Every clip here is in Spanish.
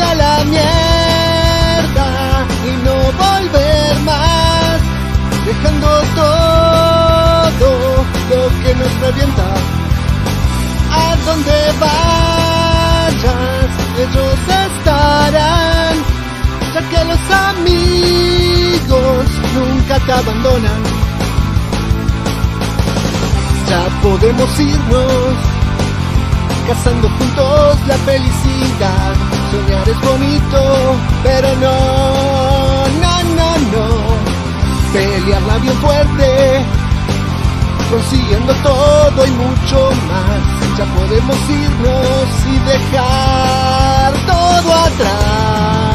a la mierda y no volver más, dejando todo lo que nos revienta. A donde vayas, ellos estarán, ya que los amigos nunca te abandonan. Ya podemos irnos, cazando juntos la felicidad. Soñar es bonito, pero no. Pelearla bien fuerte, consiguiendo todo y mucho más. Ya podemos irnos y dejar todo atrás.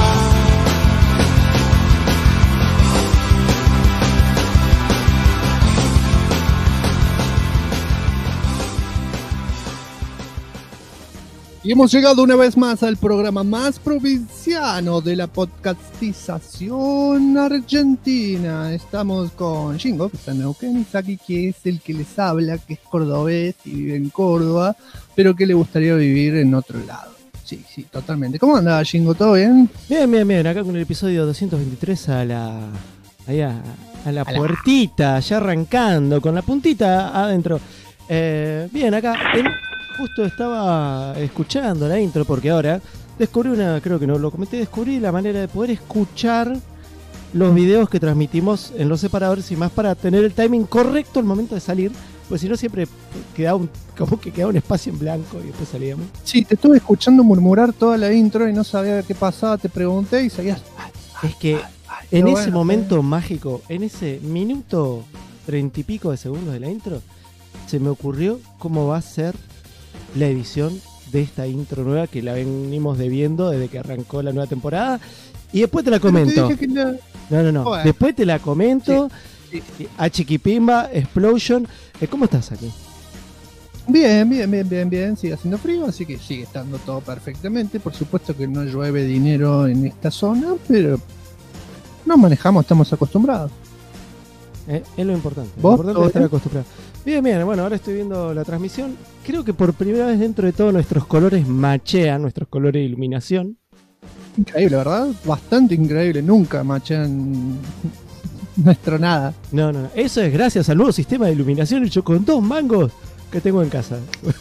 Y hemos llegado una vez más al programa más provinciano de la podcastización argentina. Estamos con Shingo, que está en Neuquén, y Saki, que es el que les habla, que es cordobés y vive en Córdoba, pero que le gustaría vivir en otro lado. Sí, totalmente. ¿Cómo anda, Shingo? ¿Todo bien? Bien. Acá con el episodio 223 a la puertita, ya arrancando, con la puntita adentro. Bien, acá... Justo estaba escuchando la intro porque ahora descubrí creo que no lo comenté, descubrí la manera de poder escuchar los videos que transmitimos en los separadores y más para tener el timing correcto al momento de salir, pues si no siempre quedaba un espacio en blanco y después salíamos. Sí, te estuve escuchando murmurar toda la intro y no sabía qué pasaba, te pregunté y seguías... Es que en ese momento mágico, en ese minuto 30 y pico de segundos de la intro, se me ocurrió cómo va a ser la edición de esta intro nueva que la venimos debiendo desde que arrancó la nueva temporada y después te la comento. No. Bueno. Después te la comento. Sí. A Chiquipimba, Explosion. ¿Cómo estás aquí? Bien. Sigue haciendo frío, así que sigue estando todo perfectamente. Por supuesto que no llueve dinero en esta zona, pero nos manejamos, estamos acostumbrados. Es lo importante. Lo importante es estar acostumbrado. Bien, bueno, ahora estoy viendo la transmisión. Creo que por primera vez dentro de todos nuestros colores machean, nuestros colores de iluminación. Increíble, ¿verdad? Bastante increíble. Nunca machean nuestro nada. No. Eso es gracias al nuevo sistema de iluminación hecho con 2 mangos que tengo en casa.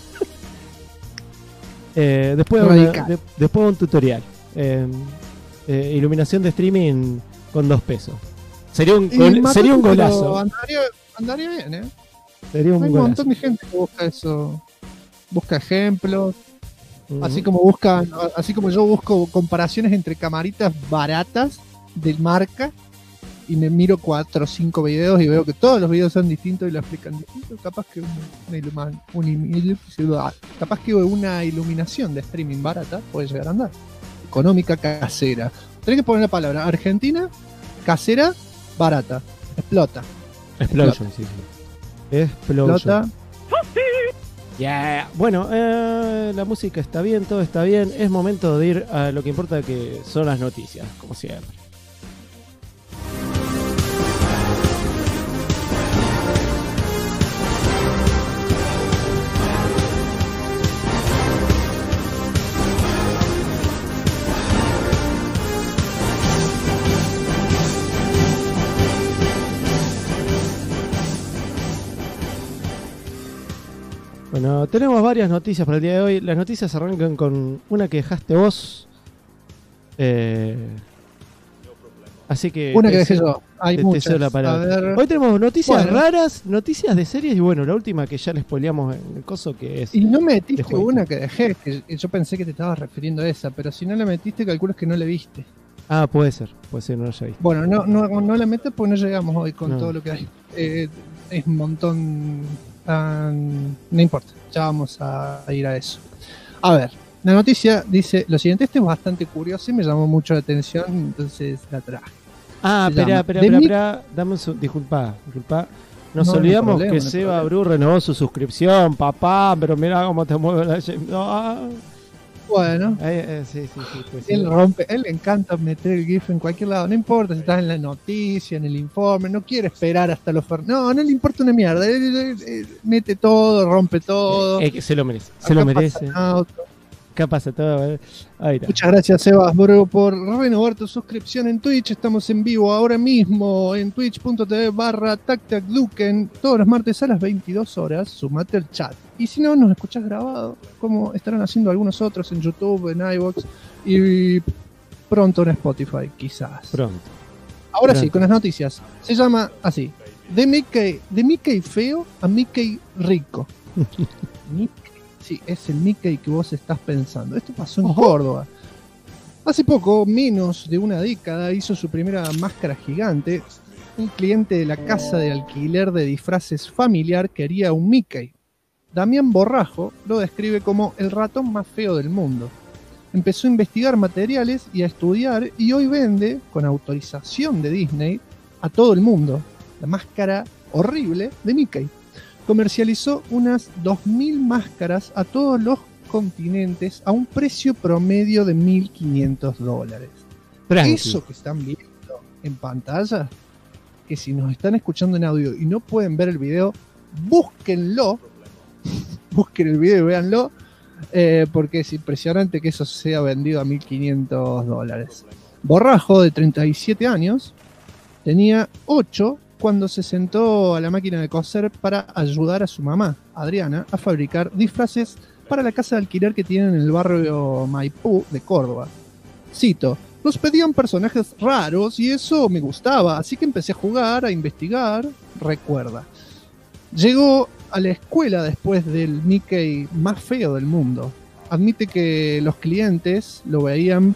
Después hago un tutorial. Iluminación de streaming con 2 pesos. Sería un golazo. Andaría bien, ¿eh? Sería un Hay un montón de gente que busca eso. Busca ejemplos. Así como yo busco comparaciones entre camaritas baratas de marca y me miro 4 o 5 videos y veo que todos los videos son distintos y lo explican distinto. Capaz que una iluminación de streaming barata puede llegar a andar. Económica, casera. Tenés que poner la palabra Argentina, casera, barata. Explota. Explosion, sí. Explota. Yeah. Bueno, la música está bien, todo está bien. Es momento de ir a lo que importa, que son las noticias, como siempre. Bueno, tenemos varias noticias para el día de hoy. Las noticias arrancan con una que dejaste vos. Así que... Una que dejé yo. Hay muchas. Hoy tenemos noticias raras, noticias de series y bueno, la última que ya les spoileamos en el coso, que es... Y no metiste una que dejé, que yo pensé que te estabas refiriendo a esa, pero si no la metiste, calculas que no la viste. Ah, puede ser, no la vi. Bueno, no la metes porque no llegamos hoy con todo lo que hay. Es un montón... no importa, ya vamos a ir a eso. A ver, la noticia dice lo siguiente. Este es bastante curioso y me llamó mucho la atención, entonces la traje. Espera, dame un disculpa. Nos olvidamos que Seba Bru renovó su suscripción, papá, pero mira cómo te mueve la... Bueno, sí, pues él le encanta meter el GIF en cualquier lado, no importa si estás en la noticia, en el informe, no quiere esperar hasta los... No le importa una mierda, él mete todo, rompe todo. Se lo merece. Capacitado. Ahí está. Muchas gracias, Sebas, por renovar tu suscripción en Twitch. Estamos en vivo ahora mismo en twitch.tv/tactacduken todos los martes a las 22 horas. Sumate al chat. Y si no, nos escuchás grabado, como estarán haciendo algunos otros en YouTube, en iVoox y pronto en Spotify, quizás. Pronto. Ahora sí, con las noticias. Se llama así: de Mickey feo a Mickey rico. Sí, es el Mickey que vos estás pensando. Esto pasó en Córdoba. Hace poco, menos de una década, hizo su primera máscara gigante. Un cliente de la casa de alquiler de disfraces familiar quería un Mickey. Damián Borrajo lo describe como el ratón más feo del mundo. Empezó a investigar materiales y a estudiar, y hoy vende, con autorización de Disney, a todo el mundo la máscara horrible de Mickey. Comercializó unas 2.000 máscaras a todos los continentes a un precio promedio de $1.500. Eso que están viendo en pantalla, que si nos están escuchando en audio y no pueden ver el video, búsquenlo, busquen el video y véanlo, porque es impresionante que eso sea vendido a $1.500. Borrajo, de 37 años, tenía 8 cuando se sentó a la máquina de coser para ayudar a su mamá, Adriana, a fabricar disfraces para la casa de alquiler que tienen en el barrio Maipú de Córdoba. Cito: nos pedían personajes raros y eso me gustaba, así que empecé a jugar, a investigar, recuerda. Llegó a la escuela después del Mickey más feo del mundo. Admite que los clientes lo veían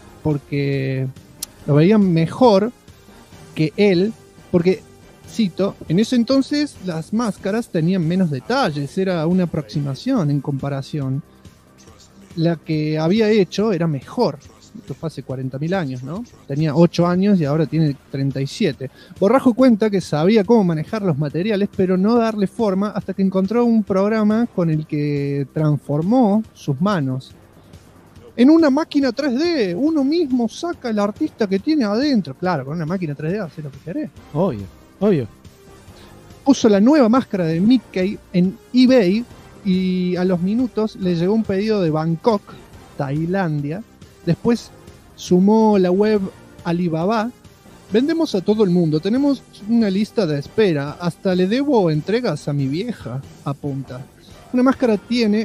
mejor que él, porque, cito, en ese entonces las máscaras tenían menos detalles, era una aproximación en comparación. La que había hecho era mejor. Esto fue hace 40.000 años, ¿no? Tenía 8 años y ahora tiene 37. Borrajo cuenta que sabía cómo manejar los materiales, pero no darle forma hasta que encontró un programa con el que transformó sus manos. En una máquina 3D, uno mismo saca el artista que tiene adentro. Claro, con una máquina 3D hace lo que querés. Obvio. Puso la nueva máscara de Mickey en eBay y a los minutos le llegó un pedido de Bangkok, Tailandia. Después sumó la web Alibaba. Vendemos a todo el mundo, tenemos una lista de espera, hasta le debo entregas a mi vieja, apunta. Una máscara tiene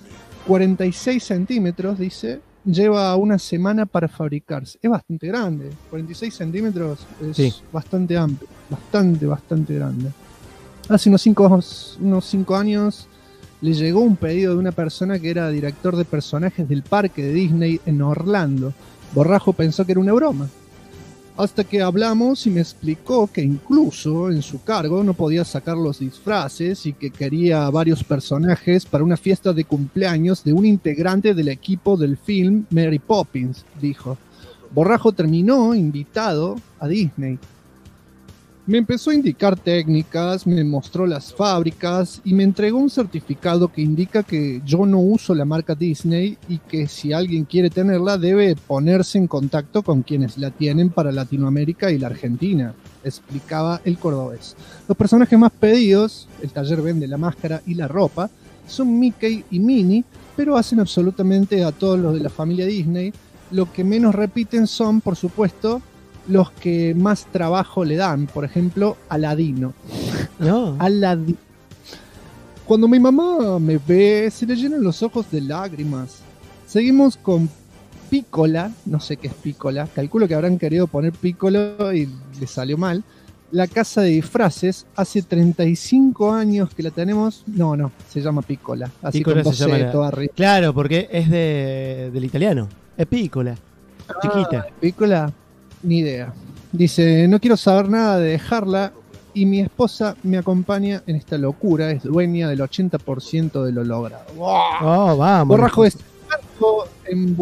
46 centímetros, dice, lleva una semana para fabricarse. Es bastante grande, 46 centímetros es bastante amplio, bastante grande. Hace unos 5 años le llegó un pedido de una persona que era director de personajes del parque de Disney en Orlando. Borrajo pensó que era una broma, hasta que hablamos y me explicó que incluso en su cargo no podía sacar los disfraces y que quería varios personajes para una fiesta de cumpleaños de un integrante del equipo del film Mary Poppins, dijo. Borrajo terminó invitado a Disney. Me empezó a indicar técnicas, me mostró las fábricas y me entregó un certificado que indica que yo no uso la marca Disney y que si alguien quiere tenerla debe ponerse en contacto con quienes la tienen para Latinoamérica y la Argentina, explicaba el cordobés. Los personajes más pedidos, el taller vende la máscara y la ropa, son Mickey y Minnie, pero hacen absolutamente a todos los de la familia Disney. Lo que menos repiten son, por supuesto, los que más trabajo le dan, por ejemplo, Aladino. No. Aladino. Cuando mi mamá me ve, se le llenan los ojos de lágrimas. Seguimos con Piccola, no sé qué es Piccola, calculo que habrán querido poner Piccolo y le salió mal. La casa de disfraces, hace 35 años que la tenemos. No, se llama Piccola. Así Piccola con se llama toda arriba. Claro, porque es del italiano. Es Piccola. Chiquita. Piccola. Ni idea. Dice, no quiero saber nada de dejarla y mi esposa me acompaña en esta locura. Es dueña del 80% de lo logrado. Oh, vamos. Borrajo es experto en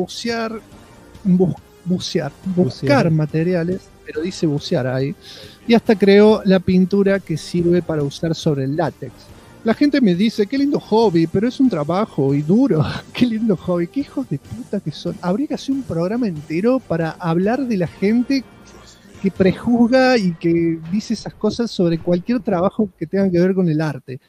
buscar materiales, pero dice bucear ahí. Y hasta creó la pintura que sirve para usar sobre el látex. La gente me dice, qué lindo hobby, pero es un trabajo y duro. Qué lindo hobby, qué hijos de puta que son. Habría que hacer un programa entero para hablar de la gente que prejuzga y que dice esas cosas sobre cualquier trabajo que tenga que ver con el arte.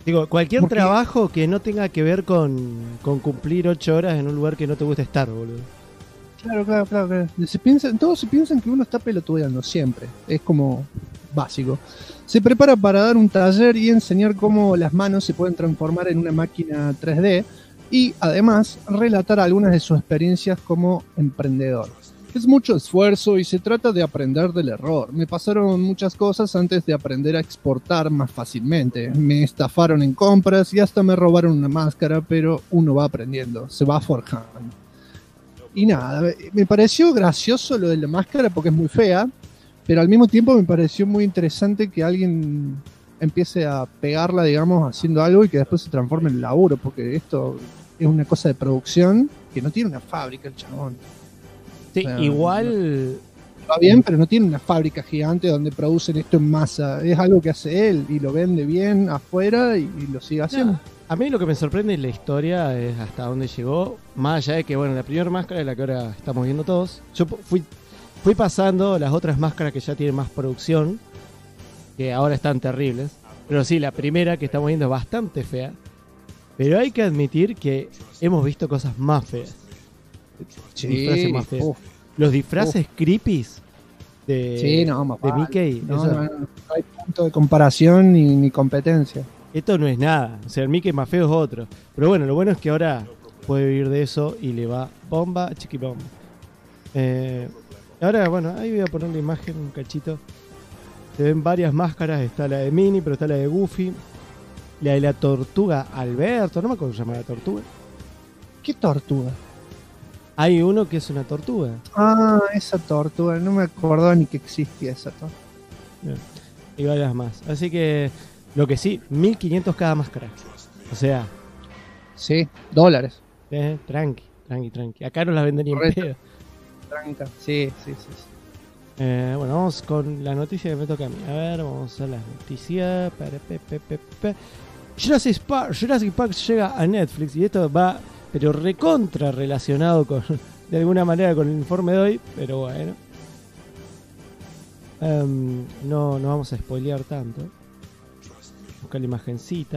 Digo, cualquier trabajo que no tenga que ver con cumplir 8 horas en un lugar que no te gusta estar, boludo. Claro. Todos se piensan que uno está pelotudeando siempre. Es como básico. Se prepara para dar un taller y enseñar cómo las manos se pueden transformar en una máquina 3D y además relatar algunas de sus experiencias como emprendedor. Es mucho esfuerzo y se trata de aprender del error. Me pasaron muchas cosas antes de aprender a exportar más fácilmente. Me estafaron en compras y hasta me robaron una máscara, pero uno va aprendiendo, se va forjando. Y nada, me pareció gracioso lo de la máscara porque es muy fea, pero al mismo tiempo me pareció muy interesante que alguien empiece a pegarla, digamos, haciendo algo y que después se transforme en laburo, porque esto es una cosa de producción que no tiene una fábrica el chabón. Sí, o sea, igual... Va bien, pero no tiene una fábrica gigante donde producen esto en masa. Es algo que hace él y lo vende bien afuera y lo sigue haciendo. No. A mí lo que me sorprende en la historia es hasta dónde llegó, más allá de que, bueno, la primera máscara es la que ahora estamos viendo todos. Yo fui pasando las otras máscaras que ya tienen más producción, que ahora están terribles. Pero sí, la primera que estamos viendo es bastante fea. Pero hay que admitir que hemos visto cosas más feas. Sí, disfraces más feas. Los disfraces creepies de Mickey. No hay punto de comparación ni competencia. Esto no es nada, o sea, el Mickey más feo es otro. Pero bueno, lo bueno es que ahora puede vivir de eso y le va bomba, chiquibomba. Ahora, bueno, ahí voy a poner la imagen, un cachito. Se ven varias máscaras, está la de Minnie, pero está la de Goofy. La de la tortuga Alberto, no me acuerdo cómo se llama la tortuga. ¿Qué tortuga? Hay uno que es una tortuga. Ah, esa tortuga, no me acordaba ni que existía esa tortuga. Bien. Y varias más, así que... Lo que sí, 1500 cada máscara. O sea... Sí, dólares. Tranqui. Acá no las venden ni en pedo. Tranca, sí. Bueno, vamos con la noticia que me toca a mí. A ver, vamos a las noticias. Jurassic Park llega a Netflix y esto va, pero recontra relacionado con, de alguna manera con el informe de hoy, pero bueno. No vamos a spoilear tanto. Buscar la imagencita.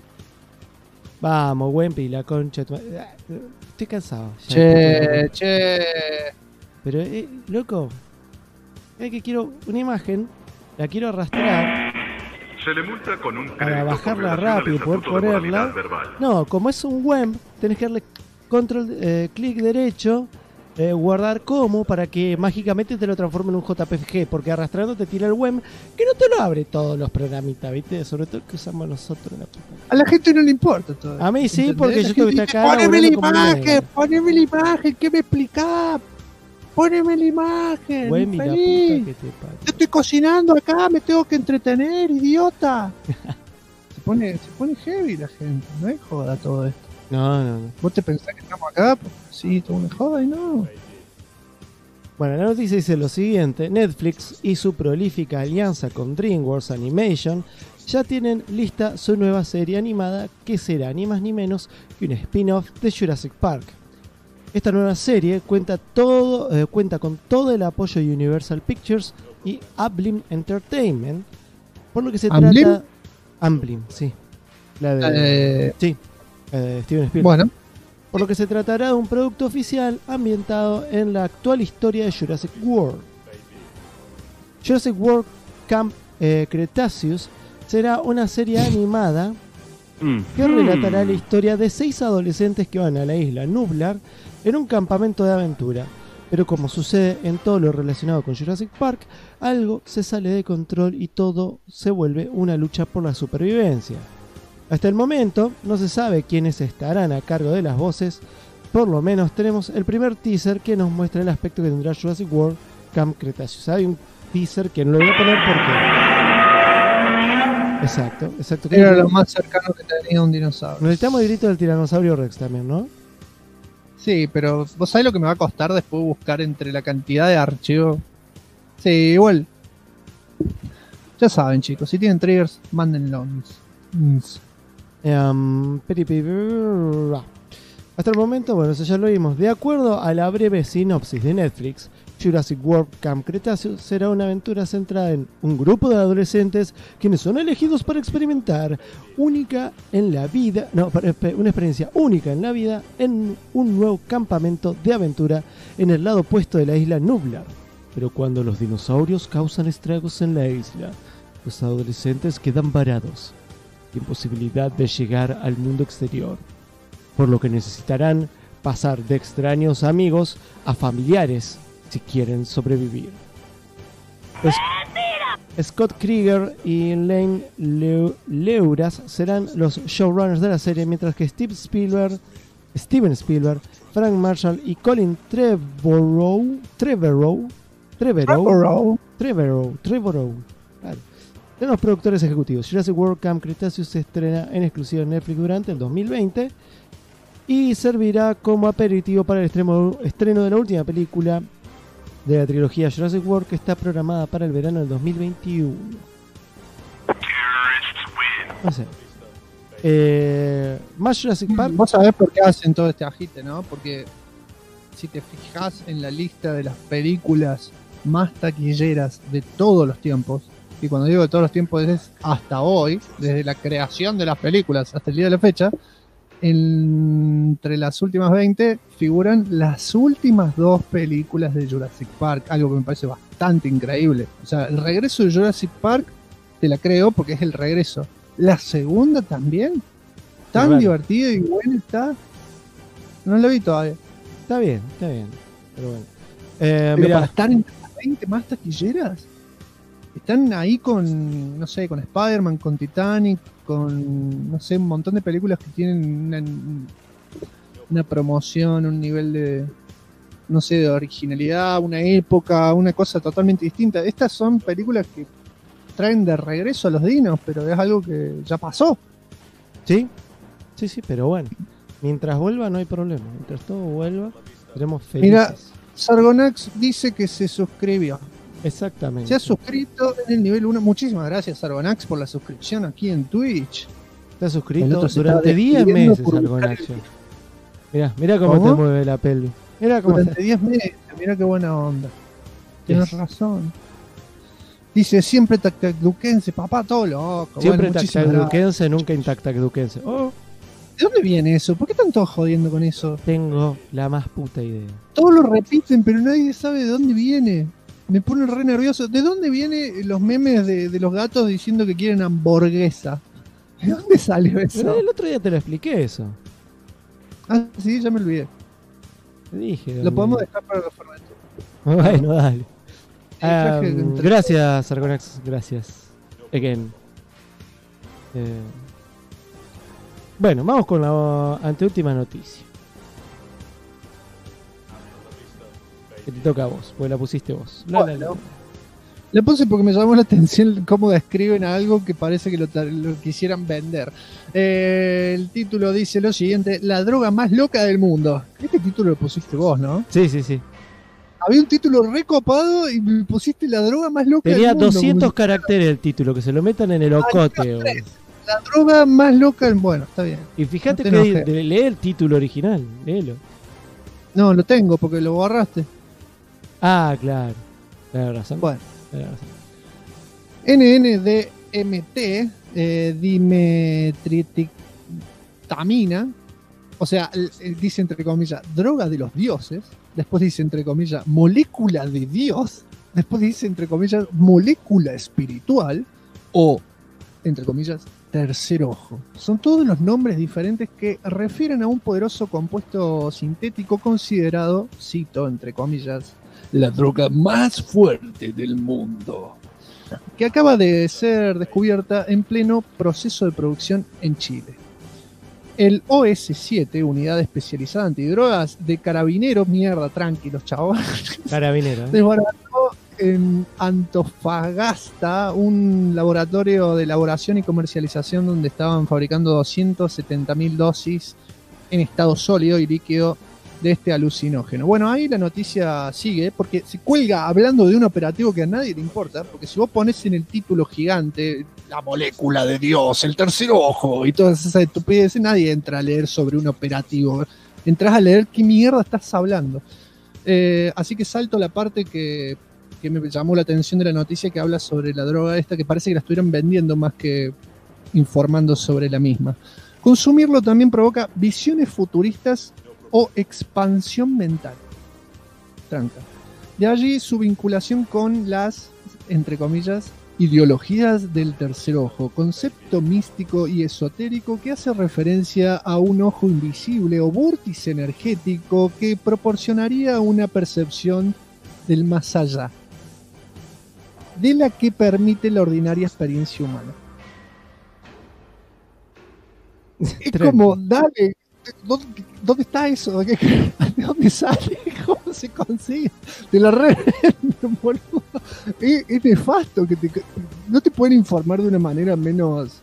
Vamos, Wempi, la concha. Estoy cansado. Che. Pero, loco, es que quiero una imagen, la quiero arrastrar. Se le multa con un para bajarla rápido y poder ponerla. No, como es un WEM, tenés que darle control, clic derecho, guardar como para que mágicamente te lo transforme en un JPG, porque arrastrando te tira el WEM que no te lo abre todos los programitas, ¿viste? Sobre todo que usamos nosotros. A la gente no le importa todo. A mí sí, porque yo tengo que estar acá. Poneme la imagen, ¿qué me explicás? Poneme la imagen. WEM y la puta que te pasa. Yo estoy cocinando acá, me tengo que entretener, idiota. se pone heavy la gente, no es joda todo esto. No. ¿Vos te pensás que estamos acá? Sí, todo una joda y no. Bueno, la noticia dice lo siguiente. Netflix y su prolífica alianza con DreamWorks Animation ya tienen lista su nueva serie animada que será ni más ni menos que un spin-off de Jurassic Park. Esta nueva serie cuenta con todo el apoyo de Universal Pictures y Amblin Entertainment, por lo que se trata... Amblin, sí. La de... Sí. Steven Spielberg. Bueno. Por lo que se tratará de un producto oficial ambientado en la actual historia de Jurassic World. Jurassic World Camp Cretaceous será una serie animada que relatará la historia de 6 adolescentes que van a la isla Nublar en un campamento de aventura. Pero como sucede en todo lo relacionado con Jurassic Park, algo se sale de control y todo se vuelve una lucha por la supervivencia. Hasta el momento no se sabe quiénes estarán a cargo de las voces, por lo menos tenemos el primer teaser que nos muestra el aspecto que tendrá Jurassic World Camp Cretaceous. Hay un teaser que no lo voy a poner porque... Exacto. Era lo más cercano que tenía un dinosaurio. Necesitamos el grito del tiranosaurio Rex también, ¿no? Sí, pero ¿vos sabés lo que me va a costar después buscar entre la cantidad de archivos? Sí, igual. Ya saben, chicos, si tienen triggers, mándenlos. Hasta el momento, bueno, eso ya lo vimos. De acuerdo a la breve sinopsis de Netflix, Jurassic World Camp Cretaceous será una aventura centrada en un grupo de adolescentes quienes son elegidos para experimentar una experiencia única en la vida en un nuevo campamento de aventura en el lado opuesto de la isla Nublar. Pero cuando los dinosaurios causan estragos en la isla, los adolescentes quedan varados, sin posibilidad de llegar al mundo exterior, por lo que necesitarán pasar de extraños amigos a familiares si quieren sobrevivir. Scott Krieger y Lane Leuras serán los showrunners de la serie, mientras que Steven Spielberg, Frank Marshall y Colin Trevorrow, claro, son los productores ejecutivos. Jurassic World Camp Cretaceous se estrena en exclusiva en Netflix durante el 2020 y servirá como aperitivo para el estreno de la última película de la trilogía Jurassic World, que está programada para el verano del 2021. No sé. Más Jurassic Park. Vos sabés por qué hacen todo este agite, ¿no? Porque si te fijas en la lista de las películas más taquilleras de todos los tiempos, y cuando digo de todos los tiempos es hasta hoy, desde la creación de las películas hasta el día de la fecha, entre las últimas 20 figuran las últimas 2 películas de Jurassic Park, algo que me parece bastante increíble. O sea, el regreso de Jurassic Park te la creo porque es el regreso. La segunda también, tan divertida y buena está. No la vi todavía. Está bien, pero bueno. Pero Mira, para estar entre las 20 más taquilleras, están ahí con, no sé, con Spider-Man, con Titanic, con, no sé, un montón de películas que tienen una promoción, un nivel de, no sé, de originalidad, una época, una cosa totalmente distinta. Estas son películas que traen de regreso a los dinos, pero es algo que ya pasó. sí, pero bueno, mientras vuelva no hay problema. Mientras todo vuelva, seremos felices. Mira, Sargonax dice que se suscribió. Exactamente. Se ha suscrito en el nivel 1. Muchísimas gracias, Sargonax, por la suscripción aquí en Twitch. Está suscrito durante 10 meses, Sargonax. Mirá cómo te mueve la pelvis. Mirá cómo durante 10 meses, mirá qué buena onda. Tienes razón. Dice siempre tactacduquense, papá, todo loco. Siempre bueno, tactacduquense, nunca intactacduquense. Oh, ¿de dónde viene eso? ¿Por qué están todos jodiendo con eso? tengo la más puta idea. Todos lo repiten, pero nadie sabe de dónde viene. Me pone re nervioso. ¿De dónde vienen los memes de los gatos diciendo que quieren hamburguesa? ¿De dónde salió eso? Pero el otro día te lo expliqué eso. Ah, sí, ya me olvidé. Te dije. Lo podemos dejar para los fermentos. Bueno, dale. traje Gracias, Sargonax. Gracias. Again. Bueno, vamos con la anteúltima noticia. Que te toca a vos, porque la pusiste vos. La puse porque me llamó la atención cómo describen algo que parece que lo quisieran vender. El título dice lo siguiente: la droga más loca del mundo. Este título lo pusiste vos, ¿no? Sí. Había un título recopado y me pusiste la droga más loca Tenía del mundo. 200 caracteres el título, que se lo metan en el ocote. La droga más loca del... Bueno, está bien. Y fíjate no que lee el título original, léelo. No, lo tengo porque lo borraste. Ah, claro. Tienes razón. Bueno. Tienes razón. NNDMT, dimetriptamina, o sea, dice entre comillas, droga de los dioses, después dice entre comillas, molécula de Dios, después dice entre comillas, molécula espiritual, o entre comillas, tercer ojo. Son todos los nombres diferentes que refieren a un poderoso compuesto sintético considerado, cito entre comillas, la droga más fuerte del mundo, que acaba de ser descubierta en pleno proceso de producción en Chile. El OS7, unidad especializada antidrogas de Carabineros, mierda, tranquilos, chavos. Carabinero. Desbarató en Antofagasta un laboratorio de elaboración y comercialización donde estaban fabricando 270.000 dosis en estado sólido y líquido de este alucinógeno. Bueno, ahí la noticia sigue porque se cuelga hablando de un operativo que a nadie le importa, porque si vos pones en el título gigante la molécula de Dios, el tercer ojo y todas esas estupideces, nadie entra a leer sobre un operativo. Entrás a leer qué mierda estás hablando. Así que salto la parte que me llamó la atención de la noticia, que habla sobre la droga esta, que parece que la estuvieran vendiendo más que informando sobre la misma. Consumirlo también provoca visiones futuristas o expansión mental. Tranca. De allí su vinculación con las, entre comillas, ideologías del tercer ojo, concepto místico y esotérico que hace referencia a un ojo invisible o vórtice energético que proporcionaría una percepción del más allá, de la que permite la ordinaria experiencia humana. Es como, dale, ¿dónde está eso? ¿De dónde sale? ¿Cómo se consigue? De la red, boludo. Es nefasto que no te pueden informar de una manera menos...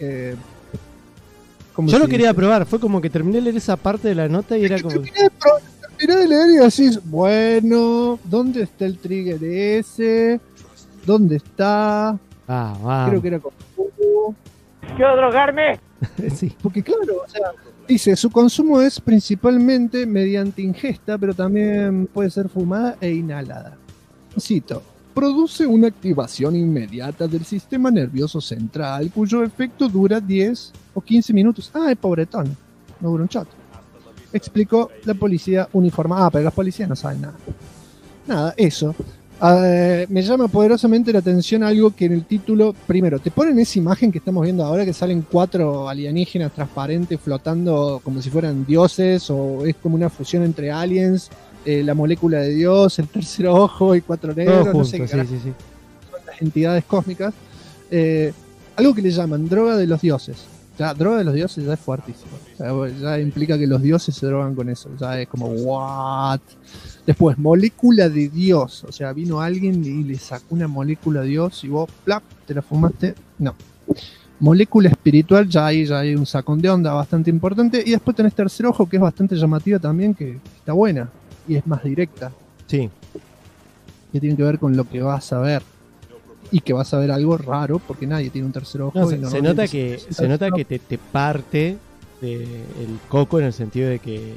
yo lo quería probar, fue como que terminé de leer esa parte de la nota y era como... Terminé de leer y así, bueno, ¿dónde está el trigger ese? ¿Dónde está? Creo que era como... ¿Quiero drogarme? Sí. Porque claro, o sea, dice, su consumo es principalmente mediante ingesta, pero también puede ser fumada e inhalada. Cito, produce una activación inmediata del sistema nervioso central, cuyo efecto dura 10 o 15 minutos. Es pobretón, no dura un chato. Explicó la policía uniformada. Pero las policías no saben nada. Nada, eso. Me llama poderosamente la atención algo que en el título, primero, te ponen esa imagen que estamos viendo ahora, que salen 4 alienígenas transparentes flotando como si fueran dioses, o es como una fusión entre aliens, la molécula de Dios, el tercer ojo y 4 negros, juntos, no sé qué sí. son las entidades cósmicas. Algo que le llaman droga de los dioses. Ya, droga de los dioses ya es fuertísimo. O sea, ya implica que los dioses se drogan con eso. Ya es como, ¿what? Después, molécula de Dios. O sea, vino alguien y le sacó una molécula de Dios y vos, plap, te la fumaste. No. Molécula espiritual, ya hay un sacón de onda bastante importante. Y después tenés tercer ojo, que es bastante llamativa también, que está buena. Y es más directa. Sí. Que tiene que ver con lo que vas a ver. Y que vas a ver algo raro, porque nadie tiene un tercer ojo. No, se nota que te parte el coco en el sentido de que...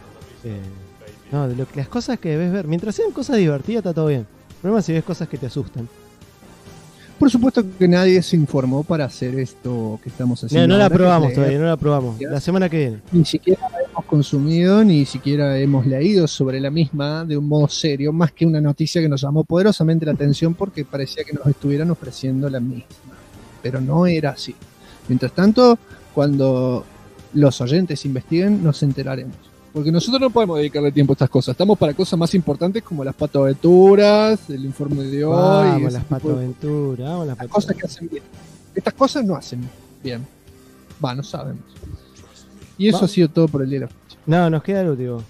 no, de las cosas que debes ver. Mientras sean cosas divertidas, está todo bien. El problema es si ves cosas que te asustan. Por supuesto que nadie se informó para hacer esto que estamos haciendo. No la probamos todavía, no la probamos. La semana que viene. Ni siquiera la hemos consumido, ni siquiera hemos leído sobre la misma de un modo serio, más que una noticia que nos llamó poderosamente la atención porque parecía que nos estuvieran ofreciendo la misma. Pero no era así. Mientras tanto, cuando los oyentes investiguen, nos enteraremos. Porque nosotros no podemos dedicarle tiempo a estas cosas. Estamos para cosas más importantes como las patoaventuras, el informe de hoy. Vamos, las patoaventuras. Las cosas que hacen bien. Estas cosas no hacen bien. No sabemos. Y eso ha sido todo por el día de la fecha. No, nos queda el último.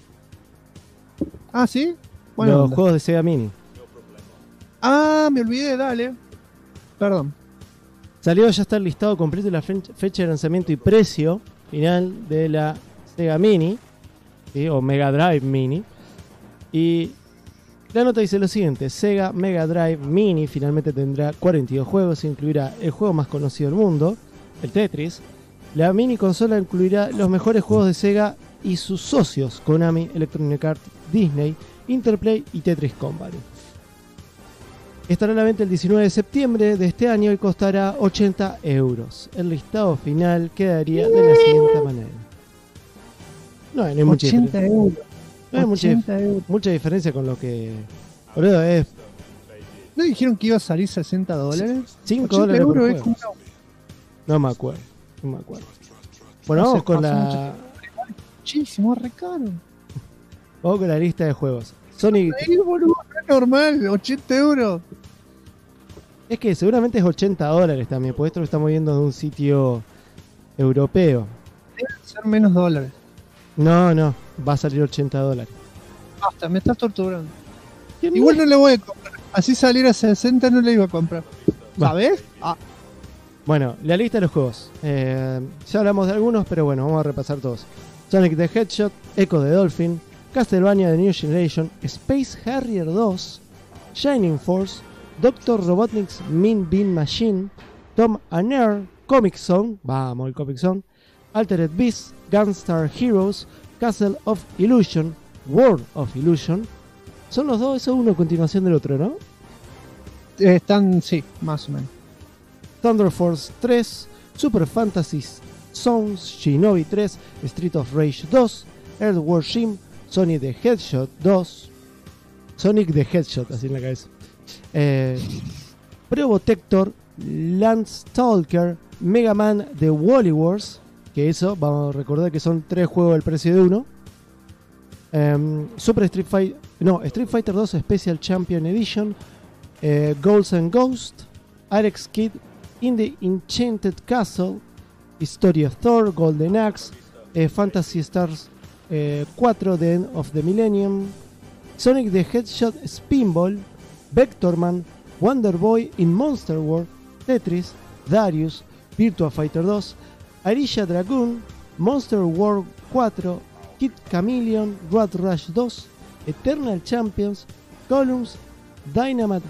¿Sí? Bueno, los juegos de Sega Mini. Me olvidé, dale. Perdón. Salió, ya está el listado completo de la fecha de lanzamiento y precio final de la Sega Mini. ¿Sí? O Mega Drive Mini. Y la nota dice lo siguiente: Sega Mega Drive Mini finalmente tendrá 42 juegos, incluirá el juego más conocido del mundo, el Tetris. La mini consola incluirá los mejores juegos de Sega y sus socios, Konami, Electronic Arts, Disney, Interplay y Tetris Company. Estará a la venta el 19 de septiembre de este año y costará 80 euros. El listado final quedaría de la siguiente manera. No hay mucha diferencia. Euros. No hay mucha diferencia con lo que... Boludo, es... ¿No dijeron que iba a salir $60? 5 dólares por euros juego. No me acuerdo. Bueno, vamos con la... Muchísimo, re caro. Vamos con la lista de juegos. Sonic... boludo, es normal, 80 euros. Es que seguramente es 80 dólares también, porque esto lo estamos viendo de un sitio europeo. Deben ser menos dólares. No, va a salir 80 dólares. Basta, me estás torturando. Igual no le voy a comprar. Así salir a 60 no le iba a comprar. ¿Sabes? Bueno, la lista de los juegos. Ya hablamos de algunos, pero bueno, vamos a repasar todos. Sonic the Hedgehog, Echo the Dolphin, Castlevania The New Generation, Space Harrier 2, Shining Force, Dr. Robotnik's Mean Bean Machine, Tom and Earl, Comic Zone, vamos el Comic Zone, Altered Beast, Gunstar Heroes, Castle of Illusion, World of Illusion, Son los dos, eso es uno a continuación del otro, ¿no? Están, sí, más o menos. Thunder Force 3, Super Fantasy Zones, Shinobi 3, Street of Rage 2, Earthworm Jim, Sonic the Hedgehog 2, Sonic the Hedgehog, así en la cabeza. Probotector, Landstalker, Mega Man The Wally Wars, que eso, vamos a recordar que son 3 juegos al precio de uno. Street Fighter 2 Special Champion Edition, Ghouls and Ghosts, Alex Kidd in the Enchanted Castle, History of Thor, Golden Axe, Fantasy Stars 4, The End of the Millennium, Sonic the Hedgehog Spinball, Vectorman, Wonder Boy in Monster World, Tetris, Darius, Virtua Fighter 2, Arilla Dragoon, Monster World 4, Kid Chameleon, Road Rush 2, Eternal Champions, Columns, Dynamite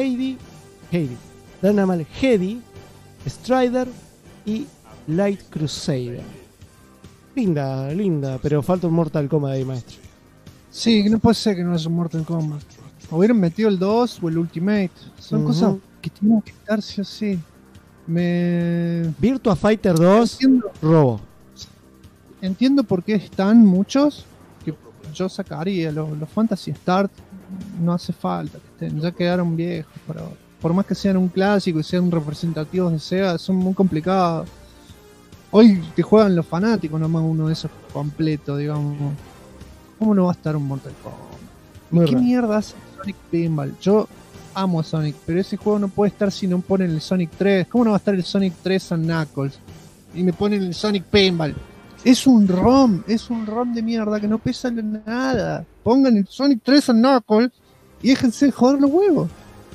Heady, Strider y Light Crusader. Linda, pero falta un Mortal Kombat ahí, maestro. Sí, no puede ser que no haya un Mortal Kombat. Hubieran metido el 2 o el Ultimate. Son cosas que tienen que estar sí o sí. Virtua Fighter 2, robo. Entiendo por qué están muchos. Que yo sacaría los Fantasy Stars. No hace falta que estén, ya quedaron viejos. Pero por más que sean un clásico y sean representativos de Sega, son muy complicados. Hoy te juegan los fanáticos, nomás uno de esos completo, digamos. ¿Cómo no va a estar un Mortal Kombat? ¿Qué mierda hace Sonic Pinball? Yo amo a Sonic, pero ese juego no puede estar si no ponen el Sonic 3. ¿Cómo no va a estar el Sonic 3 and Knuckles? Y me ponen el Sonic Pinball. Es un ROM de mierda que no pesa nada. Pongan el Sonic 3 and Knuckles y déjense de joder los huevos.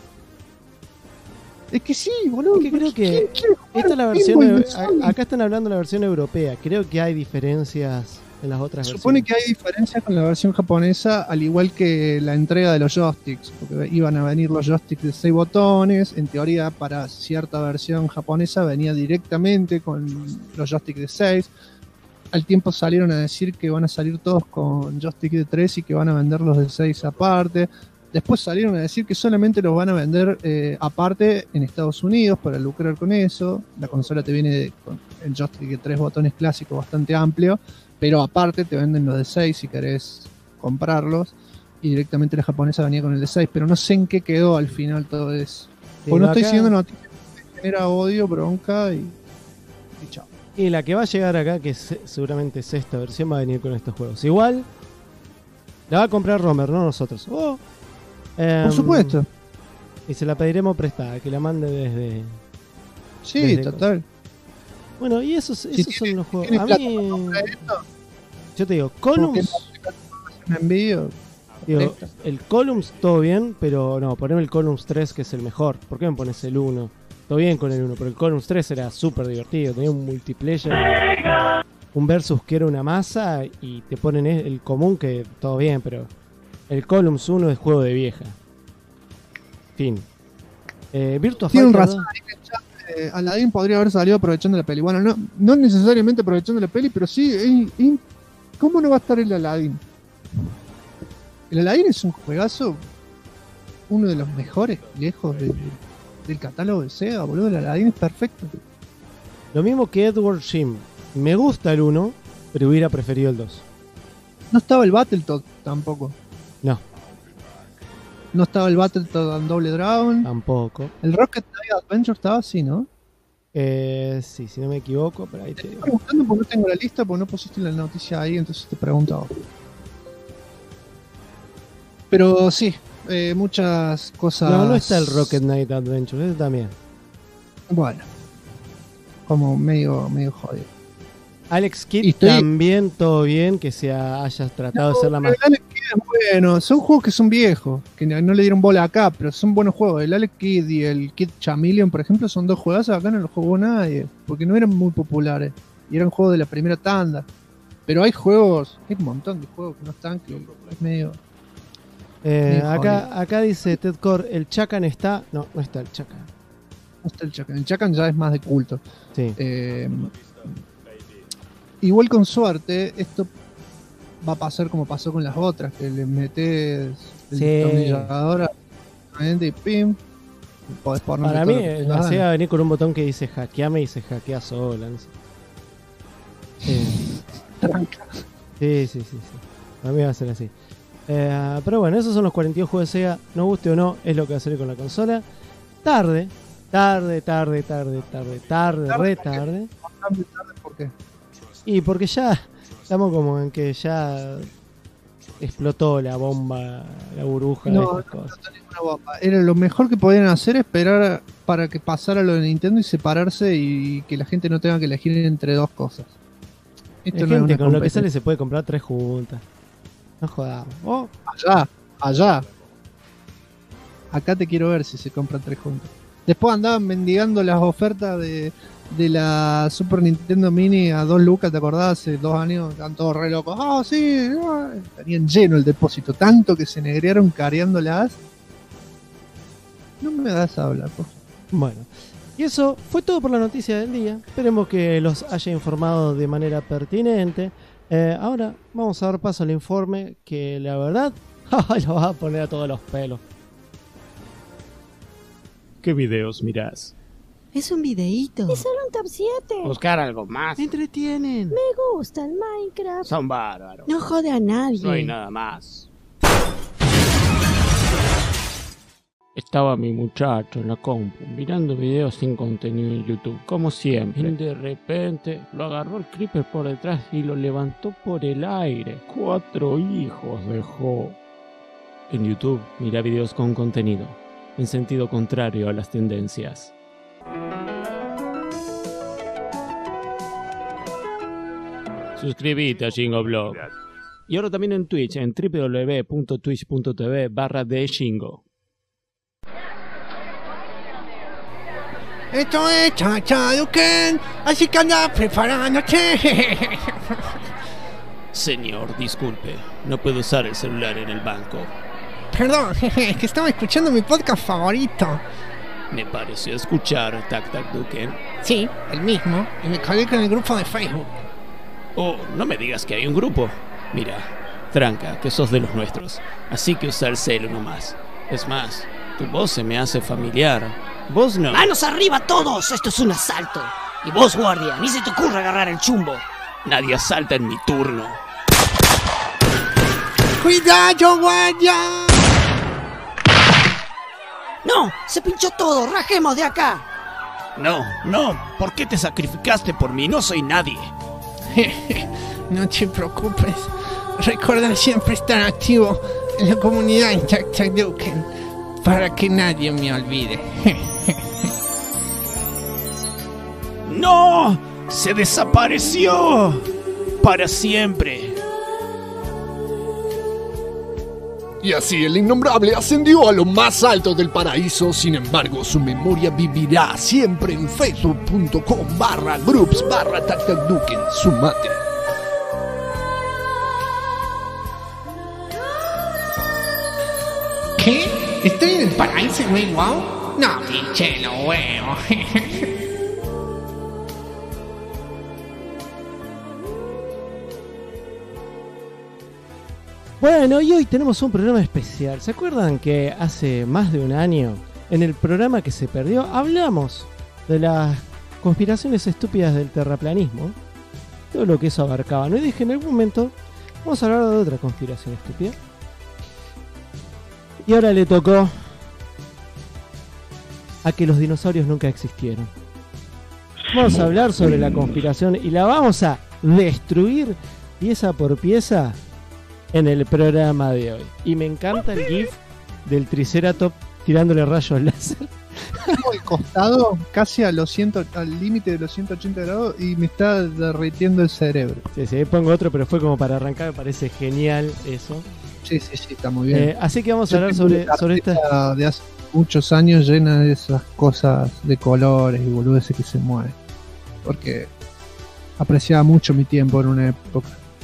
Es que sí, boludo. Es que creo que esta es la versión. Acá están hablando de la versión europea. Creo que hay diferencias en las otras versiones. Supone que hay diferencias con la versión japonesa, al igual que la entrega de los joysticks. Porque iban a venir los joysticks de 6 botones. En teoría, para cierta versión japonesa, venía directamente con los joysticks de 6. Al tiempo salieron a decir que van a salir todos con joystick de 3 y que van a vender los de 6 aparte. Después salieron a decir que solamente los van a vender aparte en Estados Unidos para lucrar con eso. La consola te viene con el joystick de 3 botones clásico bastante amplio, pero aparte te venden los de 6 si querés comprarlos. Y directamente la japonesa venía con el de 6, pero no sé en qué quedó al final todo eso. Porque no estoy siguiendo noticias, me genera odio, bronca y chao. Y la que va a llegar acá, que seguramente es esta versión, va a venir con estos juegos. Igual, la va a comprar Romer, no nosotros. Por supuesto. Y se la pediremos prestada, que la mande desde... Sí, desde total. Bueno, y esos Si son los juegos. A plata mí... para comprar esto, Yo te digo, Columns... un envío. Digo, el Columns todo bien, pero no, poneme el Columns 3 que es el mejor. ¿Por qué me pones el 1? Todo bien con el 1, pero el Columns 3 era súper divertido. Tenía un multiplayer, un versus que era una masa, y te ponen el común que todo bien, pero el Columns 1 es juego de vieja. Fin. Virtua Fighter. Tienen razón, Aladdin podría haber salido aprovechando la peli. Bueno, no necesariamente aprovechando la peli, pero sí. ¿Cómo no va a estar el Aladdin? El Aladdin es un juegazo, uno de los mejores, lejos del catálogo de Sega, boludo. El Aladdin es perfecto. Lo mismo que Edward Jim. Me gusta el 1, pero hubiera preferido el 2. No estaba el Battletoad tampoco. No. No estaba el Battletoad Double Dragon. Tampoco. El Rocket Knight Adventure estaba así, ¿no? Sí, si no me equivoco, pero ahí te digo. Estoy preguntando porque no tengo la lista, porque no pusiste la noticia ahí, entonces te pregunto ahora. Pero sí, muchas cosas. No está el Rocket Knight Adventure, ese también. Bueno, como medio jodido. Alex Kidd también, todo bien, que hayas tratado de hacer la más. Alex Kidd es bueno, son juegos que son viejos, que no le dieron bola acá, pero son buenos juegos. El Alex Kidd y el Kid Chameleon, por ejemplo, son 2 juegazos, acá no los jugó nadie, porque no eran muy populares, y eran juegos de la primera tanda. Pero hay un montón de juegos que no están, que es medio... acá dice Ted Core, el Chacan está... No está el Chacan. No está el Chacan. El Chacan ya es más de culto. Sí. Igual con suerte, esto va a pasar como pasó con las otras, que le metes El Sí. destornillador y pim. Podés poner Para todo mí, lo que la tengas Sega venir con un botón que dice hackeame y se hackea sola. No sé. tranca. Sí. Para mí va a ser así. Pero bueno, esos son los 42 juegos de Sega. Nos guste o no, es lo que va a salir con la consola. Tarde. Tarde, ¿por qué? Y porque ya estamos como en que ya explotó la bomba, la burbuja de estas cosas. Una bomba. Era lo mejor que podían hacer, esperar para que pasara lo de Nintendo y separarse y que la gente no tenga que elegir entre dos cosas. Esto Hay no es gente una con lo que competencia. sale se puede comprar 3 juntas. No jodamos. Oh, Allá. Acá te quiero ver si se compran 3 juntas. Después andaban mendigando las ofertas de la Super Nintendo Mini a 2 lucas, ¿te acordás? Hace 2 años, estaban todos re locos. Ah, sí, tenían lleno el depósito, tanto que se negrearon careándolas. No me das a hablar, por favor. bueno. Y eso fue todo por la noticia del día. Esperemos que los haya informado de manera pertinente. Ahora vamos a dar paso al informe que la verdad lo vas a poner a todos los pelos. ¿Qué videos mirás? Es un videíto. Es solo un top 7. Buscar algo más. Entretienen. Me gusta el Minecraft. Son bárbaros. No jode a nadie. No hay nada más. Estaba mi muchacho en la compu mirando videos sin contenido en YouTube, como siempre. Y de repente lo agarró el creeper por detrás y lo levantó por el aire. 4 hijos dejó. En YouTube mira videos con contenido, en sentido contrario a las tendencias. Suscríbete a Shingo Y ahora también en Twitch, en www.twitch.tv/theshingo. Esto es Chachaduken, así que anda preparándote. Señor, disculpe, no puedo usar el celular en el banco. Perdón, es que estaba escuchando mi podcast favorito. Me pareció escuchar Tac Tac Duken. Sí, el mismo, y me colgué con el grupo de Facebook. Oh, no me digas que hay un grupo. Mira, tranca, que sos de los nuestros, así que usa el celu nomás. Es más, tu voz se me hace familiar. Vos no. ¡Manos arriba todos! Esto es un asalto. Y vos, guardia, ni se te ocurra agarrar el chumbo. Nadie asalta en mi turno. ¡Cuidado, guardia! ¡No! ¡Se pinchó todo! ¡Rajemos de acá! No, ¿por qué te sacrificaste por mí? No soy nadie. No te preocupes. Recuerda siempre estar activo en la comunidad en Chachaduken para que nadie me olvide. ¡No! ¡Se desapareció! ¡Para siempre! Y así el innombrable ascendió a lo más alto del paraíso. Sin embargo, su memoria vivirá siempre en facebook.com/groups/tactacduken. Sumate. ¿Qué? ¿Estoy en el paraíso, güey? ¿Wow? No, pinche lo huevo. Bueno, y hoy tenemos un programa especial. ¿Se acuerdan que hace más de un año, en el programa que se perdió, hablamos de las conspiraciones estúpidas del terraplanismo? Todo lo que eso abarcaba, ¿no? Y dije, en algún momento vamos a hablar de otra conspiración estúpida. Y ahora le tocó a que los dinosaurios nunca existieron. Vamos a hablar sobre la conspiración y la vamos a destruir pieza por pieza en el programa de hoy. Y me encanta el GIF del Triceratops tirándole rayos láser. Tengo el costado casi al límite de los 180 grados y me está derritiendo el cerebro. Sí, ahí pongo otro, pero fue como para arrancar, me parece genial eso. Sí, está muy bien. Así que vamos a hablar sobre esta... de hace muchos años llena de esas cosas de colores y boludeces que se mueven. Porque apreciaba mucho mi tiempo en una época.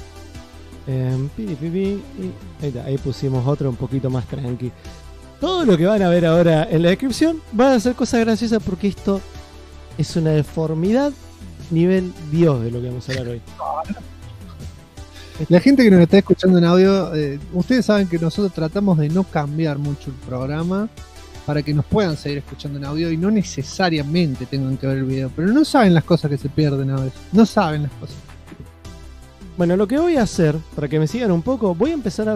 Ahí pusimos otro un poquito más tranqui. Todo lo que van a ver ahora en la descripción van a ser cosas graciosas porque esto es una deformidad nivel Dios de lo que vamos a hablar hoy. La gente que nos está escuchando en audio, ustedes saben que nosotros tratamos de no cambiar mucho el programa para que nos puedan seguir escuchando en audio y no necesariamente tengan que ver el video, pero no saben las cosas que se pierden a veces, no saben las cosas. Bueno, lo que voy a hacer, para que me sigan un poco, voy a empezar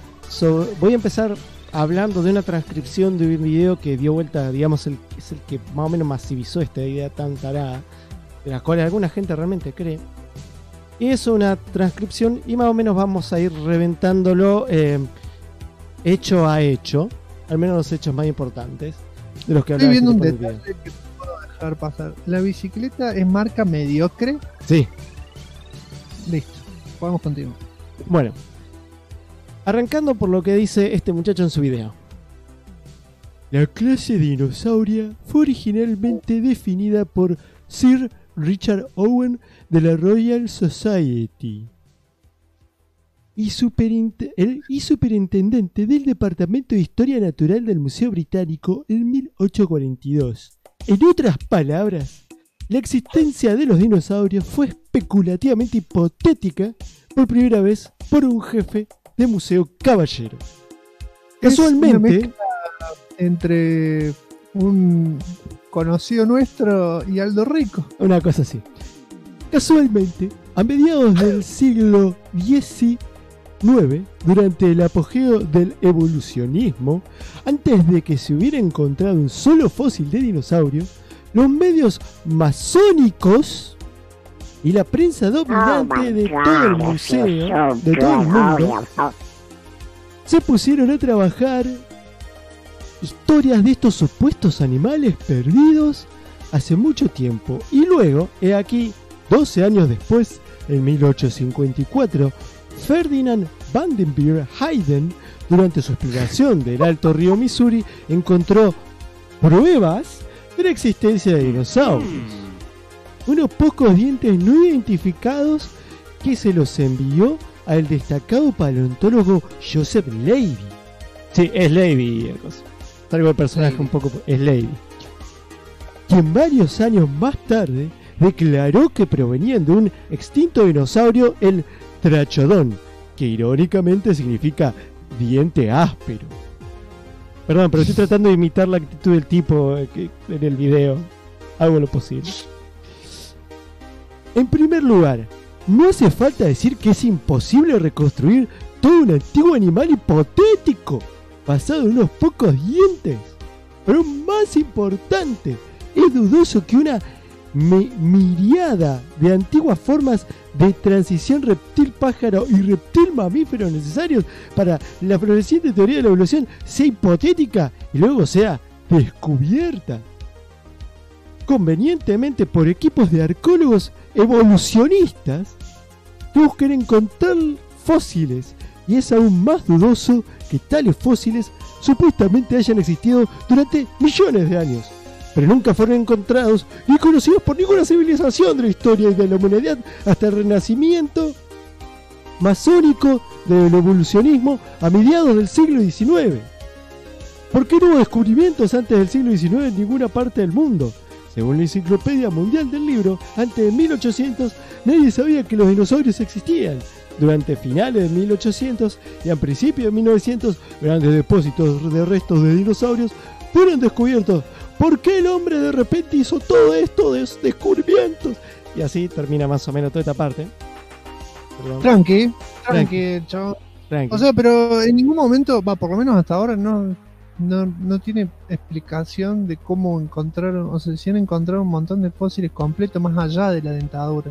hablando de una transcripción de un video que dio vuelta, digamos, es el que más o menos masivizó esta idea tan tarada, de la cual alguna gente realmente cree. Y es una transcripción y más o menos vamos a ir reventándolo hecho a hecho, al menos los hechos más importantes de los que hablaba. Estoy viendo un detalle que no puedo dejar pasar. ¿La bicicleta es marca mediocre? Sí. Listo, podemos continuar. Bueno, arrancando por lo que dice este muchacho en su video. La clase dinosauria fue originalmente definida por Sir Richard Owen de la Royal Society y superintendente del Departamento de Historia Natural del Museo Británico en 1842. En otras palabras, la existencia de los dinosaurios fue especulativamente hipotética por primera vez por un jefe de museo caballero. Casualmente, es una mezcla entre un conocido nuestro y Aldo Rico. Una cosa así. Casualmente, a mediados del siglo XIX, durante el apogeo del evolucionismo, antes de que se hubiera encontrado un solo fósil de dinosaurio, los medios masónicos y la prensa dominante de todo el museo, de todo el mundo, se pusieron a trabajar historias de estos supuestos animales perdidos hace mucho tiempo. Y luego, he aquí, 12 años después, en 1854, Ferdinand Vanderbilt Hayden, durante su exploración del Alto Río Missouri, encontró pruebas de la existencia de dinosaurios. Unos pocos dientes no identificados que se los envió al destacado paleontólogo Joseph Leiby. Sí, es Leiby, salvo el personaje un poco, es Leiby, quien varios años más tarde declaró que provenían de un extinto dinosaurio, el Trachodón, que irónicamente significa diente áspero. Perdón, pero estoy tratando de imitar la actitud del tipo en el video. Hago lo posible. En primer lugar, no hace falta decir que es imposible reconstruir todo un antiguo animal hipotético basado en unos pocos dientes. Pero más importante, es dudoso que una miriada de antiguas formas de transición reptil-pájaro y reptil-mamífero necesarios para la floreciente teoría de la evolución sea hipotética y luego sea descubierta convenientemente por equipos de arqueólogos evolucionistas que busquen encontrar fósiles, y es aún más dudoso que tales fósiles supuestamente hayan existido durante millones de años, pero nunca fueron encontrados ni conocidos por ninguna civilización de la historia de la humanidad hasta el renacimiento masónico del evolucionismo a mediados del siglo XIX. ¿Por qué no hubo descubrimientos antes del siglo XIX en ninguna parte del mundo? Según la Enciclopedia Mundial del Libro, antes de 1800 nadie sabía que los dinosaurios existían. Durante finales de 1800 y a principios de 1900, grandes depósitos de restos de dinosaurios fueron descubiertos. ¿Por qué el hombre de repente hizo todo esto de descubrimientos? Y así termina más o menos toda esta parte. Perdón. Tranqui, chao. O sea, pero en ningún momento, por lo menos hasta ahora, no tiene explicación de cómo encontraron, o sea, si han encontrado un montón de fósiles completos más allá de la dentadura.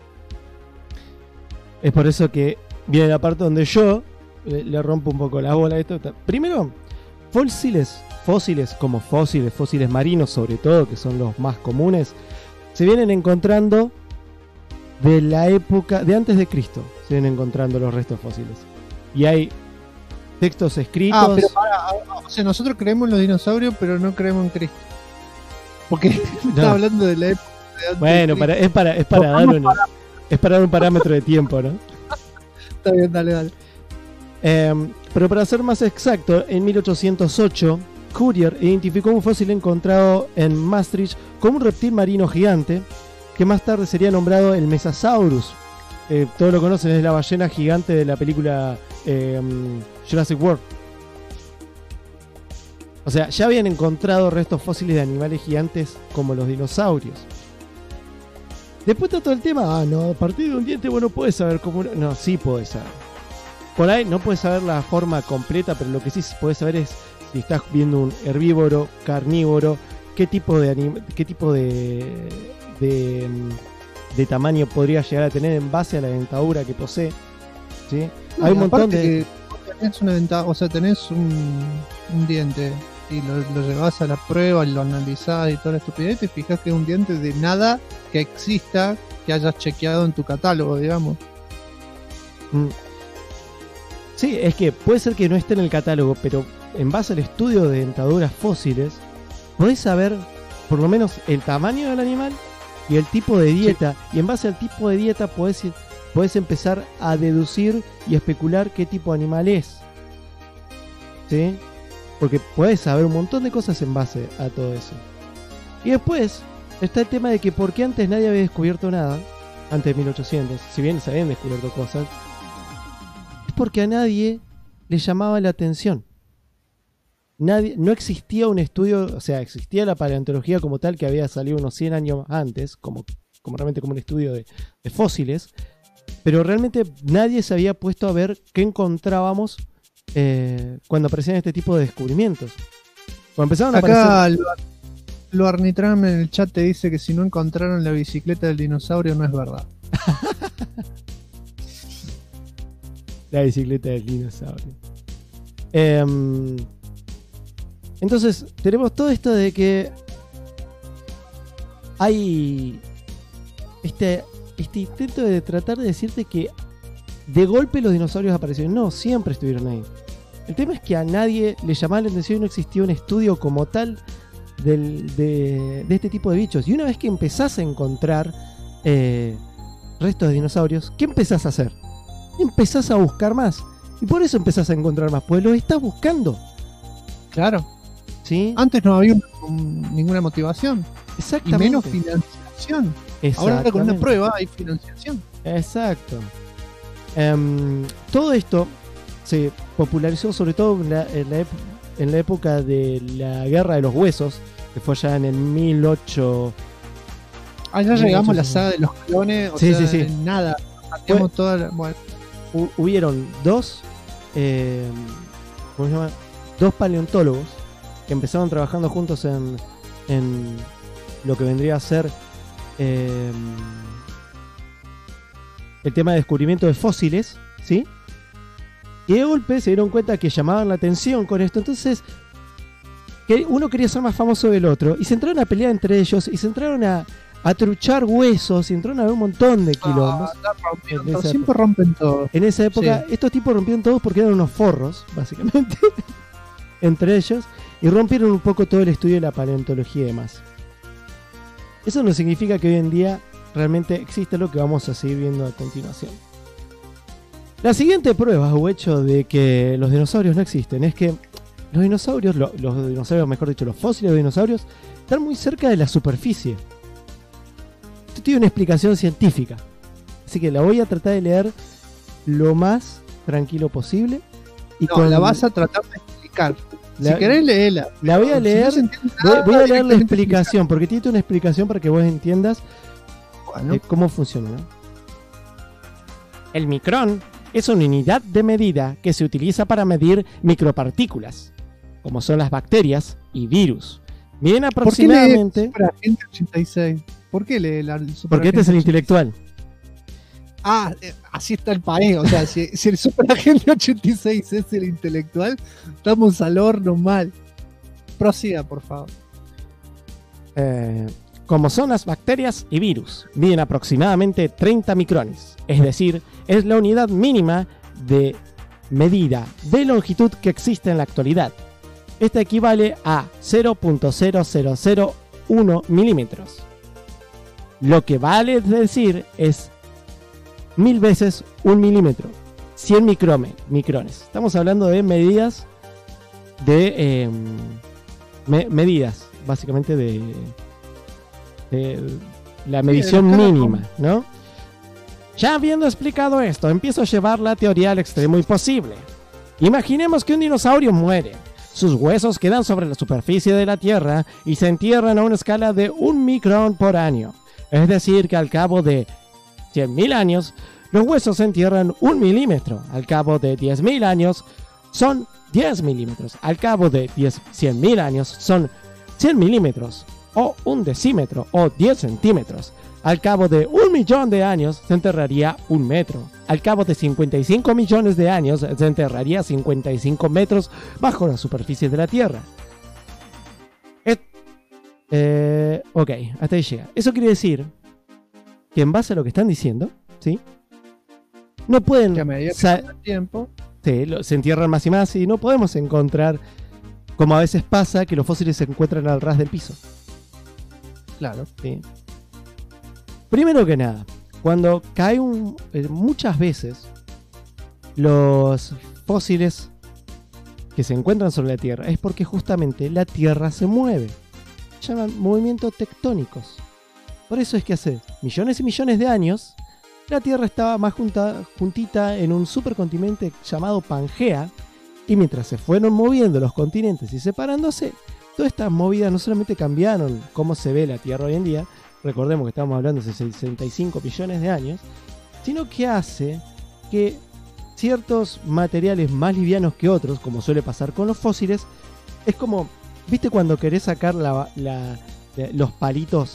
Es por eso que viene la parte donde yo le rompo un poco la bola a esto. Primero, fósiles como fósiles marinos sobre todo, que son los más comunes, se vienen encontrando de la época de antes de Cristo. Se vienen encontrando los restos fósiles. Y hay textos escritos. Pero o sea, nosotros creemos en los dinosaurios, pero no creemos en Cristo. Porque está hablando de la época de antes. Bueno, es para dar un parámetro de tiempo, ¿no? Está bien, dale. Pero para ser más exacto, en 1808, Cuvier identificó un fósil encontrado en Maastricht como un reptil marino gigante, que más tarde sería nombrado el Mesasaurus, todos lo conocen, es la ballena gigante de la película Jurassic World. O sea, ya habían encontrado restos fósiles de animales gigantes como los dinosaurios. Después está todo el tema, no, a partir de un diente vos no podés saber cómo... No, sí podés saber. Por ahí no podés saber la forma completa, pero lo que sí podés saber es si estás viendo un herbívoro, carnívoro, qué tipo de tamaño podría llegar a tener en base a la dentadura que posee, ¿sí? No, hay un montón de... que tenés una dentadura, o sea, tenés un diente y lo llevas a la prueba, lo analizás y toda la estupidez, te fijas que es un diente de nada que exista, que hayas chequeado en tu catálogo, digamos. Sí, es que puede ser que no esté en el catálogo, pero en base al estudio de dentaduras fósiles, podés saber por lo menos el tamaño del animal y el tipo de dieta, sí. Y en base al tipo de dieta podés empezar a deducir y especular qué tipo de animal es, ¿sí? Porque podés saber un montón de cosas en base a todo eso. Y después está el tema de que por qué antes nadie había descubierto nada, antes de 1800, si bien se habían descubierto cosas, es porque a nadie le llamaba la atención. No existía un estudio, o sea, existía la paleontología como tal, que había salido unos 100 años antes, como realmente como un estudio de fósiles, pero realmente nadie se había puesto a ver qué encontrábamos cuando aparecían este tipo de descubrimientos. Cuando empezaron a aparecer... Lo Arnitram en el chat te dice que si no encontraron la bicicleta del dinosaurio no es verdad. La bicicleta del dinosaurio. Entonces, tenemos todo esto de que hay este intento de tratar de decirte que de golpe los dinosaurios aparecieron. No, siempre estuvieron ahí. El tema es que a nadie le llamaba la atención y no existía un estudio como tal de este tipo de bichos. Y una vez que empezás a encontrar restos de dinosaurios, ¿qué empezás a hacer? Empezás a buscar más. Y por eso empezás a encontrar más, pues los estás buscando. Claro. ¿Sí? Antes no había ninguna motivación. Exactamente. Y menos financiación. Ahora con una prueba hay financiación. Exacto. Todo esto se popularizó sobre todo en la época de la Guerra de los Huesos, que fue ya en el 1800. Ya llegamos a la saga de los clones. Sí. Nada. Bueno. Hubieron dos ¿cómo se llama? Dos paleontólogos que empezaron trabajando juntos en lo que vendría a ser el tema de descubrimiento de fósiles, ¿sí? Y de golpe se dieron cuenta que llamaban la atención con esto. Entonces, que uno quería ser más famoso del otro, y se entraron a pelear entre ellos, y se entraron a truchar huesos, y entraron a ver un montón de quilombos. Siempre rompen todo. En esa época, sí. Estos tipos rompieron todos porque eran unos forros, básicamente, entre ellos, y rompieron un poco todo el estudio de la paleontología y demás. Eso no significa que hoy en día realmente existe lo que vamos a seguir viendo a continuación. La siguiente prueba o hecho de que los dinosaurios no existen es que los dinosaurios, mejor dicho, los fósiles de dinosaurios, están muy cerca de la superficie. Esto tiene una explicación científica, así que la voy a tratar de leer lo más tranquilo posible. Y la vas a tratar de explicar. Si querés, léela. La voy a leer. Si no voy a leer la explicación, porque tiene una explicación para que vos entiendas cómo funciona, ¿no? El micrón es una unidad de medida que se utiliza para medir micropartículas, como son las bacterias y virus. Miden aproximadamente... ¿Por qué lee Superagente 86? ¿Por qué lee la Superagente? Porque este es el intelectual. Así está el país. O sea, si el Superagente 86 es el intelectual, estamos al horno mal. Prosiga, por favor. Como son las bacterias y virus, miden aproximadamente 30 micrones. Es decir, es la unidad mínima de medida de longitud que existe en la actualidad. Esta equivale a 0.0001 milímetros. Lo que vale decir es 1000 veces un milímetro. 100 micrones. Estamos hablando de medidas de medidas, básicamente de la medición mínima, ¿no? Ya habiendo explicado esto, empiezo a llevar la teoría al extremo imposible. Imaginemos que un dinosaurio muere. Sus huesos quedan sobre la superficie de la Tierra y se entierran a una escala de 1 micrón por año. Es decir, que al cabo de 100.000 años, los huesos se entierran 1 milímetro. Al cabo de 10.000 años, son 10 milímetros. Al cabo de 100.000 años, son 100 milímetros. O 1 decímetro, o 10 centímetros. Al cabo de 1 millón de años se enterraría 1 metro. Al cabo de 55 millones de años se enterraría 55 metros bajo la superficie de la Tierra. Ok, hasta ahí llega. Eso quiere decir que en base a lo que están diciendo, ¿sí? No pueden... Que a medida que pasa el tiempo... Sí, se entierran más y más y no podemos encontrar, como a veces pasa, que los fósiles se encuentran al ras del piso. Claro. ¿Sí? Primero que nada, cuando cae muchas veces los fósiles que se encuentran sobre la Tierra es porque justamente la Tierra se mueve. Se llaman movimientos tectónicos. Por eso es que hace millones y millones de años la Tierra estaba más juntita en un supercontinente llamado Pangea, y mientras se fueron moviendo los continentes y separándose, todas estas movidas no solamente cambiaron cómo se ve la Tierra hoy en día, recordemos que estamos hablando de 65 millones de años, sino que hace que ciertos materiales más livianos que otros, como suele pasar con los fósiles, es como, ¿viste cuando querés sacar los palitos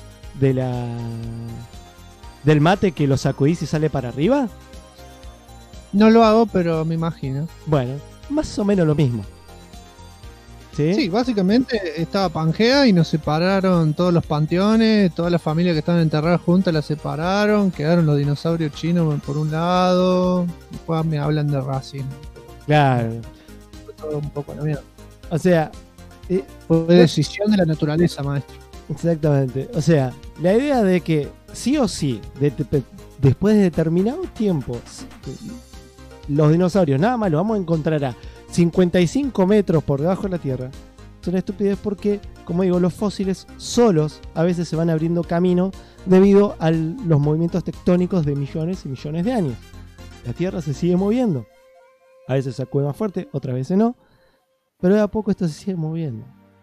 del mate que lo sacudís y sale para arriba? No lo hago, pero me imagino. Bueno, más o menos lo mismo. ¿Sí? Sí, básicamente estaba Pangea y nos separaron todos los panteones, todas las familias que estaban enterradas juntas las separaron, quedaron los dinosaurios chinos por un lado, después me hablan de Racing. Claro. Fue todo un poco la mierda. O sea... fue decisión de la naturaleza, maestro. Exactamente. O sea, la idea de que sí o sí, después de determinado tiempo, los dinosaurios nada más los vamos a encontrar a 55 metros por debajo de la Tierra, es una estupidez porque, como digo, los fósiles solos a veces se van abriendo camino debido a los movimientos tectónicos de millones y millones de años. La Tierra se sigue moviendo. A veces se sacude más fuerte, otras veces no, pero de a poco esto se sigue moviendo.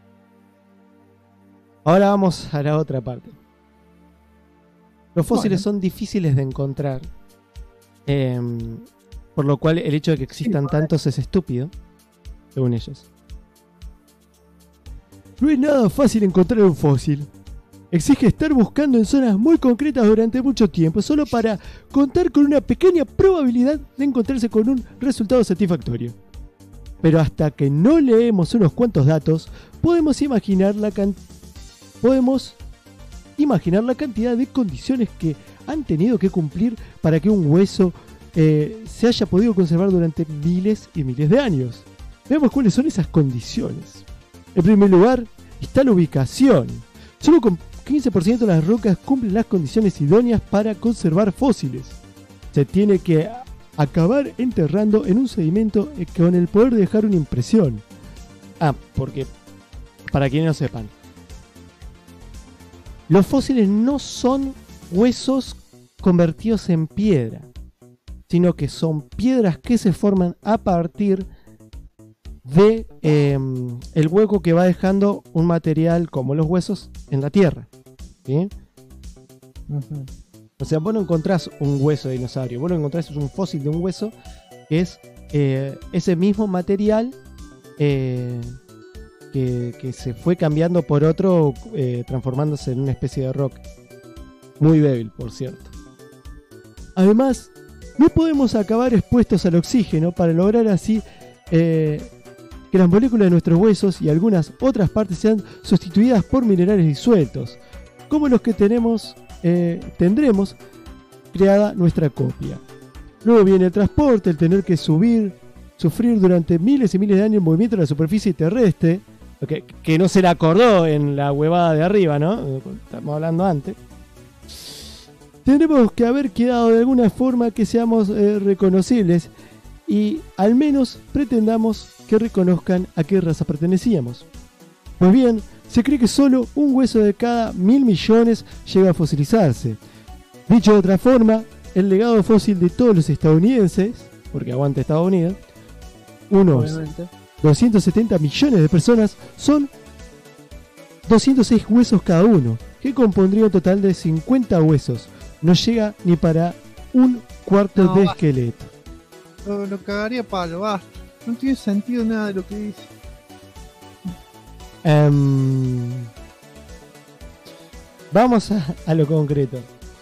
Ahora vamos a la otra parte. Los fósiles son difíciles de encontrar, por lo cual el hecho de que existan tantos es estúpido, según ellos. No es nada fácil encontrar un fósil. Exige estar buscando en zonas muy concretas durante mucho tiempo, solo para contar con una pequeña probabilidad de encontrarse con un resultado satisfactorio. Pero hasta que no leemos unos cuantos datos, podemos imaginar la cantidad de condiciones que han tenido que cumplir para que un hueso se haya podido conservar durante miles y miles de años. Veamos cuáles son esas condiciones. En primer lugar, está la ubicación. Solo con 15% de las rocas cumplen las condiciones idóneas para conservar fósiles. Se tiene que acabar enterrando en un sedimento con el poder de dejar una impresión. Porque, para quienes no sepan, los fósiles no son huesos convertidos en piedra, sino que son piedras que se forman a partir de el hueco que va dejando un material como los huesos en la tierra. ¿Sí? Uh-huh. O sea, vos no encontrás un hueso de dinosaurio, vos lo encontrás un fósil de un hueso que es ese mismo material que se fue cambiando por otro, transformándose en una especie de roca. Muy débil, por cierto. Además, no podemos acabar expuestos al oxígeno para lograr así que las moléculas de nuestros huesos y algunas otras partes sean sustituidas por minerales disueltos, como los que tendremos creada nuestra copia. Luego viene el transporte, el tener que sufrir durante miles y miles de años el movimiento de la superficie terrestre, que no se le acordó en la huevada de arriba, ¿no? Estamos hablando antes. Tendremos que haber quedado de alguna forma que seamos reconocibles y al menos pretendamos que reconozcan a qué raza pertenecíamos. Pues bien, se cree que solo un hueso de cada 1.000 millones llega a fosilizarse. Dicho de otra forma, el legado fósil de todos los estadounidenses, porque aguanta Estados Unidos, unos Obviamente. 270 millones de personas, son 206 huesos cada uno, que compondría un total de 50 huesos. No llega ni para un cuarto No, de basta. esqueleto. Lo cagaría a palo, basta. No tiene sentido nada de lo que dice. Vamos a lo concreto.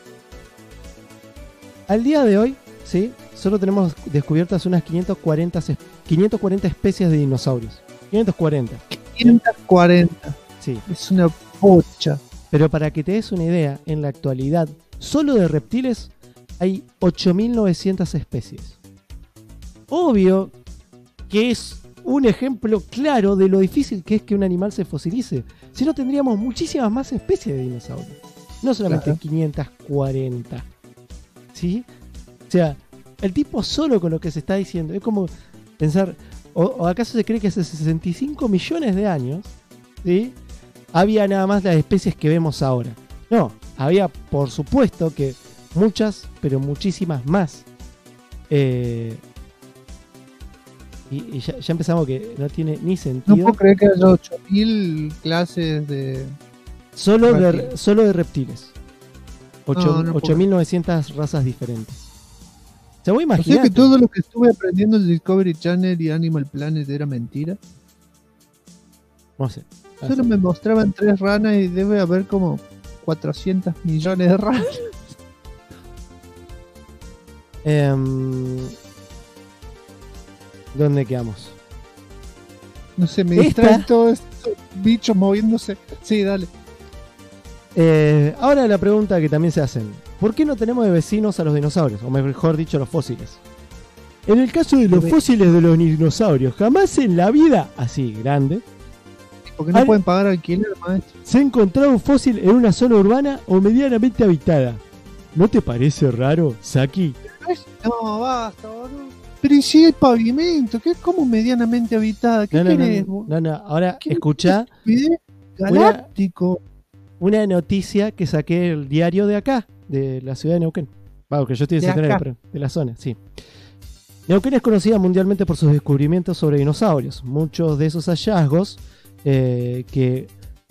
Al día de hoy, ¿sí? Solo tenemos descubiertas unas 540 especies de dinosaurios. 540. 540. Sí. Es una pocha. Pero para que te des una idea, en la actualidad, solo de reptiles hay 8.900 especies. Obvio que es un ejemplo claro de lo difícil que es que un animal se fosilice. Si no, tendríamos muchísimas más especies de dinosaurios. No solamente Claro. 540. ¿Sí? O sea, el tipo solo con lo que se está diciendo es como pensar, o acaso se cree que hace 65 millones de años, ¿sí?, había nada más las especies que vemos ahora. No, había por supuesto que muchas, pero muchísimas más. Y ya empezamos que no tiene ni No sentido. puedo creer que haya 8000 clases de. Solo reptiles. solo de reptiles. No puedo 8.900 razas diferentes. O sea, vos O sea imaginate. que todo lo que estuve aprendiendo en Discovery Channel y Animal Planet era mentira. No sé. Solo me mostraban 3 ranas y debe haber como 400 millones de ranas. ¿Dónde quedamos? No sé, me Esta- distraen todos estos bichos moviéndose. Sí, dale. Ahora la pregunta que también se hacen: ¿por qué no tenemos de vecinos a los dinosaurios? O mejor dicho, a los fósiles. En el caso de los fósiles de los dinosaurios, jamás en la vida, así grande, Porque no Al- pueden pagar alquiler, maestro. se ha encontrado un fósil en una zona urbana o medianamente habitada. ¿No te parece raro, Saki? No, basta, boludo. Pero ¿y si hay pavimento? ¿Qué es como medianamente habitada? ¿Qué querés? vos? No. Ahora ¿Qué- escuchá ¿Video galáctico? una noticia que saqué del diario de acá, de la ciudad de Neuquén. Bueno, que yo estoy en De Centenario, acá. pero de la zona, sí. Neuquén es conocida mundialmente por sus descubrimientos sobre dinosaurios. Muchos de esos hallazgos que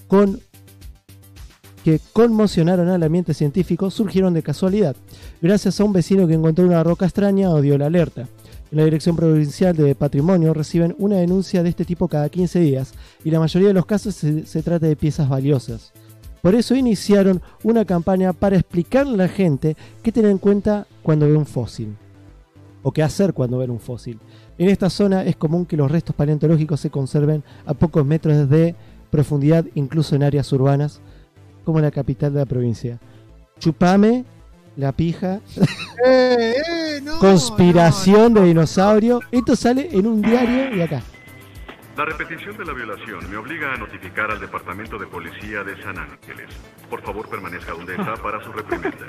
conmocionaron al ambiente científico surgieron de casualidad, gracias a un vecino que encontró una roca extraña o dio la alerta. En la Dirección Provincial de Patrimonio reciben una denuncia de este tipo cada 15 días y la mayoría de los casos se trata de piezas valiosas. Por eso iniciaron una campaña para explicarle a la gente qué tener en cuenta cuando ve un fósil, o qué hacer cuando ve un fósil. En esta zona es común que los restos paleontológicos se conserven a pocos metros de profundidad, incluso en áreas urbanas, como en la capital de la provincia. Chupame la pija. No, Conspiración de dinosaurio. Esto sale en un diario de acá. La repetición de la violación me obliga a notificar al Departamento de Policía de San Ángeles. Por favor, permanezca donde está para su reprimenda.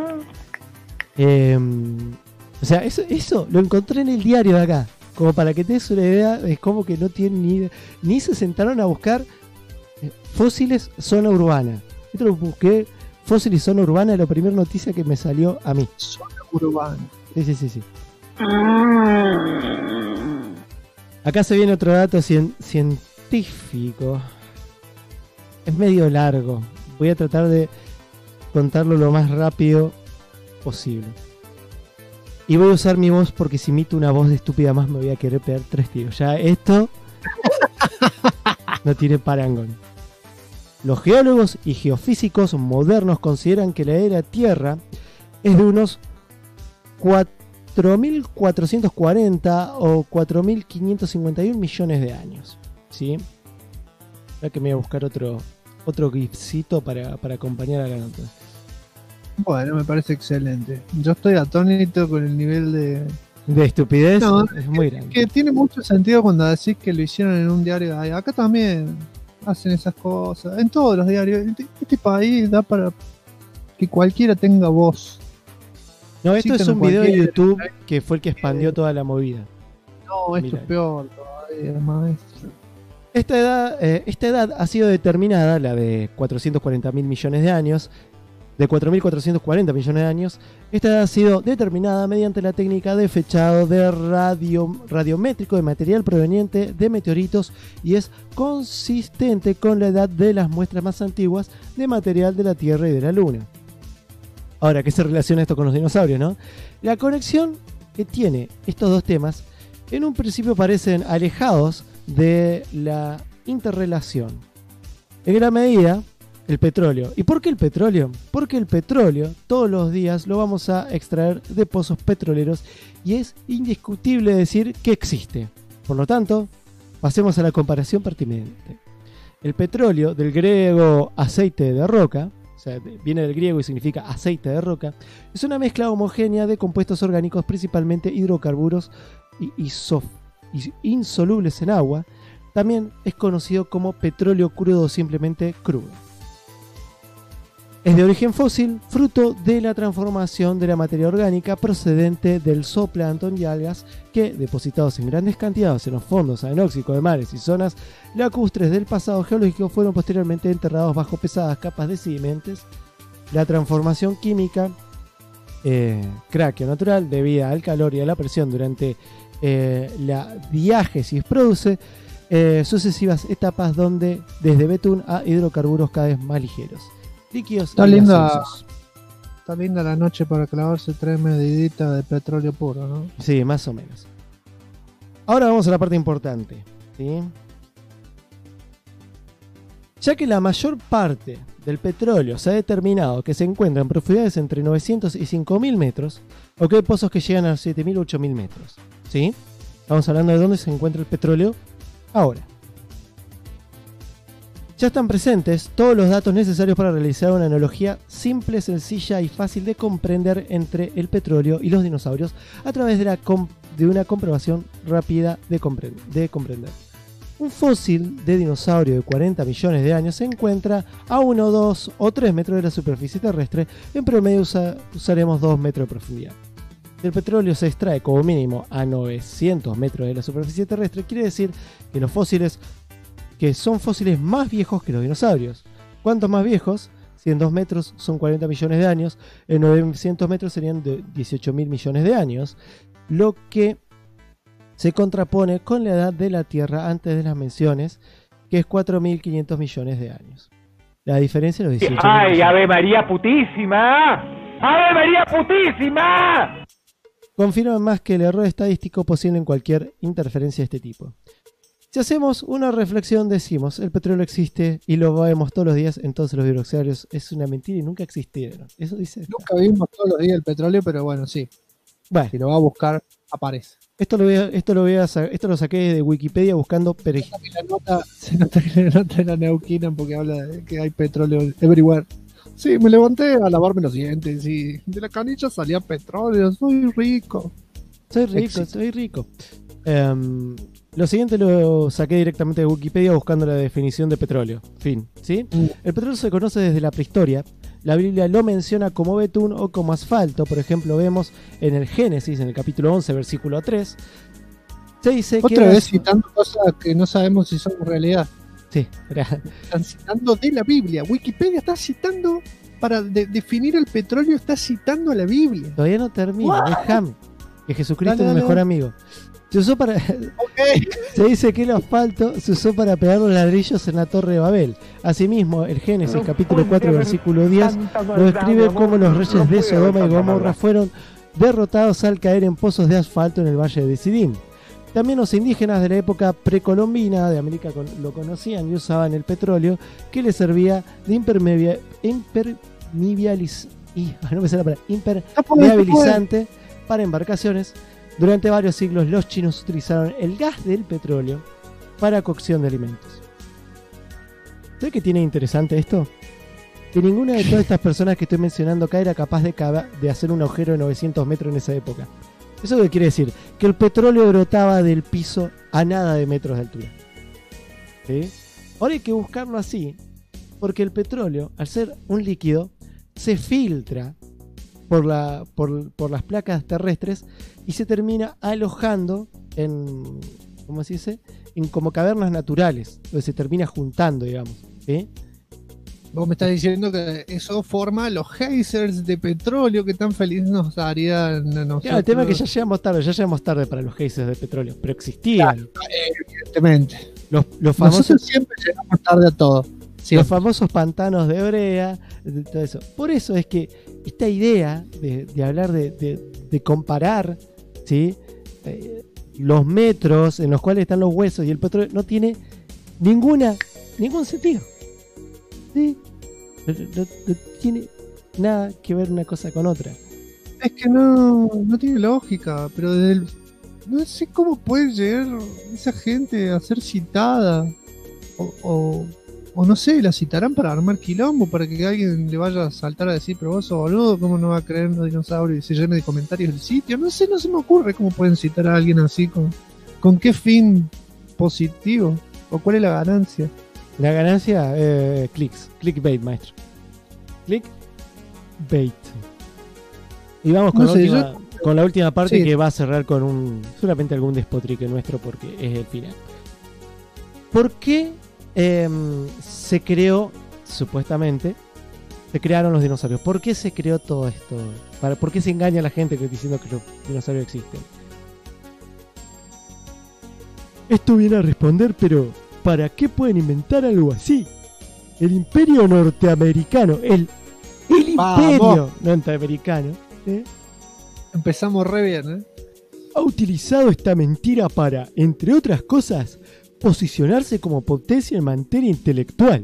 O sea, eso lo encontré en el diario de acá. Como para que te des una idea, es como que no tienen ni se sentaron a buscar fósiles zona urbana. Esto lo busqué, fósiles zona urbana, la primera noticia que me salió a mí. Zona urbana. Sí. Acá se viene otro dato científico. Es medio largo. Voy a tratar de contarlo lo más rápido posible. Y voy a usar mi voz porque si imito una voz de estúpida más me voy a querer pegar 3 tiros. Ya esto no tiene parangón. Los geólogos y geofísicos modernos consideran que la era Tierra es de unos 4.440 o 4.551 millones de años. ¿Sí? Ya que me voy a buscar otro gifcito para acompañar a la nota. Bueno, me parece excelente. Yo estoy atónito con el nivel de estupidez. No, es muy grande. que tiene mucho sentido cuando decís que lo hicieron en un diario. Ay, acá también hacen esas cosas. En todos los diarios. Este país da para que cualquiera tenga voz. No, esto es Citan un video de cualquiera. YouTube que fue el que expandió toda la movida. No, esto Mira. es peor todavía, maestro. Esta edad ha sido determinada, la de 440.000 millones de años, de 4.440 millones de años. Esta ha sido determinada mediante la técnica de fechado de radiométrico de material proveniente de meteoritos y es consistente con la edad de las muestras más antiguas de material de la Tierra y de la Luna. Ahora, ¿qué se relaciona esto con los dinosaurios, no? La conexión que tiene estos dos temas en un principio parecen alejados de la interrelación. En gran medida, el petróleo. ¿Y por qué el petróleo? Porque el petróleo todos los días lo vamos a extraer de pozos petroleros y es indiscutible decir que existe. Por lo tanto, pasemos a la comparación pertinente. El petróleo, del griego aceite de roca, o sea, viene del griego y significa aceite de roca, es una mezcla homogénea de compuestos orgánicos, principalmente hidrocarburos y insolubles en agua. También es conocido como petróleo crudo o simplemente crudo. Es de origen fósil, fruto de la transformación de la materia orgánica procedente del zooplancton y algas que, depositados en grandes cantidades en los fondos arenóxicos de mares y zonas lacustres del pasado geológico, fueron posteriormente enterrados bajo pesadas capas de sedimentes. La transformación química, craqueo natural, debida al calor y a la presión durante la diágesis, produce sucesivas etapas donde desde betún a hidrocarburos cada vez más ligeros. Líquidos está y linda, gaseosos. está linda la noche para clavarse 3 mediditas de petróleo puro, ¿no? Sí, más o menos. Ahora vamos a la parte importante, ¿sí? Ya que la mayor parte del petróleo se ha determinado que se encuentra en profundidades entre 900 y 5.000 metros, o que hay pozos que llegan a 7.000 o 8.000 metros, ¿sí? Estamos hablando de dónde se encuentra el petróleo ahora. Ya están presentes todos los datos necesarios para realizar una analogía simple, sencilla y fácil de comprender entre el petróleo y los dinosaurios a través de una comprobación rápida de comprender. Un fósil de dinosaurio de 40 millones de años se encuentra a 1, 2 o 3 metros de la superficie terrestre. En promedio usaremos 2 metros de profundidad. Si el petróleo se extrae como mínimo a 900 metros de la superficie terrestre, quiere decir que los fósiles que son fósiles más viejos que los dinosaurios. ¿Cuántos más viejos? Si en 2 metros son 40 millones de años, en 900 metros serían de 18.000 millones de años, lo que se contrapone con la edad de la Tierra antes de las menciones, que es 4.500 millones de años. La diferencia de los 18.000 ¡Ay, Ave María putísima! ¡Ave María putísima! confirma más que el error estadístico posible en cualquier interferencia de este tipo. Si hacemos una reflexión, decimos, el petróleo existe y lo vemos todos los días, entonces los dinosaurios es una mentira y nunca existieron. Eso dice. Nunca vimos todos los días el petróleo, pero bueno, sí. Bueno, si lo va a buscar, aparece. Esto lo saqué de Wikipedia buscando perejil. Se nota que la nota de la Neuquina porque habla de que hay petróleo everywhere. Sí, me levanté a lavarme los dientes y de la canilla salía petróleo. Soy rico. Soy rico. Lo siguiente lo saqué directamente de Wikipedia buscando la definición de petróleo. Fin. ¿Sí? El petróleo se conoce desde la prehistoria. La Biblia lo menciona como betún o como asfalto. Por ejemplo, vemos en el Génesis, en el capítulo 11, versículo 3. Se dice otra vez citando cosas que no sabemos si son realidad. Sí. Están citando de la Biblia. Wikipedia está citando, para definir el petróleo, está citando a la Biblia. Todavía no termina, déjame. Que Jesucristo es mi mejor amigo. Se usó para. Se dice que el asfalto se usó para pegar los ladrillos en la Torre de Babel. Asimismo, el Génesis, capítulo 4, versículo 10, lo describe como los reyes de Sodoma y Gomorra fueron derrotados al caer en pozos de asfalto en el valle de Sidim. También los indígenas de la época precolombina de América lo conocían y usaban el petróleo que les servía de impermeabilizante para embarcaciones. Durante varios siglos los chinos utilizaron el gas del petróleo para cocción de alimentos. ¿Sabes qué tiene interesante esto? Que ninguna de todas estas personas que estoy mencionando acá era capaz de hacer un agujero de 900 metros en esa época. ¿Eso qué quiere decir? Que el petróleo brotaba del piso a nada de metros de altura. ¿Sí? Ahora hay que buscarlo así, porque el petróleo, al ser un líquido, se filtra por las placas terrestres y se termina alojando en, ¿cómo se dice? En como cavernas naturales, donde se termina juntando, digamos, ¿sí? Vos me estás diciendo que eso forma los geysers de petróleo que tan feliz nos harían a nosotros. Claro, el tema es que ya llegamos tarde para los geysers de petróleo, pero existían. Claro, evidentemente. Los famosos, nosotros siempre llegamos tarde a todo. Los famosos pantanos de brea, todo eso. Por eso es que esta idea de hablar de comparar, ¿sí? Los metros en los cuales están los huesos y el petróleo no tiene ningún sentido. ¿Sí? No tiene nada que ver una cosa con otra. Es que no tiene lógica, pero no sé cómo puede llegar esa gente a ser citada. O no sé, la citarán para armar quilombo, para que alguien le vaya a saltar a decir, pero vos sos boludo, ¿cómo no va a creer en los dinosaurios? Y se llene de comentarios el sitio. No sé, no se me ocurre cómo pueden citar a alguien así, con qué fin positivo, o cuál es la ganancia. La ganancia, clickbait, maestro. Clickbait. Y vamos con la última parte, que va a cerrar con solamente algún despotrique nuestro, porque es el final. ¿Por qué se creó, supuestamente, se crearon los dinosaurios? ¿Por qué se creó todo esto? ¿Por qué se engaña a la gente diciendo que los dinosaurios existen? Esto viene a responder, pero ¿para qué pueden inventar algo así? El imperio norteamericano, el imperio norteamericano, empezamos re bien, ha utilizado esta mentira para, entre otras cosas, posicionarse como potencia en materia intelectual.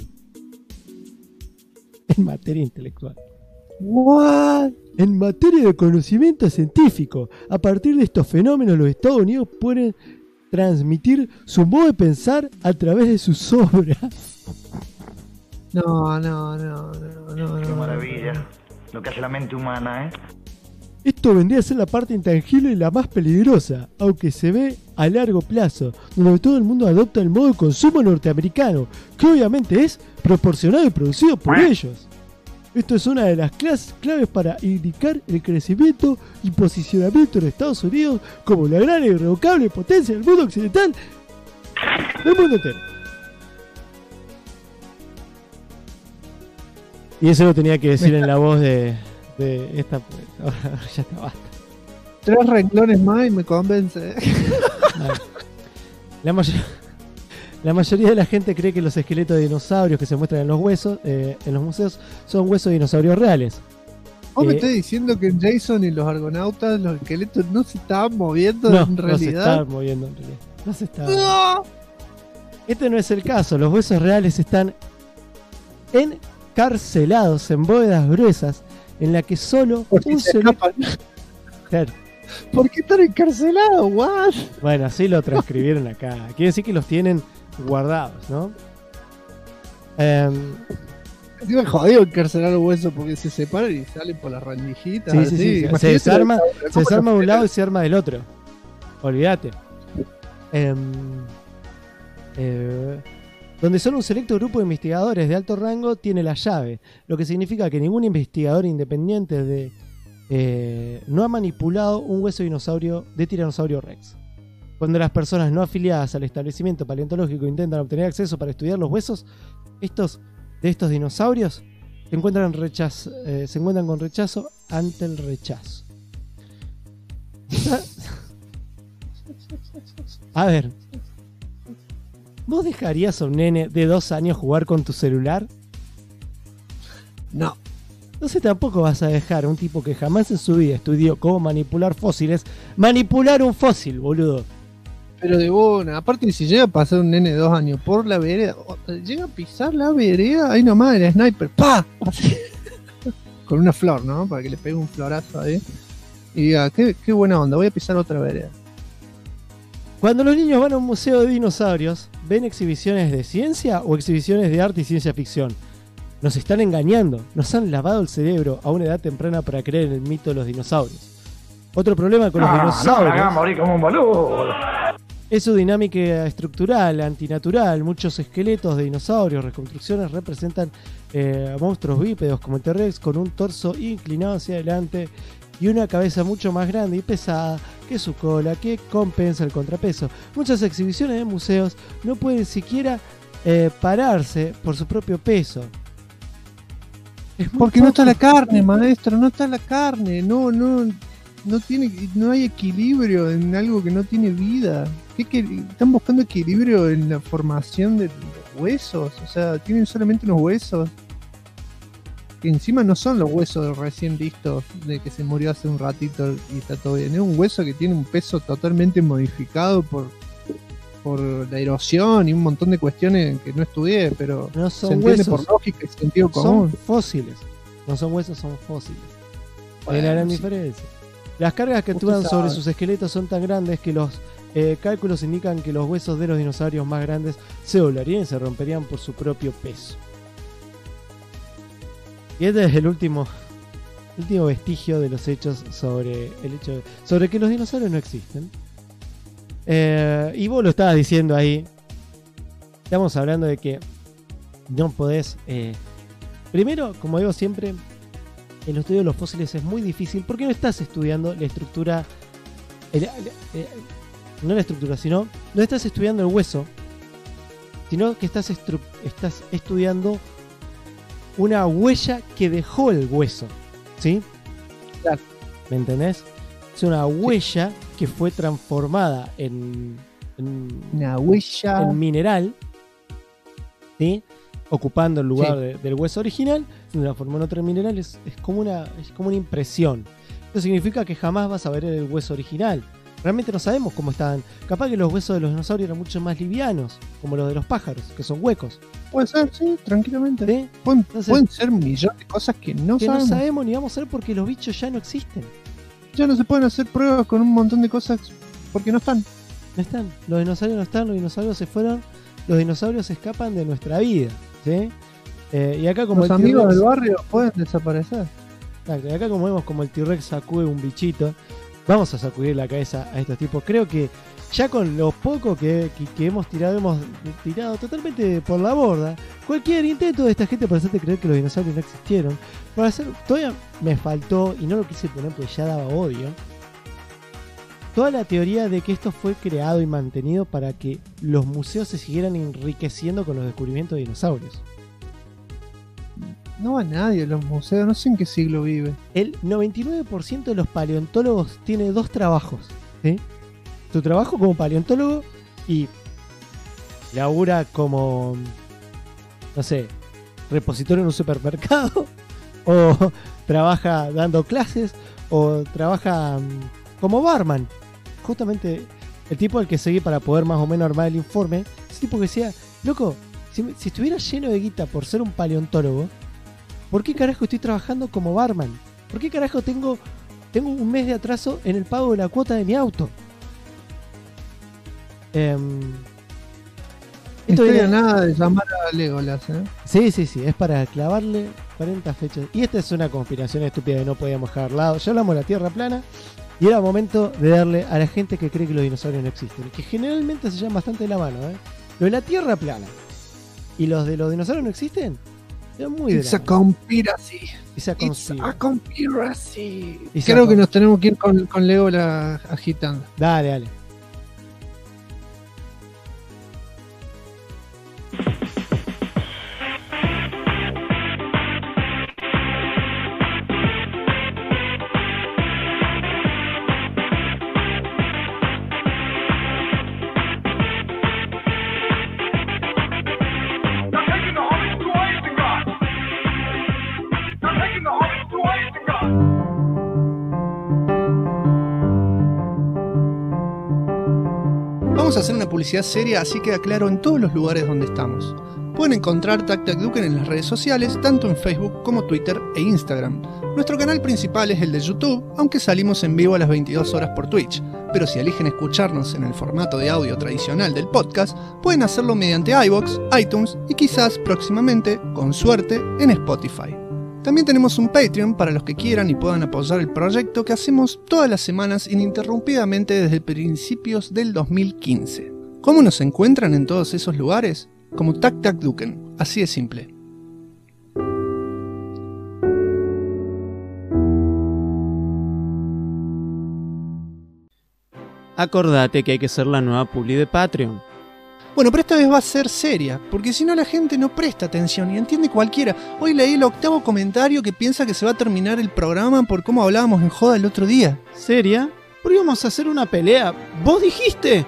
En materia intelectual. ¿What? En materia de conocimiento científico. A partir de estos fenómenos, los Estados Unidos pueden transmitir su modo de pensar a través de sus obras. No. Qué maravilla. Lo que hace la mente humana, ¿eh? Esto vendría a ser la parte intangible y la más peligrosa, aunque se ve a largo plazo, donde todo el mundo adopta el modo de consumo norteamericano, que obviamente es proporcionado y producido por ellos. Esto es una de las claves para indicar el crecimiento y posicionamiento de Estados Unidos como la gran e irrevocable potencia del mundo occidental, del mundo entero. Y eso lo tenía que decir en la voz de esta. Ya está, basta. 3 renglones más y me convence. La mayoría de la gente cree que los esqueletos de dinosaurios que se muestran en los huesos, en los museos, son huesos de dinosaurios reales. ¿Vos me estás diciendo que en Jason y los argonautas los esqueletos no se estaban moviendo en realidad? No se estaban moviendo en realidad. No se estaban. ¡No! Este no es el caso. Los huesos reales están encarcelados en bóvedas gruesas en la que solo un solo... Claro. ¿Por qué están encarcelados? ¿What? Bueno, así lo transcribieron acá. Quiere decir que los tienen guardados, ¿no? Encima jodido encarcelar los huesos porque se separan y salen por las randijitas. Sí. Se desarma de un lado y se arma del otro. Olvídate. Donde solo un selecto grupo de investigadores de alto rango tiene la llave, lo que significa que ningún investigador independiente no ha manipulado un hueso de tiranosaurio Rex. Cuando las personas no afiliadas al establecimiento paleontológico intentan obtener acceso para estudiar los huesos de estos dinosaurios, se encuentran con rechazo ante el rechazo. A ver, ¿vos dejarías a un nene de 2 años jugar con tu celular? No. Entonces tampoco vas a dejar a un tipo que jamás en su vida estudió cómo manipular fósiles manipular un fósil, boludo. Pero de buena, aparte si llega a pasar un nene de 2 años por la vereda, llega a pisar la vereda, ahí nomás el sniper, ¡pa! Con una flor, ¿no? Para que le pegue un florazo ahí. Y diga, qué buena onda, voy a pisar otra vereda. Cuando los niños van a un museo de dinosaurios, ¿ven exhibiciones de ciencia o exhibiciones de arte y ciencia ficción? Nos están engañando, nos han lavado el cerebro a una edad temprana para creer en el mito de los dinosaurios. Otro problema con los dinosaurios... No, morir como un boludo. Es su dinámica estructural, antinatural. Muchos esqueletos de dinosaurios, reconstrucciones representan monstruos bípedos como el T-Rex con un torso inclinado hacia adelante y una cabeza mucho más grande y pesada que su cola, que compensa el contrapeso. Muchas exhibiciones de museos no pueden siquiera pararse por su propio peso. Porque no está la carne, maestro, no está la carne, no hay equilibrio en algo que no tiene vida. Están buscando equilibrio en la formación de los huesos, o sea, tienen solamente unos huesos que encima no son los huesos recién vistos de que se murió hace un ratito y está todo bien. Es un hueso que tiene un peso totalmente modificado por la erosión y un montón de cuestiones que no estudié, pero no son se entiende huesos, por lógica y sentido común. Son fósiles, no son huesos, son fósiles. Hay una gran diferencia. Las cargas que actúan sobre sus esqueletos son tan grandes que los cálculos indican que los huesos de los dinosaurios más grandes se doblarían y se romperían por su propio peso. Y este es el último vestigio de los hechos sobre que los dinosaurios no existen. Y vos lo estabas diciendo ahí. Estamos hablando de que no podés. Primero, como digo siempre, el estudio de los fósiles es muy difícil porque no estás estudiando la estructura. No la estructura, sino. No estás estudiando el hueso, sino que estás estudiando una huella que dejó el hueso. ¿Sí? Claro. ¿Me entendés? Es una huella que fue transformada en una huella en mineral, ¿sí? Ocupando el lugar del hueso original, se transformó en otro mineral. Es como una impresión. Eso significa que jamás vas a ver el hueso original. Realmente no sabemos cómo estaban. Capaz que los huesos de los dinosaurios eran mucho más livianos, como los de los pájaros, que son huecos. Puede ser, sí, tranquilamente. ¿Sí? Pueden ser millones de cosas que no sabemos ni vamos a ver porque los bichos ya no existen. Ya no se pueden hacer pruebas con un montón de cosas porque no están. No están. Los dinosaurios no están, los dinosaurios se fueron, los dinosaurios escapan de nuestra vida. ¿Sí? Y acá como los amigos del barrio pueden desaparecer. Exacto. Y acá como vemos como el T-Rex sacude un bichito, vamos a sacudir la cabeza a estos tipos. Creo que ya con lo poco que hemos tirado totalmente por la borda cualquier intento de esta gente para hacerte creer que los dinosaurios no existieron. Todavía me faltó, y no lo quise poner porque ya daba odio, toda la teoría de que esto fue creado y mantenido para que los museos se siguieran enriqueciendo con los descubrimientos de dinosaurios. No va nadie a los museos, no sé en qué siglo vive. El 99% de los paleontólogos tiene 2 trabajos, ¿sí? Su trabajo como paleontólogo y labura como, no sé, repositor en un supermercado, o trabaja dando clases, o trabaja como barman. Justamente el tipo al que seguí para poder más o menos armar el informe, ese tipo que decía, loco, si estuviera lleno de guita por ser un paleontólogo, ¿por qué carajo estoy trabajando como barman? ¿Por qué carajo tengo un mes de atraso en el pago de la cuota de mi auto? Estoy a nada de llamar a Legolas, ¿eh? Sí, es para clavarle 40 fechas. Y esta es una conspiración estúpida que no podíamos dejar al lado. Ya hablamos de la Tierra plana y era momento de darle a la gente que cree que los dinosaurios no existen, y que generalmente se llevan bastante de la mano, ¿eh? Lo de la Tierra plana y los de los dinosaurios no existen. Muy It's a conspiracy. It's a conspiracy. Creo que nos tenemos que ir con Legolas agitando. Dale. Vamos a hacer una publicidad seria, así queda claro en todos los lugares donde estamos. Pueden encontrar Tac Tac Duken en las redes sociales, tanto en Facebook como Twitter e Instagram. Nuestro canal principal es el de YouTube, aunque salimos en vivo a las 22 horas por Twitch. Pero si eligen escucharnos en el formato de audio tradicional del podcast, pueden hacerlo mediante iVoox, iTunes y quizás próximamente, con suerte, en Spotify. También tenemos un Patreon para los que quieran y puedan apoyar el proyecto que hacemos todas las semanas ininterrumpidamente desde principios del 2015. ¿Cómo nos encuentran en todos esos lugares? Como Tac Tac Duken, así de simple. Acordate que hay que ser la nueva publi de Patreon. Bueno, pero esta vez va a ser seria, porque si no la gente no presta atención y entiende cualquiera. Hoy leí el 8º comentario que piensa que se va a terminar el programa por cómo hablábamos en joda el otro día. ¿Seria? ¿Por qué íbamos a hacer una pelea? ¿Vos dijiste?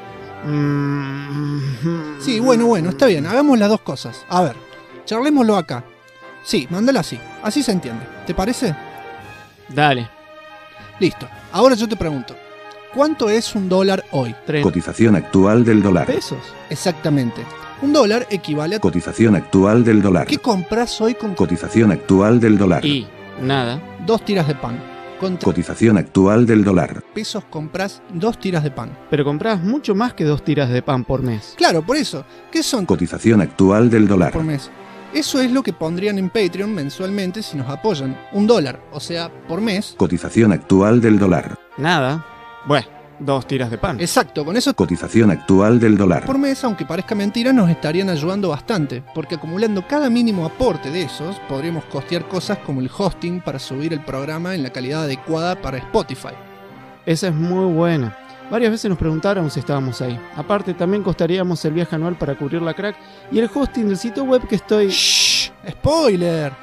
Sí, bueno, está bien, hagamos las dos cosas. A ver, charlémoslo acá. Sí, mándala así se entiende. ¿Te parece? Dale. Listo, ahora yo te pregunto, ¿cuánto es $1 hoy? 3 Cotización actual del dólar. pesos. Exactamente. $1 equivale a... Cotización actual del dólar. ¿Qué compras hoy con Cotización actual del dólar. Y nada. 2 tiras de pan? Con 3 Cotización actual del dólar. pesos compras 2 tiras de pan. Pero comprás mucho más que 2 tiras de pan por mes. Claro, por eso. ¿Qué son Cotización actual del dólar. por mes? Eso es lo que pondrían en Patreon mensualmente si nos apoyan. $1, o sea, por mes. Cotización actual del dólar. Nada. Bueno, 2 tiras de pan. Exacto, con eso Cotización actual del dólar. por mes, aunque parezca mentira, nos estarían ayudando bastante, porque acumulando cada mínimo aporte de esos, podríamos costear cosas como el hosting para subir el programa en la calidad adecuada para Spotify. Esa es muy buena. Varias veces nos preguntaron si estábamos ahí. Aparte, también costaríamos el viaje anual para cubrir la crack y el hosting del sitio web que estoy... ¡Shh! ¡Spoiler!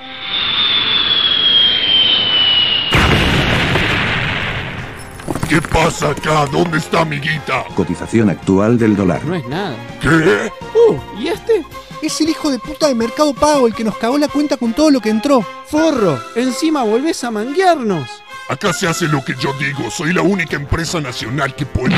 ¿Qué pasa acá? ¿Dónde está amiguita? Cotización actual del dólar. No es nada. ¿Qué? ¿Y este? Es el hijo de puta de Mercado Pago el que nos cagó la cuenta con todo lo que entró. ¡Forro! ¡Encima volvés a manguearnos! Acá se hace lo que yo digo. Soy la única empresa nacional que puede...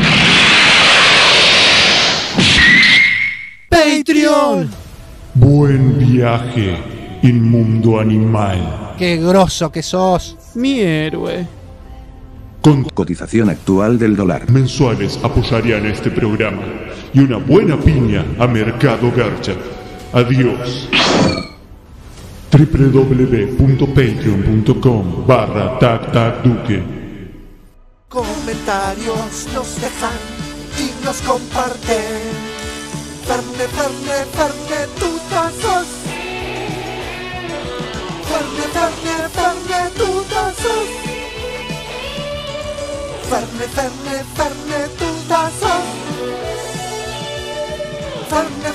¡Patreon! Buen viaje, inmundo animal. ¡Qué grosso que sos! Mi héroe. Con Cotización actual del dólar. mensuales apoyarían este programa y una buena piña a Mercado Garcha. Adiós. www.patreon.com/tactacduque. Comentarios nos dejan y nos comparten. Ferne, tutazos. Ferne, tutazos. Ferne, tutazos. Ferne,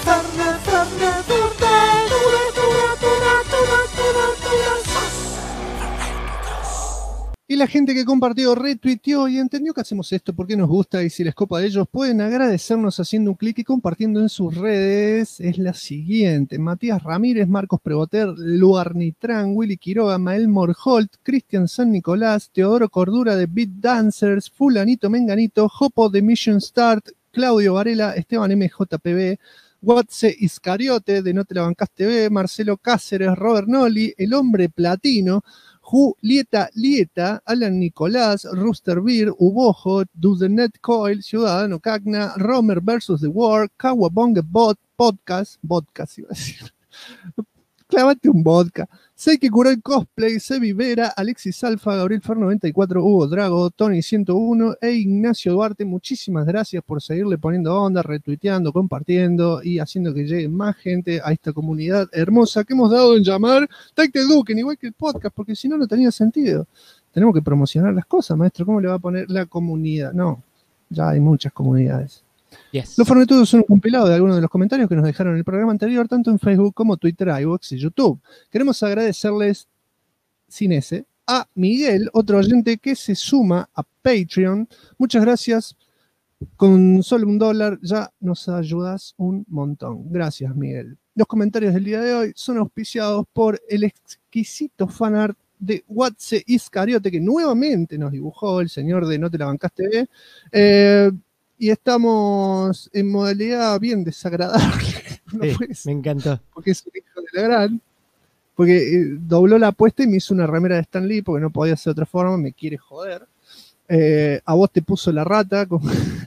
Y la gente que compartió, retuiteó y entendió que hacemos esto porque nos gusta y si les copa a ellos pueden agradecernos haciendo un clic y compartiendo en sus redes es la siguiente: Matías Ramírez, Marcos Preboter, Luarnitrán, Willy Quiroga, Mael Morholt, Cristian San Nicolás, Teodoro Cordura de Beat Dancers, Fulanito Menganito, Jopo de Mission Start, Claudio Varela, Esteban MJPB, Watse Iscariote de No Te La Bancás TV, Marcelo Cáceres, Robert Nolli, El Hombre Platino, Julieta Lieta, Alan Nicolás, Rooster Beer, Ubojo, Do The Net Coil, Ciudadano Cagna, Romer vs. The War, Kawabonga Podcast iba a decir. Clávate un vodka. Sé que curó el cosplay, Sebi Vera, Alexis Alfa, Gabriel Fer 94, Hugo Drago, Tony 101 e Ignacio Duarte. Muchísimas gracias por seguirle poniendo onda, retuiteando, compartiendo y haciendo que llegue más gente a esta comunidad hermosa que hemos dado en llamar Tacteduque, igual que el podcast, porque si no, no tenía sentido. Tenemos que promocionar las cosas, maestro. ¿Cómo le va a poner la comunidad? No, ya hay muchas comunidades. Yes. Los Fornetudos son un compilado de algunos de los comentarios que nos dejaron en el programa anterior, tanto en Facebook como Twitter, iVoox y YouTube. Queremos agradecerles, sin ese, a Miguel, otro oyente que se suma a Patreon. Muchas gracias. Con solo $1 ya nos ayudas un montón. Gracias, Miguel. Los comentarios del día de hoy son auspiciados por el exquisito fanart de Watse Iscariote, que nuevamente nos dibujó el señor de No Te La Bancás TV. Y estamos en modalidad bien desagradable. No Sí, puede ser, me encantó. porque es un hijo de la gran. Porque dobló la apuesta y me hizo una remera de Stan Lee porque no podía ser de otra forma, me quiere joder. A vos te puso la rata con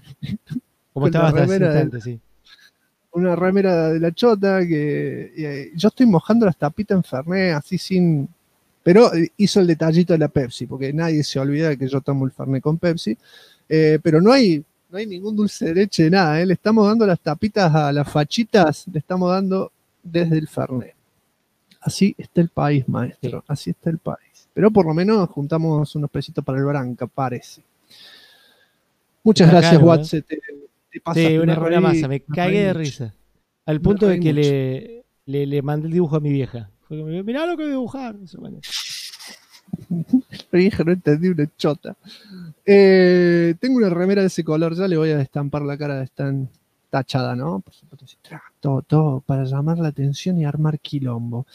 Como la estabas hace remera instante, sí. una remera de la chota que yo estoy mojando las tapitas en Fernet así sin... Pero hizo el detallito de la Pepsi, porque nadie se olvida de que yo tomo el Fernet con Pepsi. Pero no hay ningún dulce de leche, nada, ¿eh? Le estamos dando las tapitas a las fachitas, le estamos dando desde el Fernet. Así está el país, maestro, sí. Así está el país. Pero por lo menos juntamos unos pesitos para el Branca, parece. Muchas gracias, Watse. Te te pasaste, Sí, una reí, masa, me cagué de mucho. risa. Al punto de reí que le mandé el dibujo a mi vieja. Fue como, mirá lo que voy a dibujar. Eso, bueno. Mi hija no entendí una chota. Tengo una remera de ese color, ya le voy a estampar la cara de Stan tachada, ¿no? Por supuesto, así, todo para llamar la atención y armar quilombo.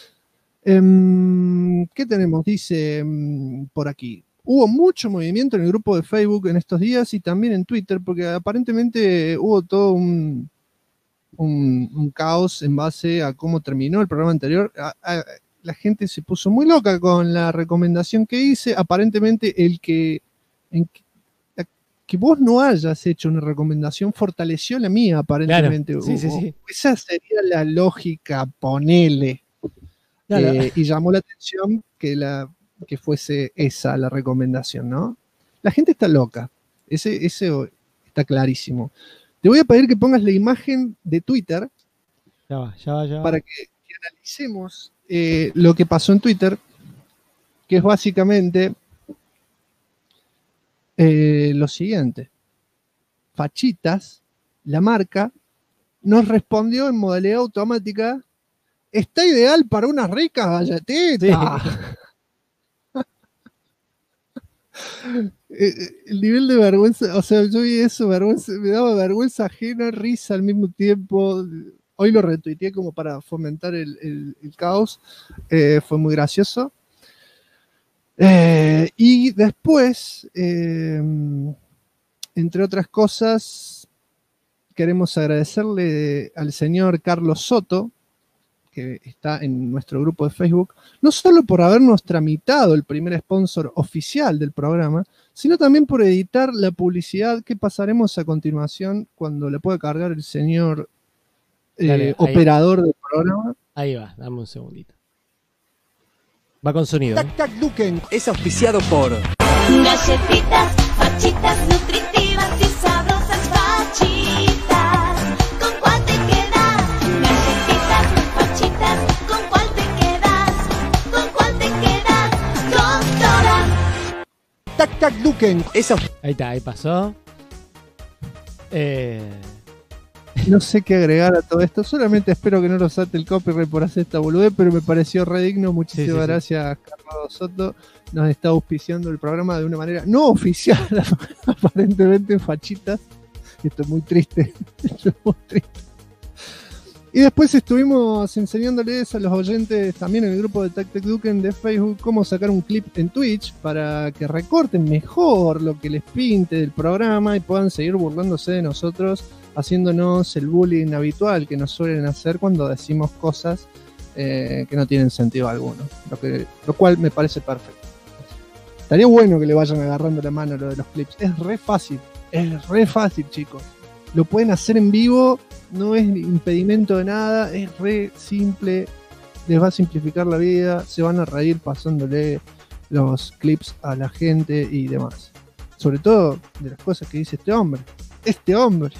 ¿Qué tenemos? Dice por aquí. Hubo mucho movimiento en el grupo de Facebook en estos días y también en Twitter, porque aparentemente hubo todo un caos en base a cómo terminó el programa anterior. La gente se puso muy loca con la recomendación que hice. Aparentemente que vos no hayas hecho una recomendación fortaleció la mía, aparentemente. Claro, sí. Esa sería la lógica, ponele. Claro. Y llamó la atención que fuese esa la recomendación, ¿no? La gente está loca. Ese está clarísimo. Te voy a pedir que pongas la imagen de Twitter. Ya va. Para que analicemos lo que pasó en Twitter, que es básicamente lo siguiente. Fachitas, la marca, nos respondió en modalidad automática: está ideal para unas ricas galletitas. Sí. El nivel de vergüenza, o sea, yo vi eso, me daba vergüenza ajena, risa al mismo tiempo. Hoy lo retuiteé como para fomentar el caos. Fue muy gracioso. Y después, entre otras cosas, queremos agradecerle al señor Carlos Soto, que está en nuestro grupo de Facebook, no solo por habernos tramitado el primer sponsor oficial del programa, sino también por editar la publicidad que pasaremos a continuación cuando le pueda cargar el señor operador del programa. Ahí va, dame un segundito. Va con sonido. Tac Tac Duken es auspiciado por galletitas, fachitas nutritivas y sabrosas fachitas. ¿Con cuál te quedas? Galletitas, fachitas, ¿con cuál te quedas? ¿Con cuál te quedas? Con todas. Tac Tac Duken es Ahí está, ahí pasó. No sé qué agregar a todo esto, solamente espero que no nos salte el copyright por hacer esta boludez, pero me pareció re digno. Muchísimas gracias, Carlos Soto. Nos está auspiciando el programa de una manera no oficial, aparentemente fachitas. Esto es muy triste. Y después estuvimos enseñándoles a los oyentes también en el grupo de Tac Tac Duken de Facebook cómo sacar un clip en Twitch para que recorten mejor lo que les pinte del programa y puedan seguir burlándose de nosotros, haciéndonos el bullying habitual que nos suelen hacer cuando decimos cosas que no tienen sentido alguno, lo cual me parece perfecto. Estaría bueno que le vayan agarrando la mano a lo de los clips. Es re fácil, chicos. Lo pueden hacer en vivo, no es impedimento de nada, es re simple, les va a simplificar la vida, se van a reír pasándole los clips a la gente y demás. Sobre todo de las cosas que dice este hombre. Este hombre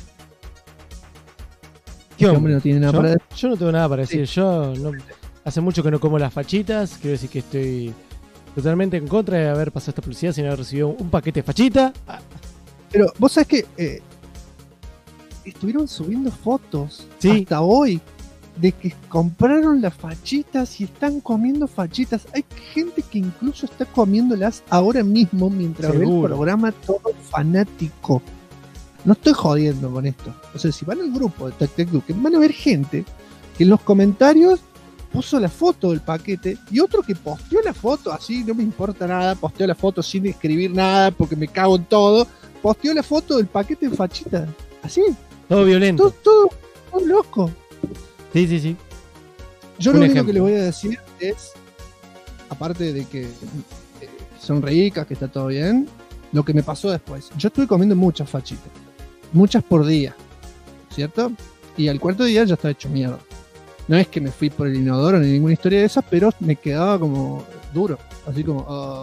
no tiene nada para decir. Yo no tengo nada para decir. Yo hace mucho que no como las fachitas. Quiero decir que estoy totalmente en contra de haber pasado esta publicidad sin haber recibido un paquete de fachita. Pero vos sabés que estuvieron subiendo fotos hasta hoy de que compraron las fachitas y están comiendo fachitas. Hay gente que incluso está comiéndolas ahora mismo mientras ve el programa, todo fanático. No estoy jodiendo con esto. O sea, si van al grupo de Tac Tac Duken, van a ver gente que en los comentarios puso la foto del paquete y otro que posteó la foto así, no me importa nada, posteó la foto sin escribir nada porque me cago en todo, posteó la foto del paquete de fachitas. Así. Todo violento. Todo loco. Sí. Yo lo único que les voy a decir es, aparte de que son ricas, que está todo bien, lo que me pasó después. Yo estuve comiendo muchas fachitas. Muchas por día, ¿cierto? Y al cuarto día ya estaba hecho mierda. No es que me fui por el inodoro ni ninguna historia de esas, pero me quedaba como duro. Así como...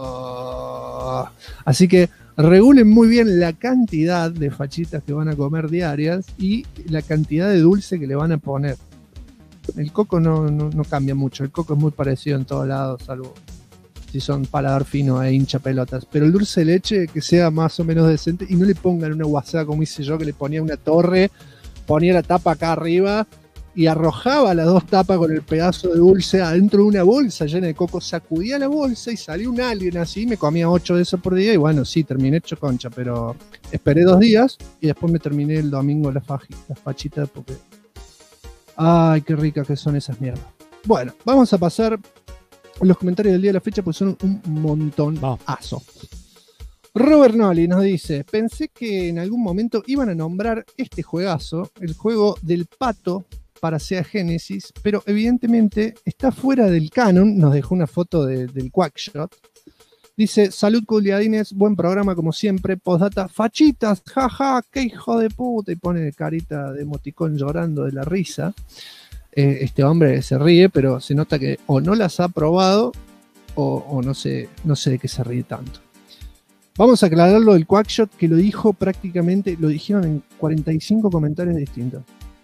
Así que regulen muy bien la cantidad de fachitas que van a comer diarias y la cantidad de dulce que le van a poner. El coco no cambia mucho. El coco es muy parecido en todos lados, salvo si son paladar fino e hincha pelotas. Pero el dulce de leche que sea más o menos decente y no le pongan una guasada como hice yo, que le ponía una torre, ponía la tapa acá arriba y arrojaba las 2 tapas con el pedazo de dulce adentro de una bolsa llena de coco, sacudía la bolsa y salía un alien así, me comía 8 de esos por día y bueno, sí, terminé hecho concha, pero esperé 2 días y después me terminé el domingo las fachitas porque... Ay, qué ricas que son esas mierdas. Bueno, vamos a pasar los comentarios del día de la fecha, pues son un montonazo. Robert Nolly nos dice: pensé que en algún momento iban a nombrar este juegazo, el juego del pato para Sega Genesis, pero evidentemente está fuera del canon. Nos dejó una foto del Quackshot. Dice: salud culiadines, buen programa como siempre, postdata, fachitas, jaja, qué hijo de puta, y pone carita de emoticón llorando de la risa. Este hombre se ríe, pero se nota que o no las ha probado o no sé de qué se ríe tanto. Vamos a aclarar lo del Quackshot, que lo dijeron en 45 comentarios distintos.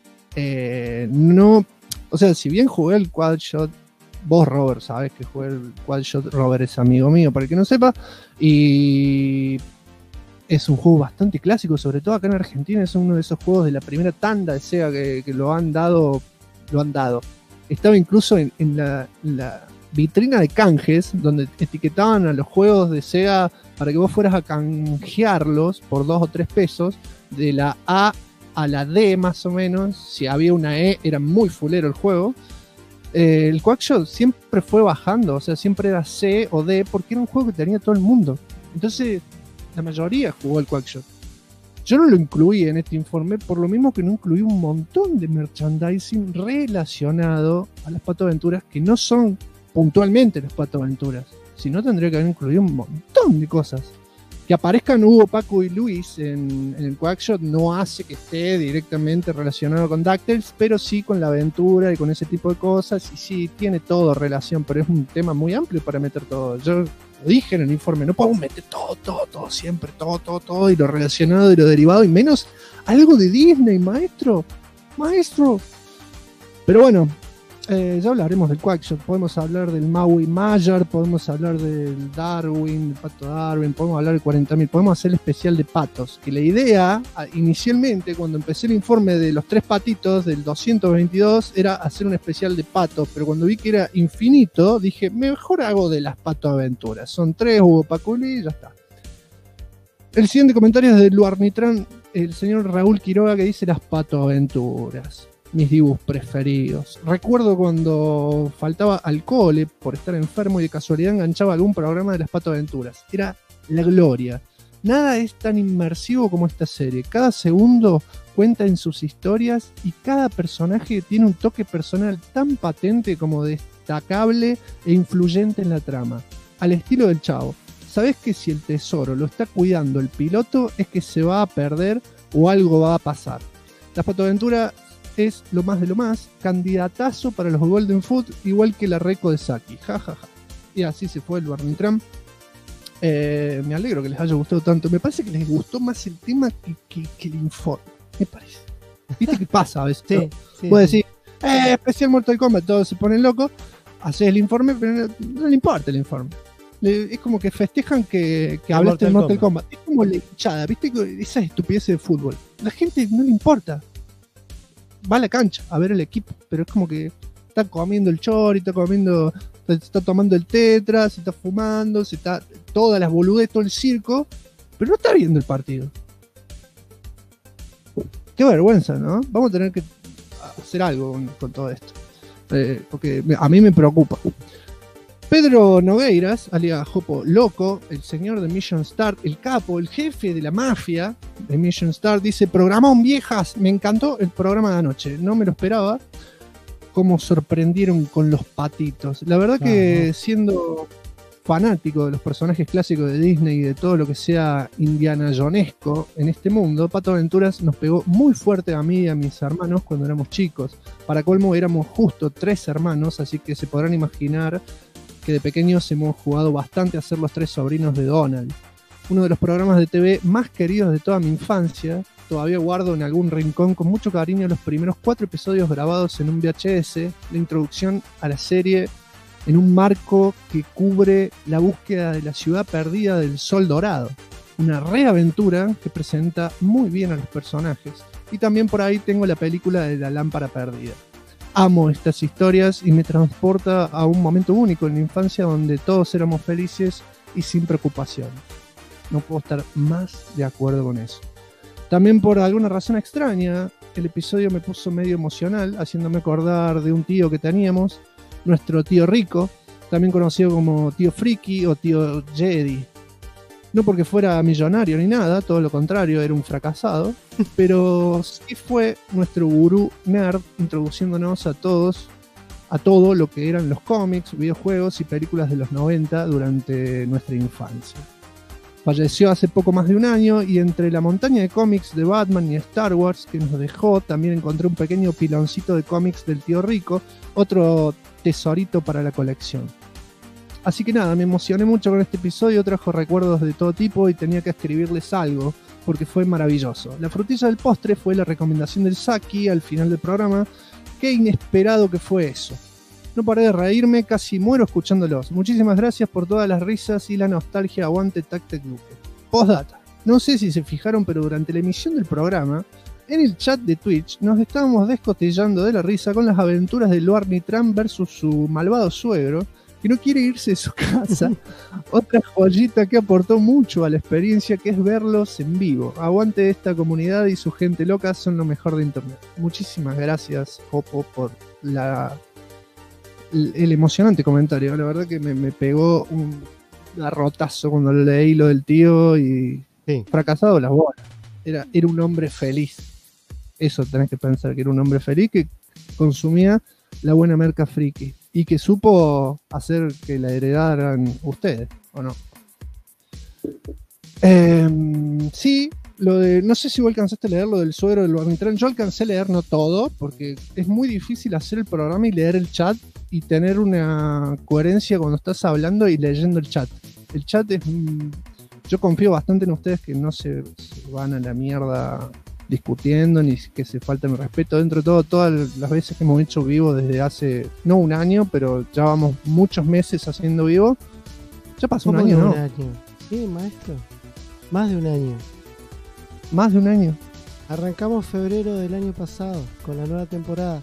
No, o sea, si bien jugué el Quackshot, vos, Robert, sabés que jugué el Quackshot, Robert es amigo mío, para el que no sepa, y es un juego bastante clásico, sobre todo acá en Argentina, es uno de esos juegos de la primera tanda de Sega que lo han dado. Estaba incluso en la vitrina de canjes, donde etiquetaban a los juegos de Sega para que vos fueras a canjearlos por 2 o 3 pesos, de la A a la D más o menos. Si había una E era muy fulero el juego. El Quackshot siempre fue bajando, o sea, siempre era C o D, porque era un juego que tenía todo el mundo. Entonces la mayoría jugó el Quackshot. Yo no lo incluí en este informe, por lo mismo que no incluí un montón de merchandising relacionado a las patoaventuras, que no son puntualmente las patoaventuras, sino tendría que haber incluido un montón de cosas. Que aparezcan Hugo, Paco y Luis en el Quackshot no hace que esté directamente relacionado con DuckTales, pero sí con la aventura y con ese tipo de cosas, y sí, tiene todo relación, pero es un tema muy amplio para meter todo. Yo lo dije en el informe, no podemos meter todo, siempre, todo, y lo relacionado y lo derivado, y menos algo de Disney, maestro. Pero bueno, ya hablaremos del Quackshot, podemos hablar del Maui Mayer, podemos hablar del Darwin, del Pato Darwin, podemos hablar del 40.000, podemos hacer el especial de patos, que la idea, inicialmente, cuando empecé el informe de los 3 patitos del 222, era hacer un especial de patos, pero cuando vi que era infinito, dije, mejor hago de las patoaventuras. Son 3, Hugo, Paco y ya está. El siguiente comentario es de Luarnitran, el señor Raúl Quiroga, que dice: las patoaventuras, mis dibujos preferidos. Recuerdo cuando faltaba al cole por estar enfermo y de casualidad enganchaba algún programa de las patoaventuras. Era la gloria. Nada es tan inmersivo como esta serie. Cada segundo cuenta en sus historias y cada personaje tiene un toque personal tan patente como destacable e influyente en la trama. Al estilo del Chavo. Sabés que si el tesoro lo está cuidando el piloto es que se va a perder o algo va a pasar. Las patoaventuras es lo más de lo más, candidatazo para los Golden Foot, igual que la Reco de Saki, jajaja. Y así se fue el Barnitram. Me alegro que les haya gustado tanto. Me parece que les gustó más el tema que el informe, me parece. ¿Viste qué pasa a veces? Sí, puedes decir, especial Mortal Kombat, todos se ponen locos, haces el informe, pero no le importa el informe. Es como que festejan que hablaste de Mortal Kombat. Es como la hinchada, ¿viste? Esas estupideces de fútbol. La gente no le importa. Va a la cancha a ver el equipo, pero es como que está comiendo el chori, está tomando el tetra, se está fumando, se está todas las boludeces, todo el circo, pero no está viendo el partido. Qué vergüenza, ¿no? Vamos a tener que hacer algo con todo esto, porque a mí me preocupa. Pedro Nogueiras, alias Jopo Loco, el señor de Mission Start, el capo, el jefe de la mafia de Mission Start, dice: programón viejas, me encantó el programa de anoche, no me lo esperaba, cómo sorprendieron con los patitos. La verdad que siendo fanático de los personajes clásicos de Disney y de todo lo que sea Indiana Jonesco en este mundo, Pato Aventuras nos pegó muy fuerte a mí y a mis hermanos cuando éramos chicos. Para colmo éramos justo 3 hermanos, así que se podrán imaginar que de pequeños hemos jugado bastante a ser los 3 sobrinos de Donald. Uno de los programas de TV más queridos de toda mi infancia. Todavía guardo en algún rincón con mucho cariño los primeros 4 episodios grabados en un VHS, la introducción a la serie en un marco que cubre la búsqueda de la ciudad perdida del Sol Dorado. Una reaventura que presenta muy bien a los personajes. Y también por ahí tengo la película de La Lámpara Perdida. Amo estas historias y me transporta a un momento único en la infancia donde todos éramos felices y sin preocupación. No puedo estar más de acuerdo con eso. También por alguna razón extraña, el episodio me puso medio emocional, haciéndome acordar de un tío que teníamos, nuestro tío Rico, también conocido como tío Friki o tío Jedi. No porque fuera millonario ni nada, todo lo contrario, era un fracasado, pero sí fue nuestro gurú nerd introduciéndonos a todo lo que eran los cómics, videojuegos y películas de los 90 durante nuestra infancia. Falleció hace poco más de un año y entre la montaña de cómics de Batman y Star Wars que nos dejó, también encontré un pequeño piloncito de cómics del tío Rico, otro tesorito para la colección. Así que nada, me emocioné mucho con este episodio, trajo recuerdos de todo tipo y tenía que escribirles algo, porque fue maravilloso. La frutilla del postre fue la recomendación del Saki al final del programa. Qué inesperado que fue eso. No paré de reírme, casi muero escuchándolos. Muchísimas gracias por todas las risas y la nostalgia. Aguante Tactic Luke. Postdata. No sé si se fijaron, pero durante la emisión del programa, en el chat de Twitch, nos estábamos descostillando de la risa con las aventuras de Luarni Tran versus su malvado suegro, que no quiere irse de su casa. Otra joyita que aportó mucho a la experiencia, que es verlos en vivo. Aguante esta comunidad y su gente loca, son lo mejor de internet. Muchísimas gracias, Jopo, por el emocionante comentario. La verdad que me pegó un garrotazo cuando leí lo del tío y sí. Fracasado las bolas. Era un hombre feliz. Eso tenés que pensar, que era un hombre feliz que consumía la buena merca friki. Y que supo hacer que la heredaran ustedes, ¿o no? Sí, no sé si vos alcanzaste a leer lo del suegro del Barnitrán. Yo alcancé a leer, no todo, porque es muy difícil hacer el programa y leer el chat y tener una coherencia cuando estás hablando y leyendo el chat. El chat es... Yo confío bastante en ustedes que no se van a la mierda discutiendo ni que se falta mi respeto. Dentro de todo, todas las veces que hemos hecho vivo desde hace, no un año, pero ya vamos muchos meses haciendo vivo. Ya pasó un año, ¿no? Sí, maestro. Más de un año. Más de un año. Arrancamos febrero del año pasado con la nueva temporada.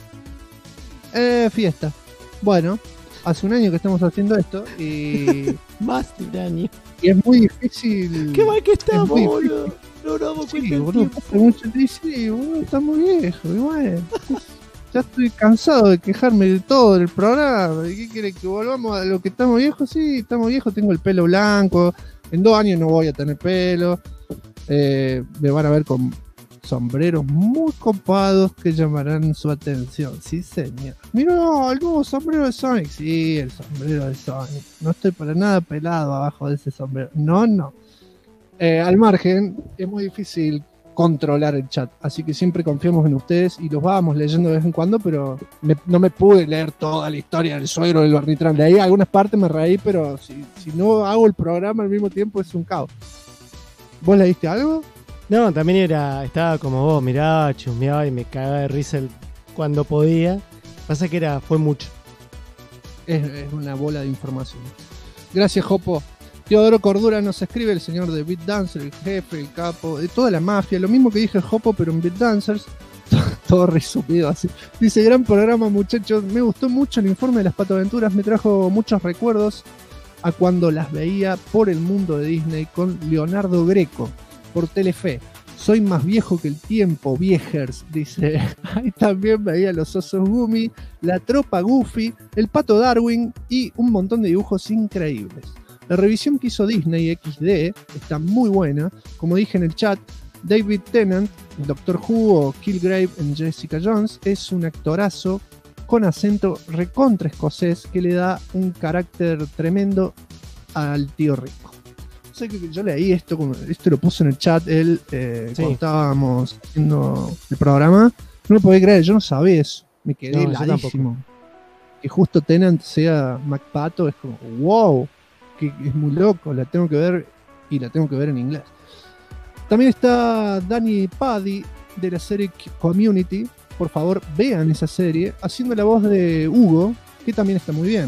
Fiesta. Bueno, hace un año que estamos haciendo esto y... Más de un año. Y es muy difícil. Qué mal que estamos, boludo. No nos damos cuenta del tiempo. Sí, boludo, estamos viejos. Y bueno, ya estoy cansado de quejarme de todo del programa. ¿Qué quiere que volvamos a lo que estamos viejos? Sí, estamos viejos. Tengo el pelo blanco. En 2 años no voy a tener pelo. Me van a ver con sombreros muy copados que llamarán su atención. Sí, señor. Mira, el nuevo sombrero de Sonic. Sí, el sombrero de Sonic. No estoy para nada pelado abajo de ese sombrero. No. Al margen, es muy difícil controlar el chat, así que siempre confiamos en ustedes y los vamos leyendo de vez en cuando, pero no me pude leer toda la historia del suegro del Barnitrán. Leí algunas partes, me reí, pero si no hago el programa al mismo tiempo es un caos. ¿Vos leíste algo? No, también estaba como vos, miraba, chusmeaba y me cagaba de risa cuando podía. Pasa que fue mucho. Es una bola de información. Gracias, Jopo. Teodoro Cordura nos escribe, el señor de Beat Dancer, el jefe, el capo, de toda la mafia, lo mismo que dije el Jopo, pero en Beat Dancers, todo resumido así. Dice, gran programa, muchachos, me gustó mucho el informe de las patoaventuras, me trajo muchos recuerdos a cuando las veía por el mundo de Disney con Leonardo Greco, por Telefe. Soy más viejo que el tiempo, viejers, dice. Ahí también veía los osos Gummy, la tropa Goofy, el pato Darwin y un montón de dibujos increíbles. La revisión que hizo Disney XD está muy buena. Como dije en el chat, David Tennant, el Doctor Who o Kilgrave en Jessica Jones, es un actorazo con acento recontra escocés que le da un carácter tremendo al tío Rico. Sé que yo leí esto lo puso en el chat él cuando estábamos haciendo el programa. No lo podía creer, yo no sabía eso. Me quedé heladísimo. Que justo Tennant sea MacPato es como wow. Que es muy loco, la tengo que ver y la tengo que ver en inglés. También está Danny Paddy de la serie Community. Por favor, vean esa serie, haciendo la voz de Hugo, que también está muy bien.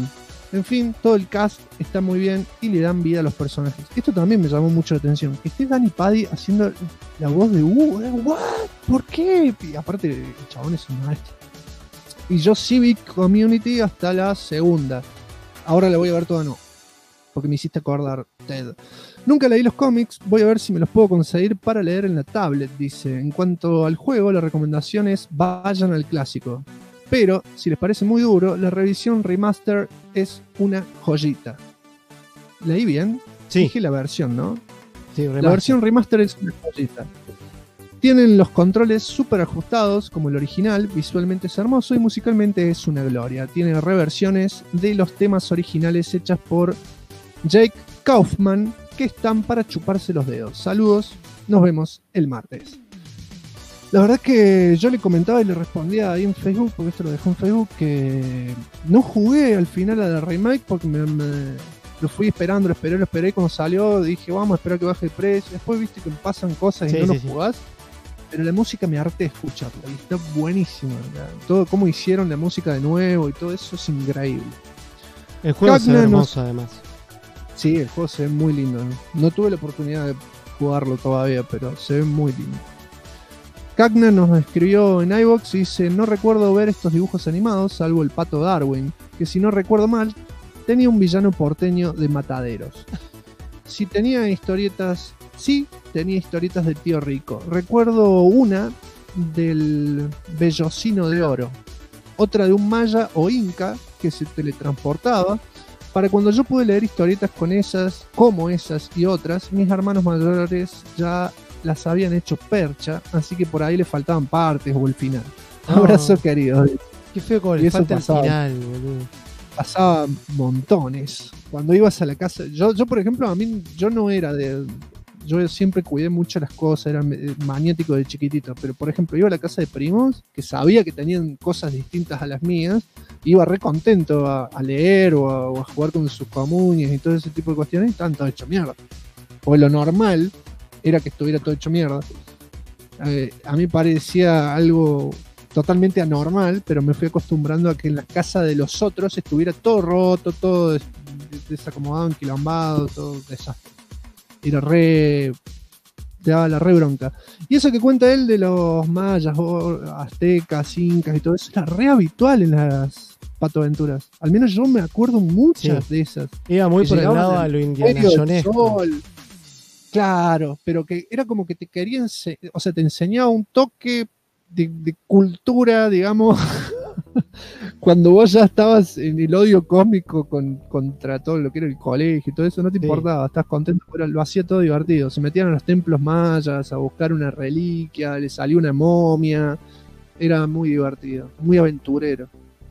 En fin, todo el cast está muy bien y le dan vida a los personajes. Esto también me llamó mucho la atención. Que esté Danny Pudi haciendo la voz de ¿what? ¿Por qué? Y aparte, el chabón es un maestro. Y yo Civic Community hasta la segunda. Ahora la voy a ver toda no. Porque me hiciste acordar, Ted. Nunca leí los cómics, voy a ver si me los puedo conseguir para leer en la tablet, dice. En cuanto al juego, la recomendación es vayan al clásico. Pero, si les parece muy duro, la revisión remaster es una joyita. ¿Leí bien? Sí. Dije la versión, ¿no? Sí, la versión remaster es una joyita. Tienen los controles súper ajustados, como el original, visualmente es hermoso y musicalmente es una gloria. Tiene reversiones de los temas originales hechas por Jake Kaufman, que están para chuparse los dedos. Saludos, nos vemos el martes. La verdad que yo le comentaba y le respondía ahí en Facebook, porque esto lo dejó en Facebook, que no jugué al final a la remake porque lo fui esperando, lo esperé cuando salió, dije vamos a esperar que baje el precio. Después viste que pasan cosas y no lo jugás. Pero la música me harté escucharla y está buenísima. Todo cómo hicieron la música de nuevo y todo eso es increíble. El juego se ve hermoso además. Sí, el juego se ve muy lindo. No tuve la oportunidad de jugarlo todavía, pero se ve muy lindo. Cagna nos escribió en iVoox y dice: no recuerdo ver estos dibujos animados, salvo el Pato Darwin, que si no recuerdo mal, tenía un villano porteño de mataderos. Si tenía historietas... Sí, tenía historietas del Tío Rico. Recuerdo una del Bellocino de Oro, otra de un maya o inca que se teletransportaba. Para cuando yo pude leer historietas con esas, como esas y otras, mis hermanos mayores ya las habían hecho percha, así que por ahí le faltaban partes o el final. Abrazo querido. Qué feo como le falta el final, boludo. Pasaba montones. Cuando ibas a la casa, yo por ejemplo, yo no era de... Yo siempre cuidé mucho las cosas, era maniático de chiquitito, pero por ejemplo iba a la casa de primos que sabía que tenían cosas distintas a las mías, iba re contento a leer o a jugar con sus comunes y todo ese tipo de cuestiones, y estaban todo hecho mierda. O lo normal era que estuviera todo hecho mierda. A mí parecía algo totalmente anormal, pero me fui acostumbrando a que en la casa de los otros estuviera todo roto, todo desacomodado, enquilombado, todo desastre. Era te daba la re bronca. Y eso que cuenta él de los mayas, aztecas, incas y todo eso, era re habitual en las patoaventuras. Al menos yo me acuerdo muchas de esas. Iba muy por el lado a lo Indiana Jonesco. Claro, pero que era como que te querían, o sea, te enseñaba un toque de cultura, digamos, cuando vos ya estabas en el odio cósmico contra todo lo que era el colegio y todo eso, no te importaba, estabas contento, pero lo hacía todo divertido. Se metían a los templos mayas a buscar una reliquia, le salió una momia, era muy divertido, muy aventurero.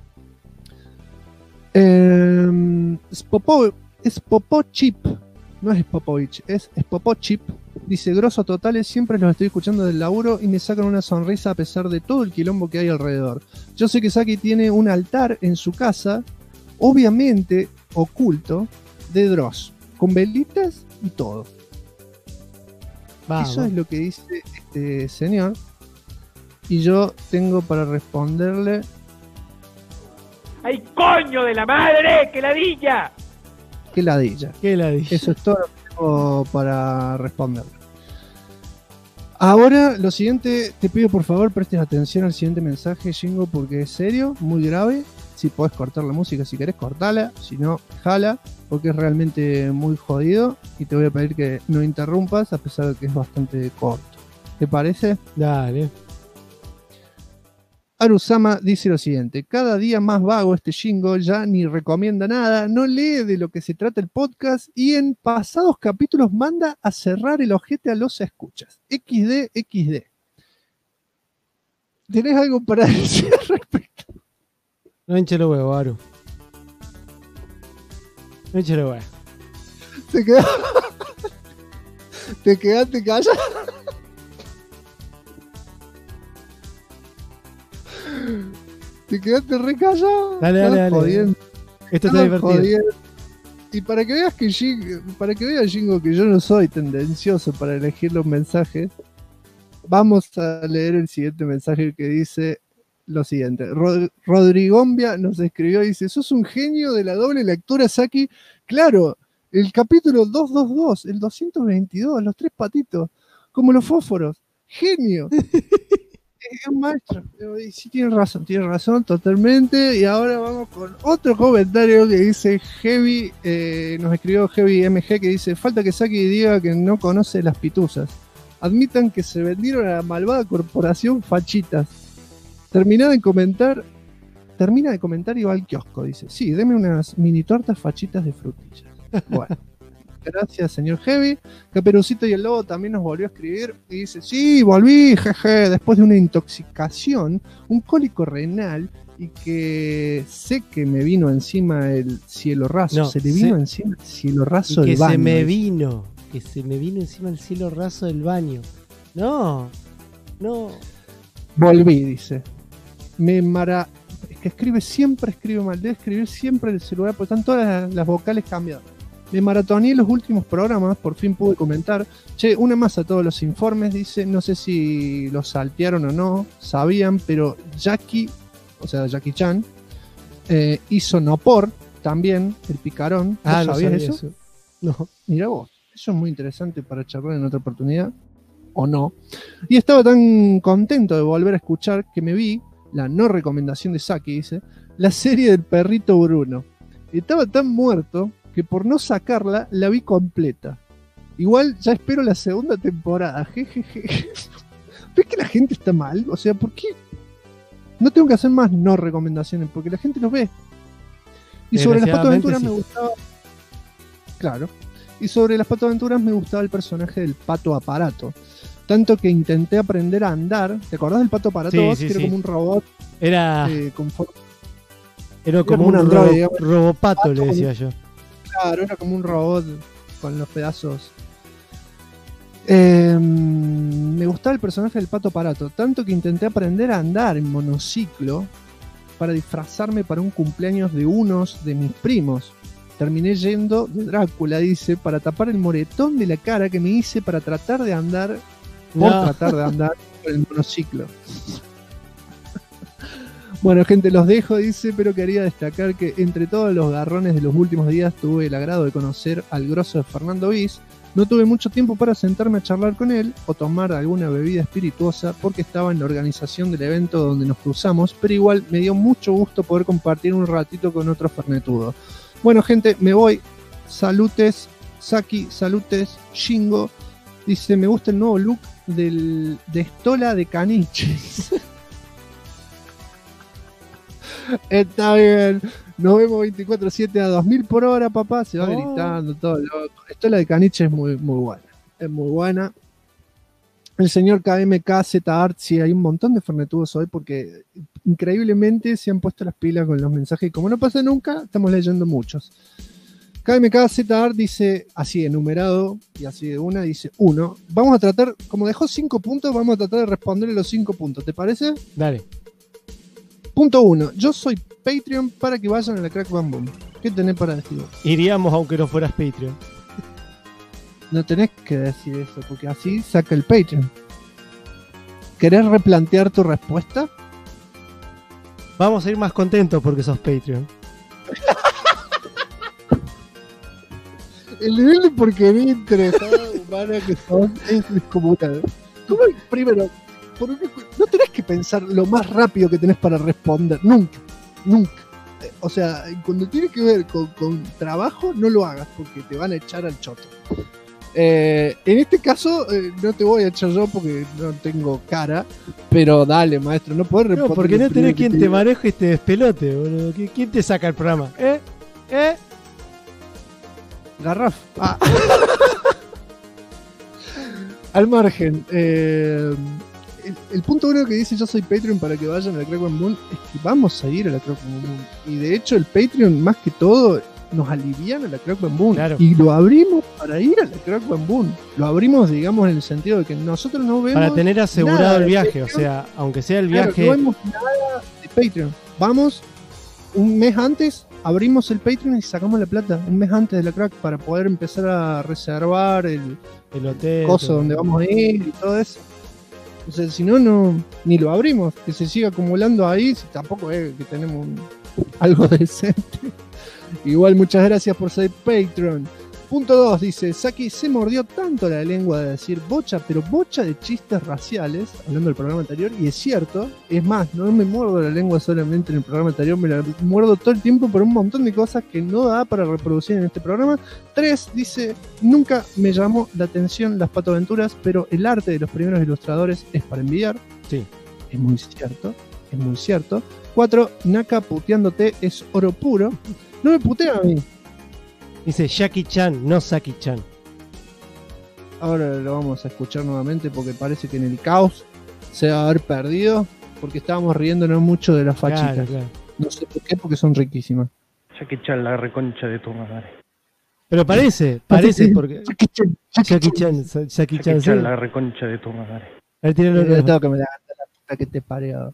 Es Popó Chip, no es Popovich, es Popó Chip. Dice: grosso totales, siempre los estoy escuchando del laburo y me sacan una sonrisa a pesar de todo el quilombo que hay alrededor. Yo sé que Saki tiene un altar en su casa, obviamente oculto, de Dross, con velitas y todo. Eso es lo que dice este señor. Y yo tengo para responderle: ¡ay, coño de la madre! ¡Qué ladilla! ¡Qué ladilla! ¡Qué ladilla! Eso es todo lo que tengo para responder. Ahora, lo siguiente, te pido por favor prestes atención al siguiente mensaje, Jingo, porque es serio, muy grave. Si podés cortar la música, si querés cortala, si no, jala, porque es realmente muy jodido. Y te voy a pedir que no interrumpas, a pesar de que es bastante corto. ¿Te parece? Dale. Arusama dice lo siguiente: cada día más vago este Jingo, ya ni recomienda nada, no lee de lo que se trata el podcast y en pasados capítulos manda a cerrar el ojete a los escuchas. XD. ¿Tenés algo para decir al respecto? No hinche los huevos, Aru. No hinche los huevos. ¿Te quedaste callado? ¿Te quedaste re callado? Dale. Esto está divertido. Y para que veas para que veas, Jingo, que yo no soy tendencioso para elegir los mensajes, vamos a leer el siguiente mensaje que dice: lo siguiente. Rodrigombia nos escribió y dice, sos un genio de la doble lectura, Saki. Claro, el capítulo 222, el 222, los 3 patitos, como los fósforos. Genio. Es un maestro. Y sí, tiene razón totalmente. Y ahora vamos con otro comentario que dice Heavy, nos escribió Heavy MG, que dice, falta que Saki diga que no conoce las pituzas. Admitan que se vendieron a la malvada corporación Fachitas. Termina de comentar y va al kiosco. Dice, sí, deme unas mini tortas fachitas de frutillas. Bueno. Gracias, señor Heavy. Caperucito y el Lobo también nos volvió a escribir y dice, sí, volví, jeje, después de una intoxicación, un cólico renal y que sé que me vino encima el cielo raso. No, se le vino encima el cielo raso del que baño. Que se me vino encima el cielo raso del baño. No. Volví, dice. Es que siempre escribe mal, debe escribir siempre el celular, porque están todas las vocales cambiadas. Me maratoneé los últimos programas, por fin pude comentar. Che, una más a todos los informes, dice, no sé si los saltearon o no, sabían, pero Jackie Chan, hizo Nopor también, el picarón. ¿Vos sabías eso? No. Mirá vos, eso es muy interesante para charlar en otra oportunidad, o no. Y estaba tan contento de volver a escuchar que me vi, la no recomendación de Saki, dice, la serie del perrito Bruno. Estaba tan muerto que por no sacarla, la vi completa. Igual ya espero la segunda temporada. Jejeje. ¿Ves que la gente está mal? O sea, ¿por qué? No tengo que hacer más no recomendaciones, porque la gente los ve. Y sobre las patoaventuras me gustaba... Claro. Y sobre las patoaventuras me gustaba el personaje del Pato Aparato. Tanto que intenté aprender a andar. ¿Te acordás del Pato Aparato? Sí, que era como un robot. Era como un androide, robopato, le decía yo. Claro, era como un robot con los pedazos. Me gustaba el personaje del Pato Aparato, tanto que intenté aprender a andar en monociclo para disfrazarme para un cumpleaños de unos de mis primos. Terminé yendo de Drácula, dice, para tapar el moretón de la cara que me hice para tratar de andar por el monociclo. Bueno, gente, los dejo, dice, pero quería destacar que entre todos los garrones de los últimos días tuve el agrado de conocer al grosso de Fernando Bis. No tuve mucho tiempo para sentarme a charlar con él o tomar alguna bebida espirituosa porque estaba en la organización del evento donde nos cruzamos, pero igual me dio mucho gusto poder compartir un ratito con otro fernetudo. Bueno, gente, me voy. Salutes, Saki, salutes, Shingo. Dice, me gusta el nuevo look de Estola de Caniches. Está bien, nos vemos 24/7 a 2000 por hora, papá. Se va gritando, todo loco. Esto la de Caniche es muy buena. Es muy buena. El señor KMKZ Art, sí, hay un montón de fernetudos hoy porque increíblemente se han puesto las pilas con los mensajes y como no pasa nunca, estamos leyendo muchos. KMKZ Art dice, así enumerado y así de una, dice 1. Vamos a tratar, como dejó 5 puntos, vamos a tratar de responderle los 5 puntos. ¿Te parece? Dale. Punto 1. Yo soy Patreon para que vayan a la Crack Bam Boom. ¿Qué tenés para decir? Iríamos aunque no fueras Patreon. No tenés que decir eso, porque así saca el Patreon. ¿Querés replantear tu respuesta? Vamos a ir más contentos porque sos Patreon. El nivel de porquería interesada humana que son es descomunal. ¿Cómo? Primero, no tenés que pensar lo más rápido que tenés para responder. Nunca. O sea, cuando tiene que ver con trabajo, no lo hagas porque te van a echar al choto. En este caso, no te voy a echar yo porque no tengo cara. Pero dale, maestro, no podés responder. No, porque no tenés quien te maneje y te despelote, boludo. ¿Quién te saca el programa? Garraf. Ah. Al margen, el punto 1 que dice yo soy Patreon para que vayan a la Crack Bam Boom es que vamos a ir a la Crack Bam Boom. Y de hecho el Patreon más que todo nos alivian a la Crack Bam Boom. Claro. Y lo abrimos para ir a la Crack Bam Boom. Lo abrimos, digamos, en el sentido de que nosotros no vemos para tener asegurado nada el viaje, Patreon. o sea, aunque sea el Claro, viaje. no vemos nada de Patreon. Vamos un mes antes, abrimos el Patreon y sacamos la plata un mes antes de la Crack para poder empezar a reservar el hotel, coso donde vamos a ir y todo eso. O sea, si no, ni lo abrimos, que se siga acumulando ahí, si tampoco es que tenemos algo decente. Igual, muchas gracias por ser Patreon. Punto 2 dice, Saki se mordió tanto la lengua de decir bocha, pero bocha de chistes raciales, hablando del programa anterior, y es cierto, es más, no me muerdo la lengua solamente en el programa anterior, me la muerdo todo el tiempo por un montón de cosas que no da para reproducir en este programa. 3 dice, nunca me llamó la atención las patoaventuras, pero el arte de los primeros ilustradores es para envidiar. Sí. Es muy cierto, es muy cierto. 4, Naka puteándote es oro puro. No me putea a mí. Dice Jackie Chan, no Saki Chan. Ahora lo vamos a escuchar nuevamente porque parece que en el caos se va a haber perdido porque estábamos riéndonos mucho de las fachitas. Claro. No sé por qué, porque son riquísimas. Jackie Chan, la reconcha de tu madre. Pero parece porque Jackie Chan, la reconcha de tu madre. A ver, tíralo. Tengo que me la puta que te pareo.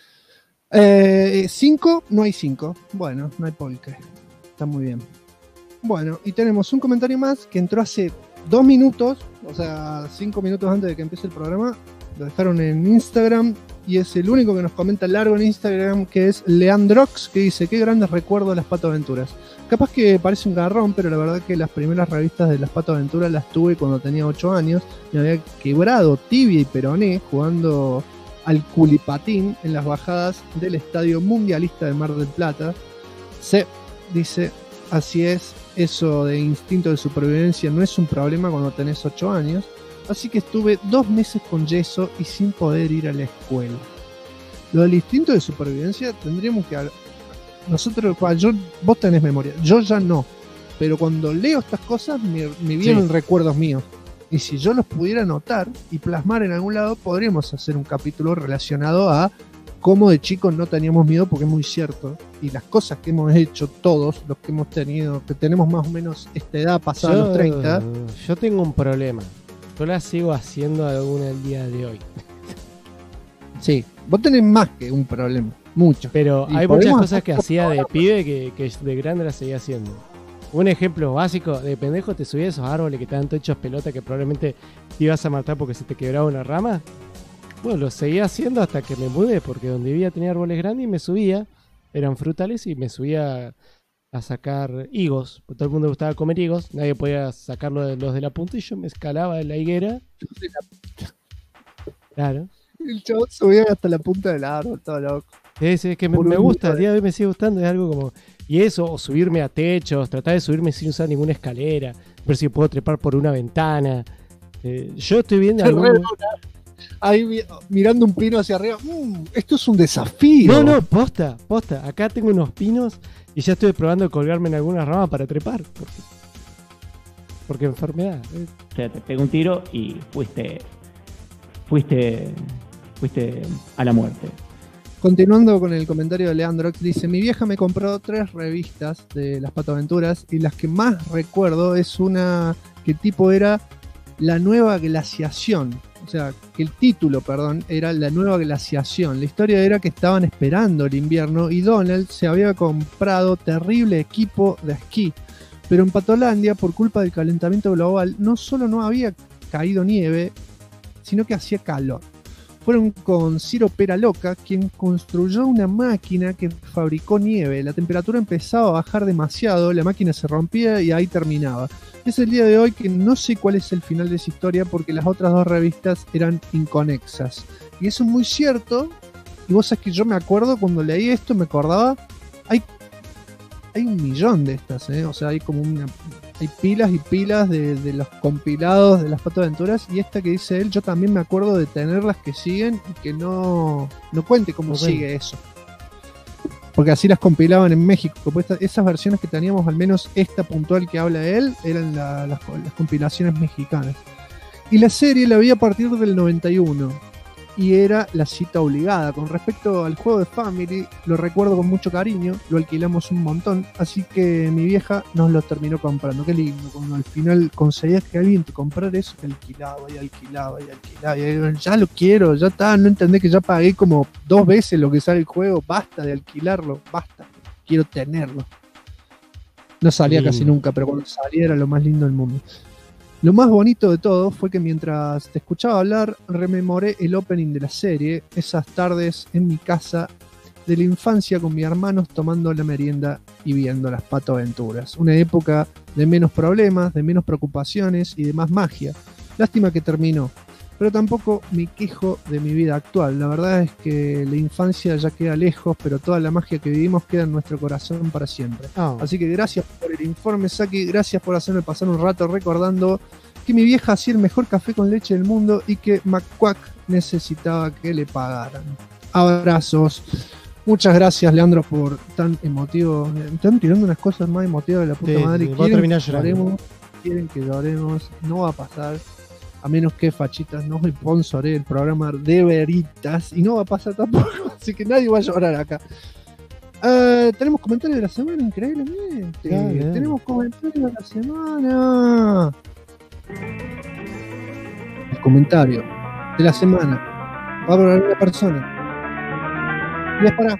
5, no hay 5. Bueno, no hay polque. Está muy bien. Bueno, y tenemos un comentario más que entró hace 2 minutos, o sea, 5 minutos antes de que empiece el programa. Lo dejaron en Instagram y es el único que nos comenta largo en Instagram, que es Leandrox, que dice, qué grandes recuerdos las patoaventuras. Capaz que parece un garrón, pero la verdad que las primeras revistas de las patoaventuras las tuve cuando tenía 8 años. Me había quebrado tibia y peroné jugando al culipatín en las bajadas del Estadio Mundialista de Mar del Plata. Se dice, así es, eso de instinto de supervivencia no es un problema cuando tenés 8 años. Así que estuve 2 meses con yeso y sin poder ir a la escuela. Lo del instinto de supervivencia tendríamos que... Nosotros, vos tenés memoria, yo ya no. Pero cuando leo estas cosas me vienen recuerdos míos. Y si yo los pudiera anotar y plasmar en algún lado, podríamos hacer un capítulo relacionado a cómo de chicos no teníamos miedo, porque es muy cierto. Y las cosas que hemos hecho todos, los que hemos tenido, que tenemos más o menos esta edad pasada los 30. Yo tengo un problema. Yo la sigo haciendo alguna el día de hoy. Sí, vos tenés más que un problema. Mucho. Pero hay muchas cosas que hacía de pibe que de grande las seguía haciendo. Un ejemplo básico, de pendejo te subías a esos árboles que estaban todos hechos pelota que probablemente te ibas a matar porque se te quebraba una rama. Bueno, lo seguía haciendo hasta que me mudé, porque donde vivía tenía árboles grandes y me subía, eran frutales y me subía a sacar higos. Porque todo el mundo le gustaba comer higos, nadie podía sacarlo de los de la punta y yo me escalaba de la higuera. Claro. El chavo subía hasta la punta del árbol, todo loco. Es que me gusta, el día de hoy me sigue gustando, es algo como... Y eso, o subirme a techos, tratar de subirme sin usar ninguna escalera, ver si puedo trepar por una ventana. Yo estoy viendo ahí mirando un pino hacia arriba. Esto es un desafío. No, posta. Acá tengo unos pinos y ya estoy probando colgarme en alguna rama para trepar. Porque enfermedad. O sea, te pegó un tiro y fuiste a la muerte. Continuando con el comentario de Leandrox, dice, mi vieja me compró 3 revistas de las patoaventuras y las que más recuerdo es una que tipo era La Nueva Glaciación. O sea, que el título, era La Nueva Glaciación. La historia era que estaban esperando el invierno y Donald se había comprado terrible equipo de esquí. Pero en Patolandia, por culpa del calentamiento global, no solo no había caído nieve, sino que hacía calor. Fueron con Ciro Peraloca, quien construyó una máquina que fabricó nieve. La temperatura empezaba a bajar demasiado, la máquina se rompía y ahí terminaba. Es el día de hoy que no sé cuál es el final de esa historia porque las otras 2 revistas eran inconexas. Y eso es muy cierto. Y vos sabés que yo me acuerdo, cuando leí esto, me acordaba, hay 1.000.000 de estas, o sea, hay como hay pilas y pilas de los compilados de las patoaventuras, y esta que dice él, yo también me acuerdo de tenerlas que siguen y que no cuente cómo sigue eso. Porque así las compilaban en México. Pues esas versiones que teníamos, al menos esta puntual que habla él, eran las compilaciones mexicanas. Y la serie la vi a partir del 91. Y era la cita obligada. Con respecto al juego de Family, lo recuerdo con mucho cariño, lo alquilamos un montón, así que mi vieja nos lo terminó comprando. Qué lindo, cuando al final conseguías que alguien te comprara eso, que alquilaba. Y ya lo quiero, ya está, no entendés que ya pagué como 2 veces lo que sale el juego, basta de alquilarlo, basta, quiero tenerlo. No salía casi nunca, pero cuando salía era lo más lindo del mundo. Lo más bonito de todo fue que mientras te escuchaba hablar, rememoré el opening de la serie, esas tardes en mi casa de la infancia con mis hermanos tomando la merienda y viendo las patoaventuras. Una época de menos problemas, de menos preocupaciones y de más magia. Lástima que terminó, pero tampoco me quejo de mi vida actual. La verdad es que la infancia ya queda lejos, pero toda la magia que vivimos queda en nuestro corazón para siempre. Así que gracias por el informe, Saki, gracias por hacerme pasar un rato recordando que mi vieja hacía el mejor café con leche del mundo y que McQuack necesitaba que le pagaran. Abrazos. Muchas gracias, Leandro, por tan emotivo. Me están tirando unas cosas más emotivas de la puta madre. Va a terminar llorando. Quieren que lloremos. No va a pasar. A menos que Fachitas no sponsore el programa de veritas. Y no va a pasar tampoco. Así que nadie va a llorar acá. Tenemos comentarios de la semana, increíblemente. Tenemos comentarios de la semana. El comentario de la semana va para una persona. Y es para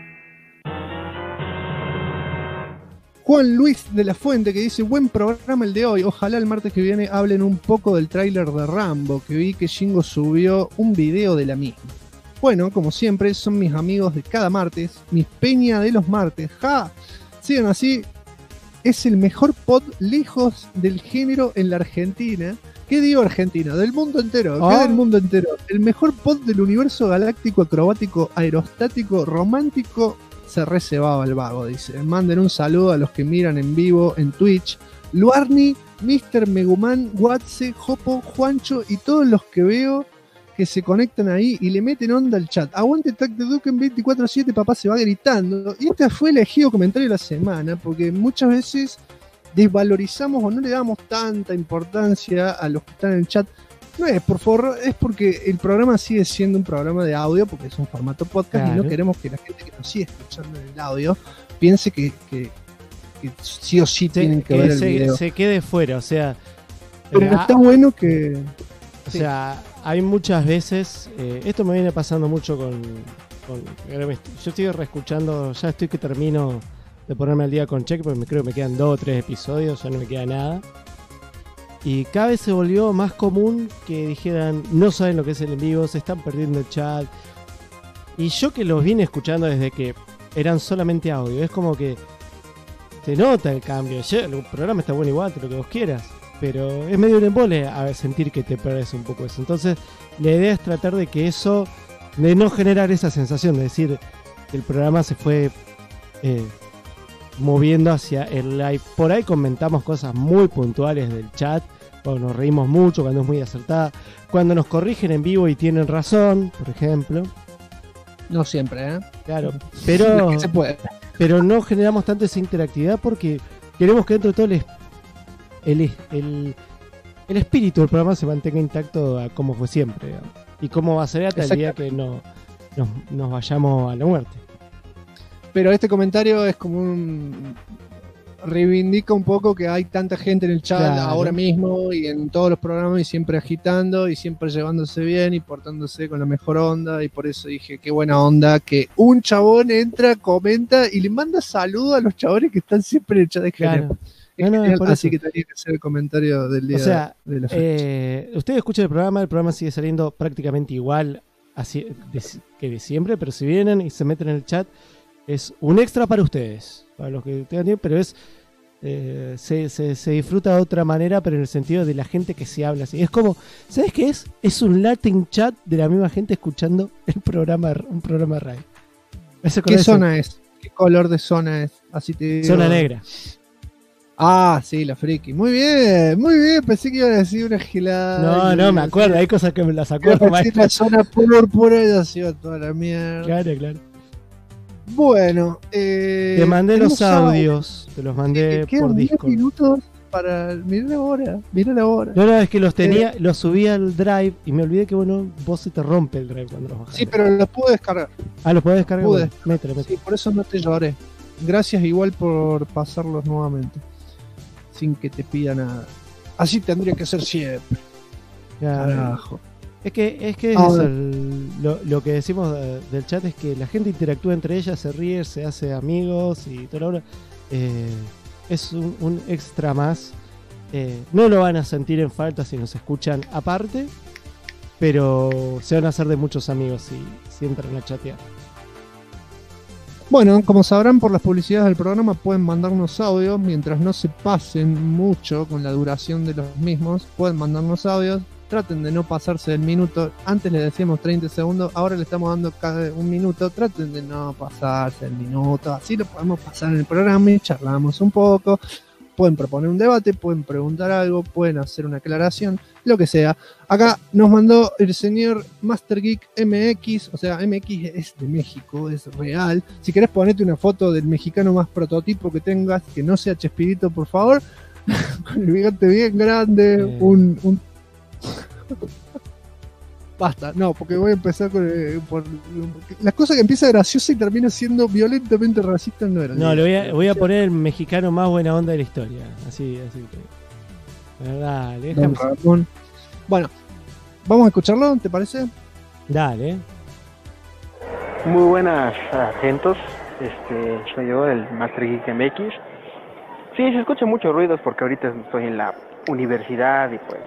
Juan Luis de la Fuente, que dice: buen programa el de hoy, ojalá el martes que viene hablen un poco del tráiler de Rambo, que vi que Shingo subió un video de la misma. Bueno, como siempre, son mis amigos de cada martes, mis peña de los martes. ¡Ja! Sigan así, es el mejor pod lejos del género en la Argentina. ¿Qué digo Argentina? Del mundo entero. ¿Qué del mundo entero? El mejor pod del universo galáctico, acrobático, aerostático, romántico. Se recebaba el vago, dice. Manden un saludo a los que miran en vivo en Twitch. Luarni, Mr. Meguman, Watse, Jopo, Juancho y todos los que veo que se conectan ahí y le meten onda al chat. Aguante Tag de Duken 24/7, papá se va gritando. Y este fue el elegido comentario de la semana, porque muchas veces desvalorizamos o no le damos tanta importancia a los que están en el chat. No es, por favor, es porque el programa sigue siendo un programa de audio, porque es un formato podcast, claro. Y no queremos que la gente que nos sigue escuchando en el audio piense que sí o sí tienen que ver el video. Se quede fuera, o sea... Pero está bueno que... O sea, hay muchas veces... esto me viene pasando mucho con... Yo estoy reescuchando, ya estoy que termino de ponerme al día con Check, porque creo que me quedan 2 o 3 episodios, ya no me queda nada. Y cada vez se volvió más común que dijeran, no saben lo que es el en vivo, se están perdiendo el chat. Y yo que los vine escuchando desde que eran solamente audio, es como que se nota el cambio. El programa está bueno igual, lo que vos quieras, pero es medio un embole a sentir que te perdés un poco eso. Entonces la idea es tratar de que eso, de no generar esa sensación, de decir que el programa se fue moviendo hacia el live. Por ahí comentamos cosas muy puntuales del chat, cuando nos reímos mucho, cuando es muy acertada, cuando nos corrigen en vivo y tienen razón, por ejemplo. No siempre, Claro, pero que se puede. Pero no generamos tanto esa interactividad porque queremos que dentro de todo el espíritu del programa se mantenga intacto a como fue siempre, digamos. Y como va a ser hasta el día que nos vayamos a la muerte. Pero este comentario es como reivindica un poco que hay tanta gente en el chat, claro, ahora mismo y en todos los programas, y siempre agitando y siempre llevándose bien y portándose con la mejor onda, y por eso dije qué buena onda que un chabón entra, comenta y le manda saludos a los chabones que están siempre en el chat de claro. Así que tenía que ser el comentario del día de la fecha. Ustedes escuchan el programa sigue saliendo prácticamente igual así que de siempre, pero si vienen y se meten en el chat, es un extra para ustedes, para los que tengan tiempo, pero se disfruta de otra manera, pero en el sentido de la gente que se habla así. Es como, ¿sabes qué es? Es un Latin chat de la misma gente escuchando un programa de radio. ¿Qué zona es? ¿Qué color de zona es? Así te digo. Zona negra. Ah, sí, la friki. Muy bien. Pensé que iba a decir una gilada. No, me acuerdo. Hay cosas que me las acuerdo. La zona púrpura y ha sido toda la mierda. Claro. Bueno, te mandé los audios, te los mandé por Discord. 10 minutos para... Mira la hora. No, es que los tenía, los subí al Drive y me olvidé que vos se te rompe el Drive cuando los bajás. Sí, pero los pude descargar. ¿Los podés descargar? Bueno, mételo. Sí, por eso no te lloré. Gracias igual por pasarlos nuevamente, sin que te pida nada. Así tendría que ser siempre. Carajo. Es que es eso, lo que decimos del chat es que la gente interactúa entre ellas, se ríe, se hace amigos y toda la hora. Es un extra más No lo van a sentir en falta si nos escuchan aparte, pero se van a hacer de muchos amigos si entran a chatear. Bueno, como sabrán por las publicidades del programa, pueden mandarnos audios mientras no se pasen mucho con la duración de los mismos. Pueden mandarnos audios, traten de no pasarse del minuto. Antes le decíamos 30 segundos, ahora le estamos dando cada un minuto. Traten de no pasarse el minuto, así lo podemos pasar en el programa y charlamos un poco. Pueden proponer un debate, pueden preguntar algo, pueden hacer una aclaración, lo que sea. Acá nos mandó el señor Master Geek MX, o sea, MX es de México, es real. Si querés ponerte una foto del mexicano más prototipo que tengas, que no sea Chespirito, por favor. Con el bigote bien grande, un... Basta, no, porque voy a empezar por las cosas que empieza graciosa y termina siendo violentamente racista no eran. No, voy a poner el mexicano más buena onda de la historia. Así que. Dale, déjame. Bueno, vamos a escucharlo, ¿te parece? Dale. Muy buenas, agentos. Soy yo, el Master Geek MX. Sí, se escuchan muchos ruidos porque ahorita estoy en la universidad y pues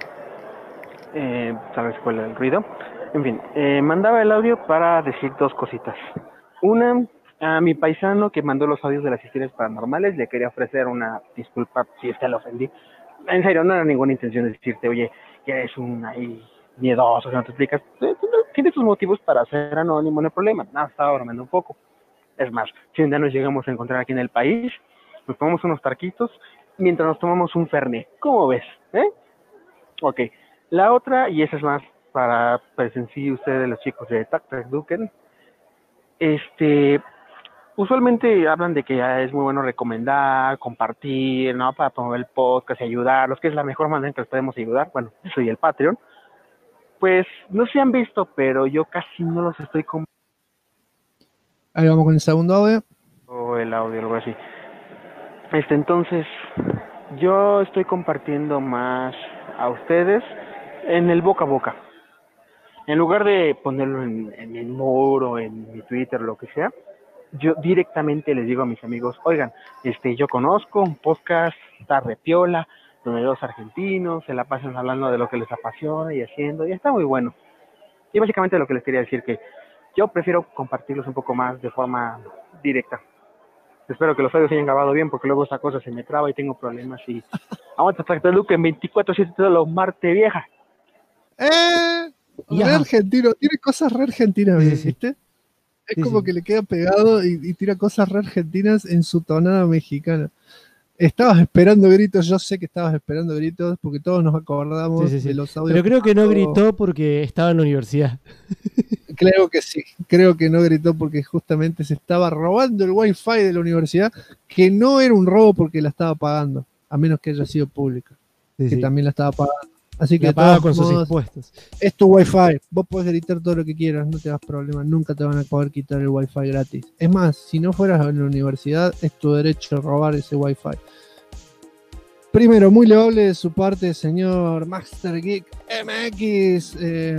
sabes cuál es el ruido. En fin, mandaba el audio para decir dos cositas. Una, a mi paisano que mandó los audios de las historias paranormales, le quería ofrecer una disculpa si es que lo ofendí. En serio, no era ninguna intención de decirte, oye, que eres un ahí miedoso, que no te explicas. Tienes tus motivos para ser anónimo, no hay problema. Nada, estaba bromeando un poco. Es más, si un día nos llegamos a encontrar aquí en el país, nos tomamos unos tarquitos mientras nos tomamos un fernet. ¿Cómo ves? Ok. La otra, y esa es más para presenciar ustedes los chicos de Tac Tac Duken, usualmente hablan de que es muy bueno recomendar, compartir, ¿no? Para promover el podcast y ayudarlos, que es la mejor manera en que los podemos ayudar. Bueno, eso y el Patreon. Pues no se han visto, pero yo casi no los estoy Ahí vamos con el segundo audio. O el audio, algo así. Entonces, yo estoy compartiendo más a ustedes en el boca a boca. En lugar de ponerlo en mi muro, en mi Twitter, lo que sea, yo directamente les digo a mis amigos, oigan, yo conozco un podcast, está repiola, donde dos argentinos se la pasan hablando de lo que les apasiona y haciendo, y está muy bueno. Y básicamente lo que les quería decir que yo prefiero compartirlos un poco más de forma directa. Espero que los audios se hayan grabado bien, porque luego esta cosa se me traba y tengo problemas y... Aguanta, Tac Luke en 24/7 todos los martes, vieja. Re argentino, tiene cosas re argentinas, ¿viste? Es como que le queda pegado y tira cosas re argentinas en su tonada mexicana. Estabas esperando gritos, yo sé que estabas esperando gritos, porque todos nos acordamos de los audios. Pero creo que no gritó porque estaba en la universidad. Creo que sí, creo que no gritó porque justamente se estaba robando el wifi de la universidad, que no era un robo porque la estaba pagando, a menos que haya sido pública, que también la estaba pagando. Así que la paga con sus impuestos. Es tu wifi, vos podés gritar todo lo que quieras, no te das problema, nunca te van a poder quitar el wifi gratis. Es más, si no fueras a la universidad, es tu derecho robar ese wifi. Primero, muy loable de su parte, señor Master Geek MX,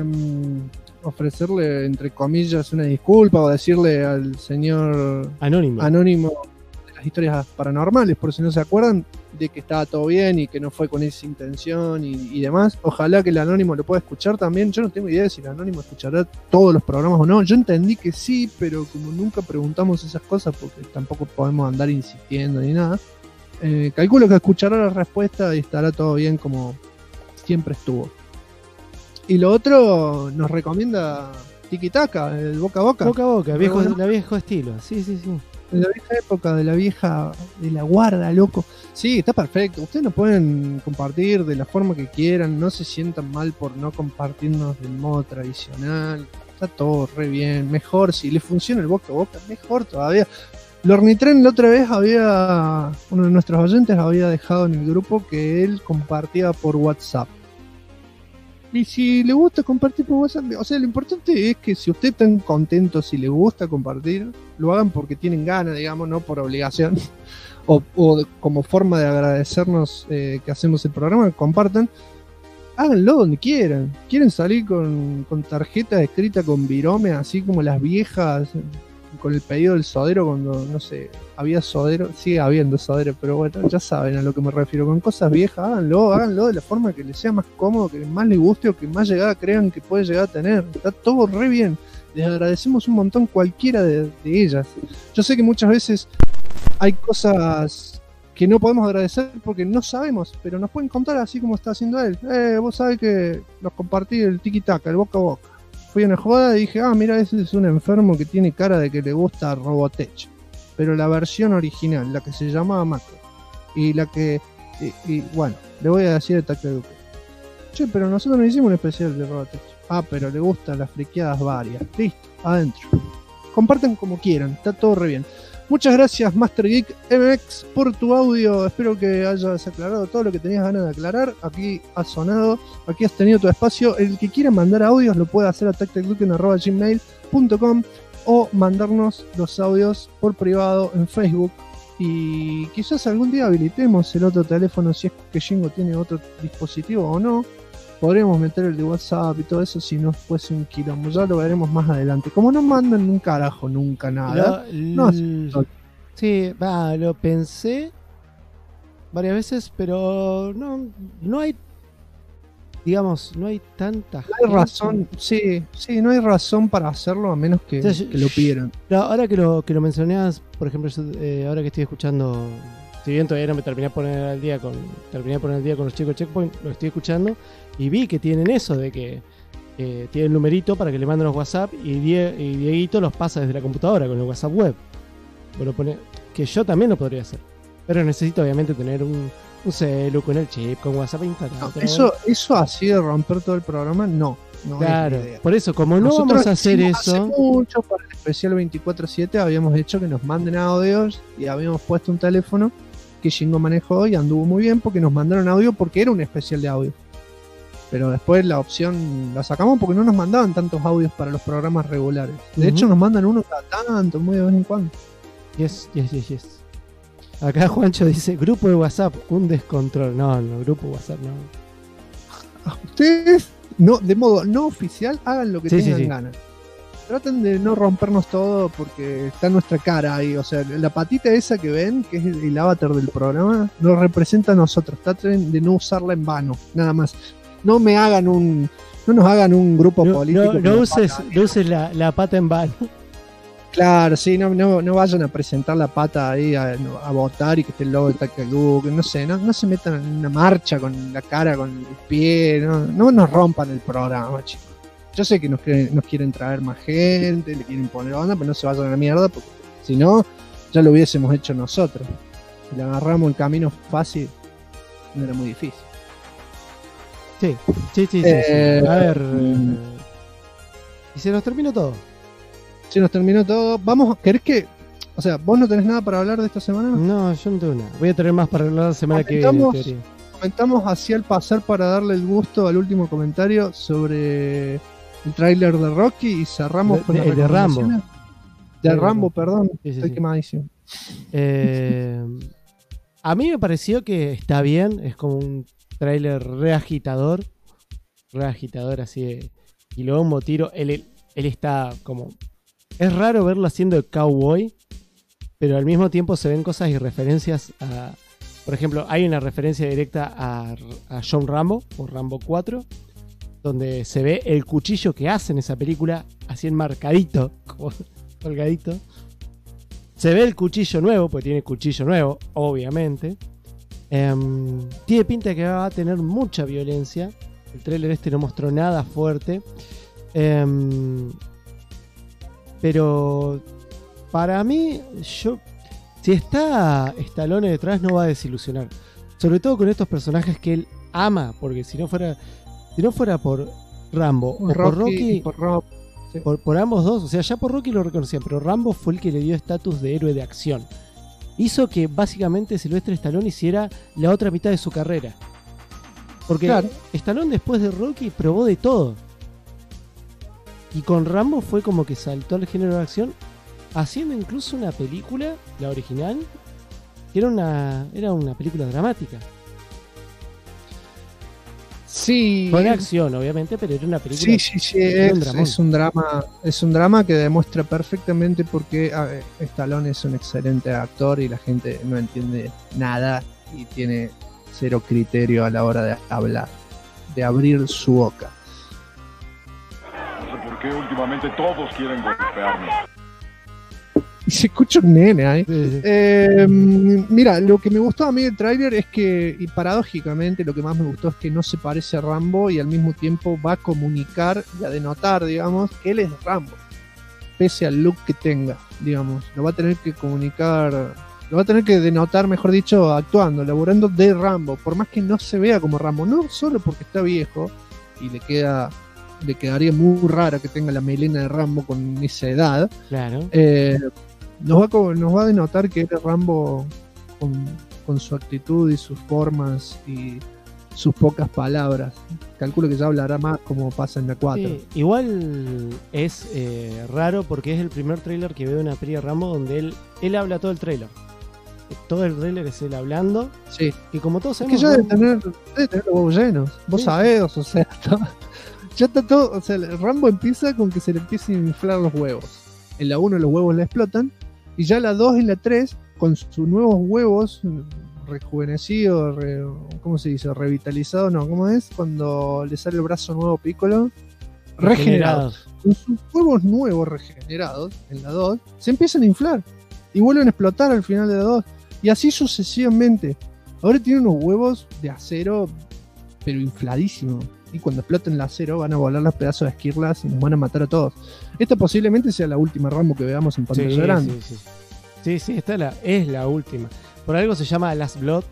ofrecerle, entre comillas, una disculpa o decirle al señor Anónimo de las historias paranormales, por si no se acuerdan, de que estaba todo bien y que no fue con esa intención y demás. Ojalá que el Anónimo lo pueda escuchar también. Yo no tengo idea de si el Anónimo escuchará todos los programas o no. Yo entendí que sí, pero como nunca preguntamos esas cosas, porque tampoco podemos andar insistiendo ni nada, calculo que escuchará la respuesta y estará todo bien como siempre estuvo. Y lo otro, nos recomienda Tiki Taka, el boca a boca. Boca a boca, viejo estilo. Sí. De la vieja época, de la guarda, loco. Sí, está perfecto. Ustedes lo pueden compartir de la forma que quieran. No se sientan mal por no compartirnos del modo tradicional. Está todo re bien. Mejor, si les funciona el boca a boca, mejor todavía. Lornitren la otra vez uno de nuestros oyentes había dejado en el grupo que él compartía por WhatsApp. Y si le gusta compartir por WhatsApp, o sea, lo importante es que si ustedes están contentos, si les gusta compartir, lo hagan porque tienen ganas, digamos, no por obligación, o como forma de agradecernos que hacemos el programa, compartan, háganlo donde quieran. ¿Quieren salir con tarjeta escrita con virome, así como las viejas con el pedido del sodero cuando, no sé, había sodero, sigue habiendo sodero, pero bueno, ya saben a lo que me refiero. Con cosas viejas, háganlo de la forma que les sea más cómodo, que más les guste o que más llegada crean que puede llegar a tener. Está todo re bien. Les agradecemos un montón cualquiera de ellas. Yo sé que muchas veces hay cosas que no podemos agradecer porque no sabemos, pero nos pueden contar así como está haciendo él. Vos sabés que los compartí el tiki-taka, el boca a boca. Fui a una jugada y dije, mira, ese es un enfermo que tiene cara de que le gusta Robotech. Pero la versión original, la que se llamaba Macro. Y la que... Y bueno, le voy a decir el Tacto Duque. Che, pero nosotros no hicimos un especial de Robotech. Pero le gustan las friqueadas varias. Listo, adentro. Compartan como quieran, está todo re bien. Muchas gracias Master Geek MX por tu audio. Espero que hayas aclarado todo lo que tenías ganas de aclarar. Aquí has sonado, aquí has tenido tu espacio. El que quiera mandar audios lo puede hacer a tactecluken@gmail.com o mandarnos los audios por privado en Facebook. Y quizás algún día habilitemos el otro teléfono si es que Jingo tiene otro dispositivo o no. Podríamos meter el de WhatsApp y todo eso si no fuese un quilombo. Ya lo veremos más adelante. Como no mandan un carajo nunca nada. Sí, lo pensé varias veces, pero no hay, digamos, no hay tanta gente. No hay razón, sí, no hay razón para hacerlo a menos que lo pidieran. Ahora que lo mencionabas, por ejemplo, ahora que estoy escuchando, si bien todavía no me terminé de poner al día con los chicos de Checkpoint, lo estoy escuchando y vi que tienen eso de que tienen el numerito para que le manden los WhatsApp y Dieguito los pasa desde la computadora con el WhatsApp web. Lo pone, que yo también lo podría hacer, pero necesito obviamente tener un celu con el chip, con WhatsApp instalado. Eso así de romper todo el programa, no claro, es la idea. Por eso, como no Nosotros vamos a hacer eso. Hace mucho para el especial 24/7 habíamos hecho que nos manden audios y habíamos puesto un teléfono que Jingo manejó y anduvo muy bien porque nos mandaron audio porque era un especial de audio. Pero después la opción la sacamos porque no nos mandaban tantos audios para los programas regulares. De hecho nos mandan uno cada tanto, muy de vez en cuando. Yes. Acá Juancho dice, grupo de WhatsApp, un descontrol. No, grupo de WhatsApp no. Ustedes, de modo no oficial, hagan lo que tengan ganas. Traten de no rompernos todo porque está nuestra cara ahí. O sea, la patita esa que ven, que es el avatar del programa, nos representa a nosotros. Traten de no usarla en vano, nada más. No nos hagan un grupo político. No uses la pata en vano. Claro, sí, no vayan a presentar la pata ahí a votar y que esté el logo de Tactalú, no sé, no se metan en una marcha con la cara, con el pie, no nos rompan el programa, chicos. Yo sé que nos quieren traer más gente, le quieren poner onda, pero no se vayan a la mierda, porque si no, ya lo hubiésemos hecho nosotros. Si le agarramos el camino fácil, no era muy difícil. Sí. A ver, y se nos terminó todo. ¿Querés que... O sea, ¿vos no tenés nada para hablar de esta semana? No, yo no tengo nada. Voy a tener más para hablar la semana que viene, en teoría. Comentamos así al pasar para darle el gusto al último comentario sobre el tráiler de Rocky y cerramos con las recomendaciones. De Rambo, perdón. Estoy quemadísimo. A mí me pareció que está bien. Es como un tráiler reagitador así de quilombo, tiro. Él está como... Es raro verlo haciendo de cowboy, pero al mismo tiempo se ven cosas y referencias a... Por ejemplo, hay una referencia directa a John Rambo, o Rambo 4, donde se ve el cuchillo que hace en esa película, así enmarcadito, como colgadito. Se ve el cuchillo nuevo, porque tiene cuchillo nuevo, obviamente. Tiene pinta de que va a tener mucha violencia. El tráiler no mostró nada fuerte. Pero para mí, si está Stallone detrás, no va a desilusionar. Sobre todo con estos personajes que él ama, porque si no fuera por Rambo o por Rocky, por ambos dos, o sea, ya por Rocky lo reconocían, pero Rambo fue el que le dio estatus de héroe de acción. Hizo que básicamente Sylvester Stallone hiciera la otra mitad de su carrera. Porque Stallone después de Rocky probó de todo. Y con Rambo fue como que saltó al género de acción, haciendo incluso una película, la original, que era una película dramática. Sí. Con acción, obviamente, pero era una película. Sí, es un drama que demuestra perfectamente por qué Stallone es un excelente actor y la gente no entiende nada y tiene cero criterio a la hora de hablar, de abrir su boca. No sé por qué últimamente todos quieren golpearme. Y se escucha un nene ahí. Mira, lo que me gustó a mí del tráiler es que, y paradójicamente lo que más me gustó es que no se parece a Rambo y al mismo tiempo va a comunicar y a denotar, digamos, que él es Rambo, pese al look que tenga, digamos. Lo va a tener que comunicar, lo va a tener que denotar, mejor dicho, actuando, laburando de Rambo, por más que no se vea como Rambo, no solo porque está viejo y le quedaría muy raro que tenga la melena de Rambo con esa edad. Claro. Nos va a denotar que es Rambo con su actitud y sus formas y sus pocas palabras. Calculo que ya hablará más como pasa en la 4. Sí, igual es raro porque es el primer tráiler que veo de una peli de Rambo donde él habla todo el tráiler. Todo el tráiler es él hablando. Sí. Y como todos sabemos... Es que ya debe tener los huevos llenos. Vos sabés, o sea, ya está todo. O sea, Rambo empieza con que se le empiecen a inflar los huevos. En la 1 los huevos le explotan. Y ya la 2 y la 3, con sus nuevos huevos rejuvenecidos, ¿cómo se dice? Revitalizados, no, ¿cómo es? Cuando le sale el brazo nuevo Piccolo. Regenerados. Con sus huevos nuevos regenerados, en la 2, se empiezan a inflar. Y vuelven a explotar al final de la 2. Y así sucesivamente. Ahora tiene unos huevos de acero, pero infladísimos. Y cuando exploten el acero van a volar los pedazos de esquirlas y nos van a matar a todos. Esta posiblemente sea la última Rambo que veamos en pantalla grande. Sí, esta es la última. Por algo se llama Last Blood.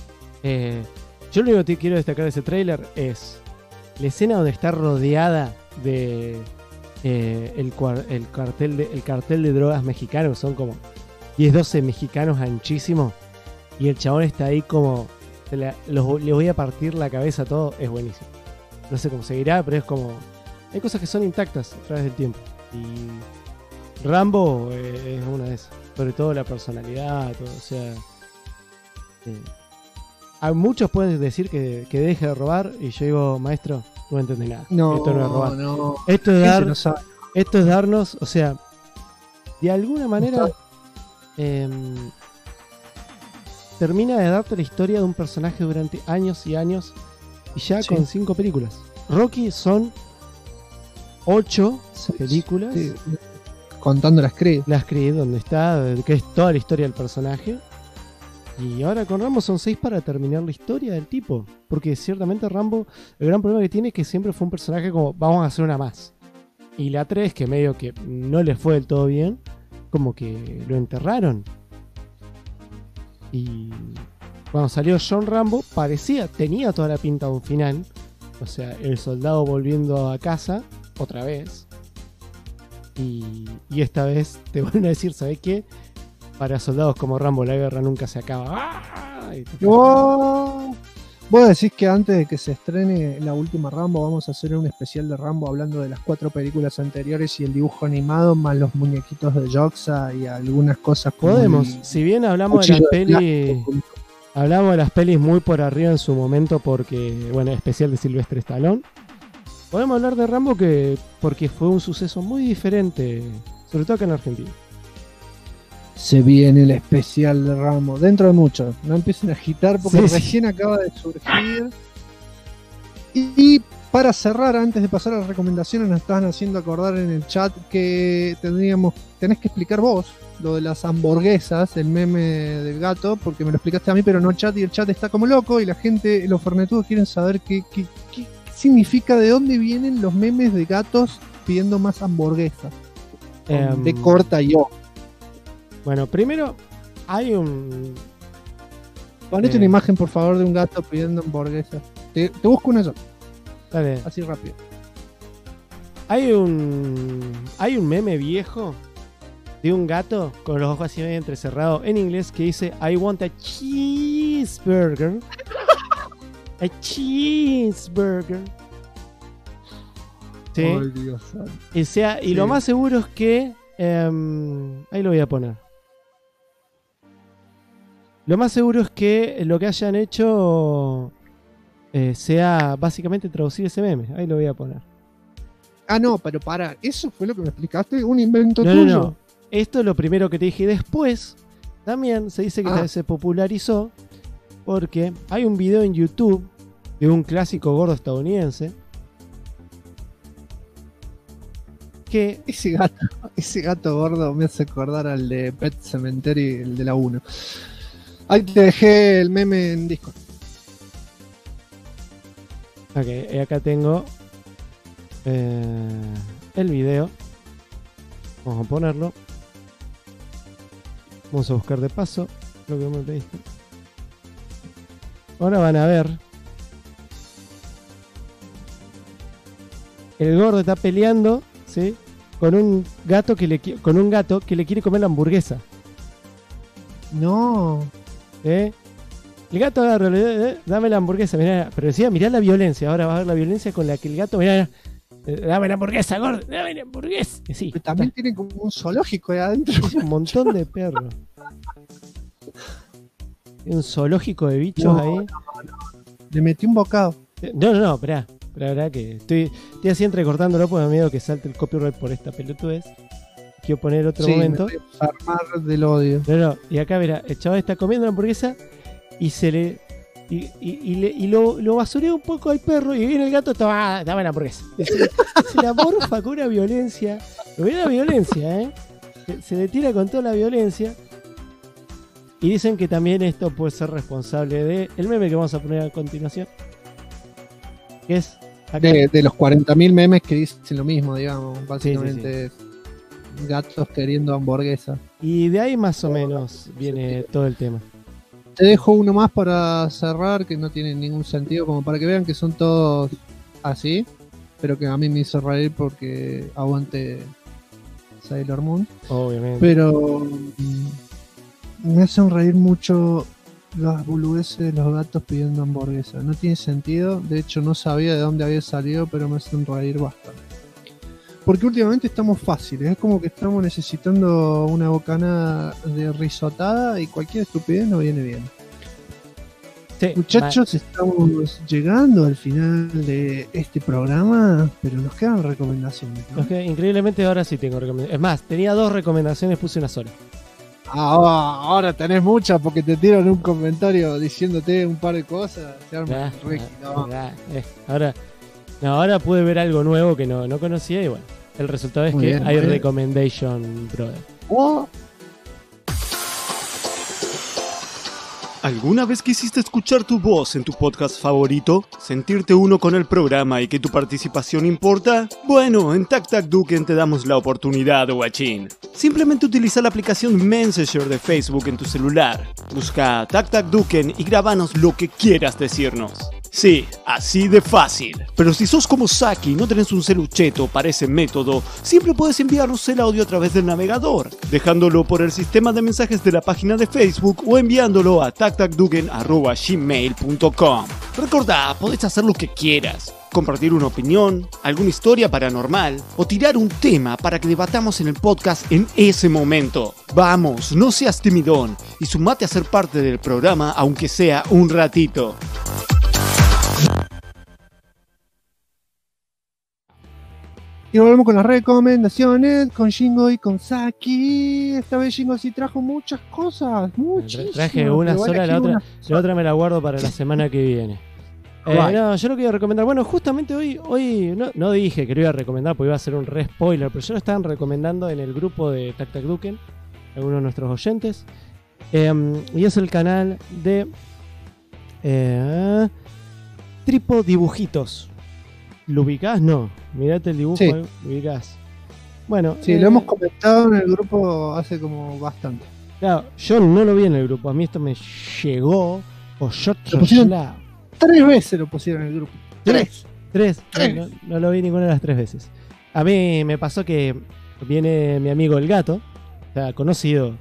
Yo lo único que quiero destacar de ese tráiler es la escena donde está rodeada de el cartel de drogas mexicanos. Son como 10-12 mexicanos anchísimos. Y el chabón está ahí como... le voy a partir la cabeza a todo. Es buenísimo. No sé cómo seguirá, pero es como... Hay cosas que son intactas a través del tiempo. Y Rambo es una de esas. Sobre todo la personalidad, todo, o sea... a muchos pueden decir que deje de robar y yo digo, maestro, no entendí nada. No, esto no es robar. No. Esto es darnos, o sea, de alguna manera termina de darte la historia de un personaje durante años y años y ya con 5 películas. Rocky son 8 películas. Sí. Contando las Creed. Las Creed, donde está, que es toda la historia del personaje. Y ahora con Rambo son 6 para terminar la historia del tipo. Porque ciertamente Rambo, el gran problema que tiene es que siempre fue un personaje como, vamos a hacer una más. Y la 3, que medio que no le fue del todo bien, como que lo enterraron. Y cuando salió John Rambo, tenía toda la pinta de un final. O sea, el soldado volviendo a casa, otra vez. Y esta vez te van a decir, ¿sabes qué? Para soldados como Rambo la guerra nunca se acaba. Vos decís que antes de que se estrene la última Rambo vamos a hacer un especial de Rambo hablando de las 4 películas anteriores y el dibujo animado más los muñequitos de Joxa y algunas cosas como podemos, si bien hablamos de las pelis, hablamos de las pelis muy por arriba en su momento porque, bueno, especial de Sylvester Stallone, podemos hablar de Rambo porque fue un suceso muy diferente, sobre todo acá en Argentina. Se viene el especial de Rambo, dentro de mucho, no empiecen a agitar porque recién acaba de surgir. Y para cerrar, antes de pasar a las recomendaciones, nos estaban haciendo acordar en el chat que tenés que explicar vos lo de las hamburguesas, el meme del gato, porque me lo explicaste a mí, pero no chat, y el chat está como loco y la gente, los fernetudos quieren saber qué significa, de dónde vienen los memes de gatos pidiendo más hamburguesas. De corta yo. Bueno, primero hay un... Ponete una imagen, por favor, de un gato pidiendo hamburguesas. Te busco una yo. Dale. Así rápido. Hay un meme viejo de un gato con los ojos así medio entrecerrados en inglés que dice I want a cheeseburger. A cheeseburger. ¿Sí? Oh, Dios. Y lo más seguro es que... ahí lo voy a poner. Lo más seguro es que lo que hayan hecho sea básicamente traducir ese meme. Ahí lo voy a poner. Ah, no, pero para, eso fue lo que me explicaste, un invento No, tuyo. no. Esto es lo primero que te dije. Después, también se dice que se popularizó porque hay un video en YouTube de un clásico gordo estadounidense que... Ese gato gordo me hace acordar al de Pet Cemetery, el de la 1. Ahí te dejé el meme en Discord. Ok, y acá tengo el video. Vamos a ponerlo. Vamos a buscar de paso lo que me pediste. Ahora van a ver. El gordo está peleando, ¿sí? Con un gato que le quiere comer la hamburguesa. No. El gato agarra, dame la hamburguesa, mirá, pero decía, mirá la violencia. Ahora va a ver la violencia con la que el gato, mirá, dame la hamburguesa, gordo, dame la hamburguesa. Sí, pero también tiene como un zoológico ahí adentro. Un montón de perros. Un zoológico de bichos ahí. No. Le metí un bocado. No, esperá. La verdad que estoy así entrecortándolo porque me da miedo que salte el copyright por esta pelotudez. Quiero poner otro momento. Me voy a armar del odio. No, y acá verá, el chaval está comiendo la hamburguesa y se le. Y lo basurea un poco al perro y viene el gato, dame la hamburguesa. Se la morfa con una violencia. Lo ve la violencia, se le tira con toda la violencia. Y dicen que también esto puede ser responsable de el meme que vamos a poner a continuación. Que es de los 40.000 memes que dicen lo mismo, digamos. Básicamente sí. Gatos queriendo hamburguesa. Y de ahí más o menos viene todo el tema. Te dejo uno más para cerrar, que no tiene ningún sentido, como para que vean que son todos así, pero que a mí me hizo reír porque aguante Sailor Moon. Obviamente. Pero me hacen reír mucho las boludeces de los gatos pidiendo hamburguesa. No tiene sentido, de hecho no sabía de dónde había salido, pero me hacen reír bastante. Porque últimamente estamos fáciles, es como que estamos necesitando una bocanada de risotada y cualquier estupidez nos viene bien. Sí, muchachos, estamos llegando al final de este programa, pero nos quedan recomendaciones, ¿no? Increíblemente ahora sí tengo recomendaciones. Es más, tenía 2 recomendaciones, puse una sola. Ahora tenés muchas porque te tiran un comentario diciéndote un par de cosas. Se arma ahora pude ver algo nuevo que no conocía y bueno, el resultado es que hay recommendation, brother. ¿Alguna vez quisiste escuchar tu voz en tu podcast favorito? ¿Sentirte uno con el programa y que tu participación importa? Bueno, en Tac Tac Duken te damos la oportunidad, guachín. Simplemente utiliza la aplicación Messenger de Facebook en tu celular. Busca Tac Tac Duken y grábanos lo que quieras decirnos. Sí, así de fácil. Pero si sos como Saki y no tenés un celucheto para ese método, siempre puedes enviarnos el audio a través del navegador, dejándolo por el sistema de mensajes de la página de Facebook o enviándolo a tactacduken@gmail.com. Recordá, podés hacer lo que quieras. Compartir una opinión, alguna historia paranormal o tirar un tema para que debatamos en el podcast en ese momento. Vamos, no seas timidón y sumate a ser parte del programa aunque sea un ratito. Y volvemos con las recomendaciones con Shingo y con Saki. Esta vez Shingo sí trajo muchas cosas, muchísimas. Traje una sola, la otra me la guardo para la semana que viene. No, yo lo que iba a recomendar, bueno, justamente hoy no dije que lo iba a recomendar porque iba a ser un re spoiler, pero ya lo estaban recomendando en el grupo de Tac Tac Duken, algunos de nuestros oyentes. Y es el canal de Tripo Dibujitos. ¿Lo ubicás? No. Mirate el dibujo, sí. Lo ubicás. Bueno. Sí, lo hemos comentado en el grupo hace como bastante. Claro, yo no lo vi en el grupo. A mí esto me llegó. O yo 3 veces lo pusieron en el grupo. 3. No lo vi ninguna de las 3 veces. A mí me pasó que viene mi amigo el gato, o sea, conocido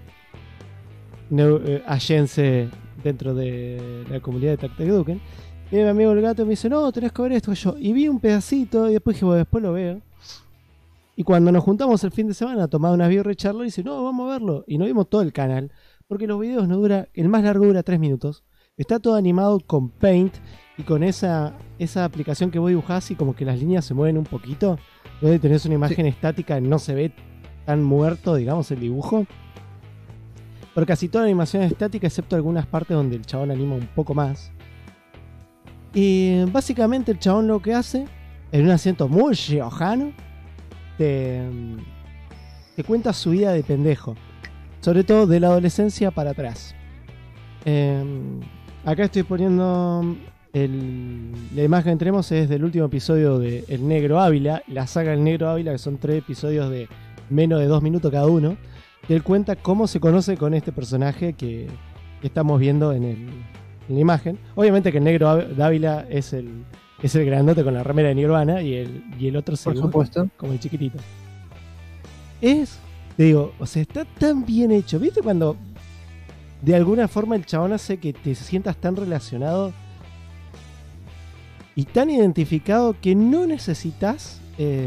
allense dentro de la comunidad de Tac Tac Duken. Y mi amigo el gato me dice, no, tenés que ver esto. Y vi un pedacito y después dije, bueno, después lo veo. Y cuando nos juntamos el fin de semana a tomar unas birras y charlar, dice, no, vamos a verlo. Y nos vimos todo el canal, porque los videos no duran, el más largo dura 3 minutos. Está todo animado con Paint y con esa aplicación que vos dibujás y como que las líneas se mueven un poquito. Donde tenés una imagen estática, no se ve tan muerto, digamos, el dibujo. Pero casi toda la animación es estática, excepto algunas partes donde el chabón anima un poco más. Y básicamente el chabón lo que hace, en un acento muy riojano, te cuenta su vida de pendejo. Sobre todo de la adolescencia para atrás. Acá estoy poniendo la imagen que tenemos es del último episodio de El Negro Ávila, la saga El Negro Ávila, que son 3 episodios de menos de 2 minutos cada uno. Y él cuenta cómo se conoce con este personaje que estamos viendo en la imagen. Obviamente que el Negro Ávila es el grandote con la remera de Nirvana y el otro por supuesto, como el chiquitito. Te digo, o sea, está tan bien hecho. ¿Viste cuando de alguna forma el chabón hace que te sientas tan relacionado y tan identificado que no necesitas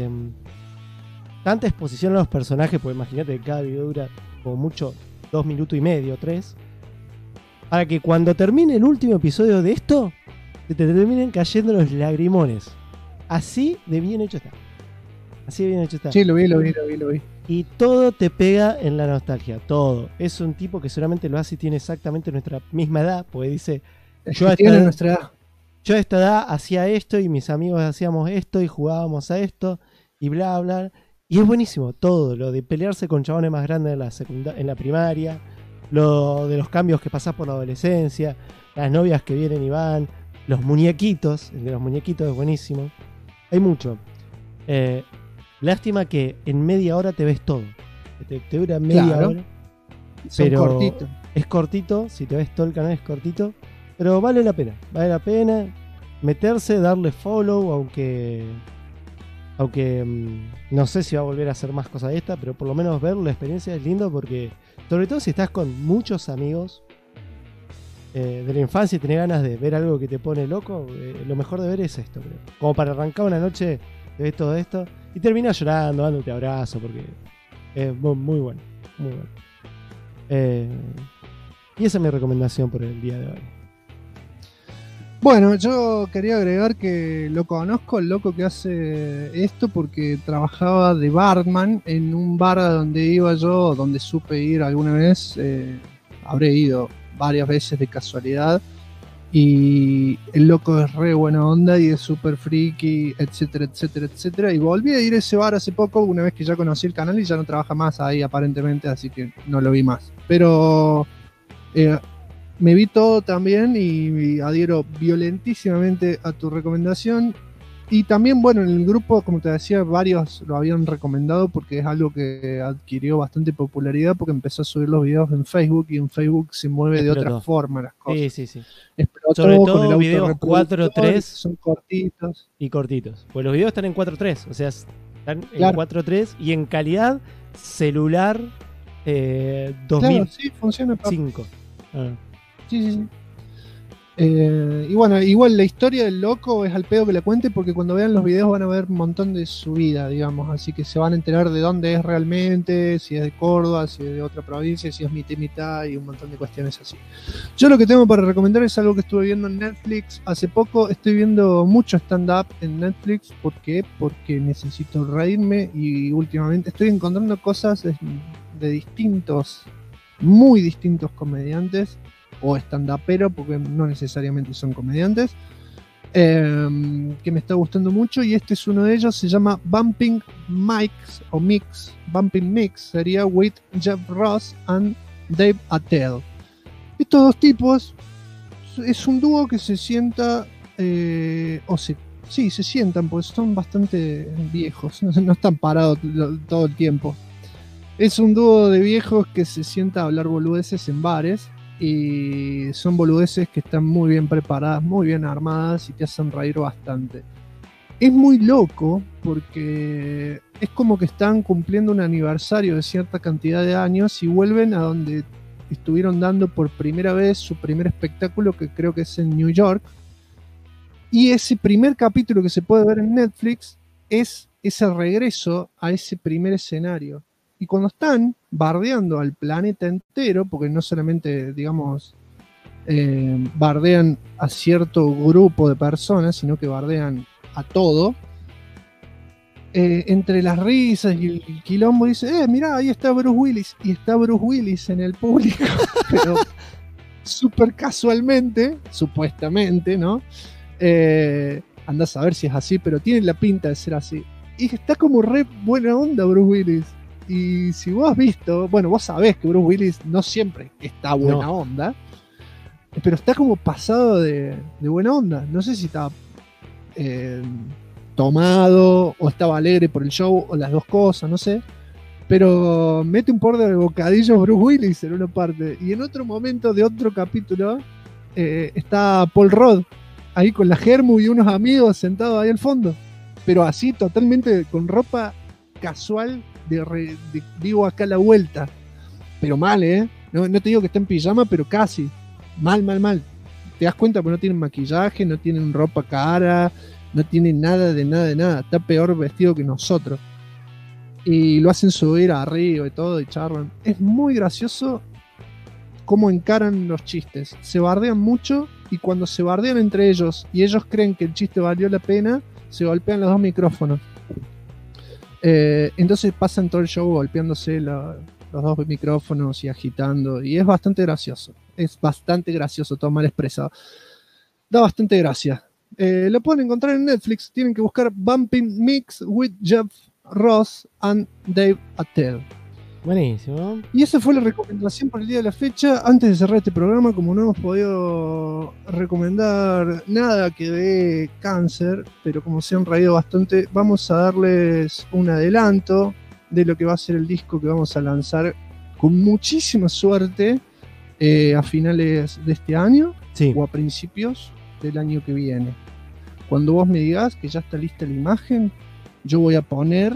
tanta exposición a los personajes? Porque imagínate que cada video dura como mucho 2 minutos y medio, 3, para que cuando termine el último episodio de esto te terminen cayendo los lagrimones. Así de bien hecho está. Así de bien hecho está. Sí, lo vi. Y todo te pega en la nostalgia, todo. Es un tipo que seguramente lo hace y tiene exactamente nuestra misma edad, porque dice, yo a esta edad hacía esto y mis amigos hacíamos esto y jugábamos a esto y bla bla. Y es buenísimo todo, lo de pelearse con chabones más grandes en la primaria, lo de los cambios que pasás por la adolescencia, las novias que vienen y van, los muñequitos, el de los muñequitos es buenísimo. Hay mucho. Lástima que en media hora te ves todo. Te dura media hora. Pero cortito. Es cortito, si te ves todo el canal es cortito. Pero vale la pena. Vale la pena meterse, darle follow, aunque no sé si va a volver a hacer más cosas de esta, pero por lo menos ver la experiencia es lindo porque, sobre todo si estás con muchos amigos de la infancia y tenés ganas de ver algo que te pone loco, lo mejor de ver es esto, creo. Como para arrancar una noche, te ves todo esto y terminas llorando, dándote abrazo, porque es muy bueno, muy bueno. Y esa es mi recomendación por el día de hoy. Bueno, yo quería agregar que lo conozco, el loco que hace esto, porque trabajaba de barman en un bar a donde iba yo, donde supe ir alguna vez. Habré ido varias veces de casualidad. Y el loco es re buena onda y es súper friki, etcétera, etcétera, etcétera. Y volví a ir a ese bar hace poco, una vez que ya conocí el canal y ya no trabaja más ahí aparentemente, así que no lo vi más. Pero me vi todo también y adhiero violentísimamente a tu recomendación. Y también, bueno, en el grupo, como te decía, varios lo habían recomendado porque es algo que adquirió bastante popularidad porque empezó a subir los videos en Facebook y en Facebook se mueve de otra forma las cosas. Sí. Explotó sobre todo con el videos 4:3 son cortitos. Y cortitos. Pues los videos están en 4:3, o sea, están Claro. en 4:3 y en calidad celular 2005. Claro, sí, funciona. Sí. Y bueno, igual la historia del loco es al pedo que la cuente porque cuando vean los videos van a ver un montón de su vida, digamos, así que se van a enterar de dónde es realmente, si es de Córdoba, si es de otra provincia, si es mitad y un montón de cuestiones así. Yo lo que tengo para recomendar es algo que estuve viendo en Netflix hace poco. Estoy viendo mucho stand-up en Netflix. ¿Por qué? Porque necesito reírme y últimamente estoy encontrando cosas de distintos, muy distintos comediantes o stand-upero, porque no necesariamente son comediantes, que me está gustando mucho, y este es uno de ellos. Se llama Bumping Mix Bumping Mix sería with Jeff Ross and Dave Attell. Estos dos tipos es un dúo que se sienta se sientan porque son bastante viejos, no están parados todo el tiempo. Es un dúo de viejos que se sienta a hablar boludeces en bares. Y son boludeces que están muy bien preparadas, muy bien armadas y te hacen reír bastante. Es muy loco porque es como que están cumpliendo un aniversario de cierta cantidad de años y vuelven a donde estuvieron dando por primera vez su primer espectáculo, que creo que es en New York. Y ese primer capítulo que se puede ver en Netflix es ese regreso a ese primer escenario. Y cuando están bardeando al planeta entero, porque no solamente, digamos, bardean a cierto grupo de personas, sino que bardean a todo. Entre las risas y el quilombo dice, mirá, ahí está Bruce Willis, y está Bruce Willis en el público, pero súper casualmente, supuestamente, ¿no? Andás a ver si es así, pero tiene la pinta de ser así. Y está como re buena onda Bruce Willis. Y si vos has visto, bueno, vos sabés que Bruce Willis no siempre está buena onda, pero está como pasado de buena onda. No sé si está tomado o estaba alegre por el show o las dos cosas, no sé. Pero mete un par de bocadillos Bruce Willis en una parte. Y en otro momento de otro capítulo está Paul Rudd ahí con la Germu y unos amigos sentados ahí al fondo. Pero así totalmente con ropa casual de vivo acá a la vuelta. Pero mal, no te digo que está en pijama, pero casi. Mal. Te das cuenta porque no tienen maquillaje, no tienen ropa cara, no tienen nada. Está peor vestido que nosotros. Y lo hacen subir arriba y todo, y charlan. Es muy gracioso cómo encaran los chistes. Se bardean mucho, y cuando se bardean entre ellos y ellos creen que el chiste valió la pena, se golpean los dos micrófonos. Entonces pasan todo el show golpeándose los dos micrófonos y agitando, y es bastante gracioso. Todo mal expresado. Da bastante gracia. Lo pueden encontrar en Netflix. Tienen que buscar Bumping Mix with Jeff Ross and Dave Attell. Buenísimo. Y esa fue la recomendación por el día de la fecha. Antes de cerrar este programa, como no hemos podido recomendar nada que dé cáncer, pero como se han reído bastante, vamos a darles un adelanto de lo que va a ser el disco que vamos a lanzar con muchísima suerte a finales de este año, o a principios del año que viene. Cuando vos me digas que ya está lista la imagen, yo voy a poner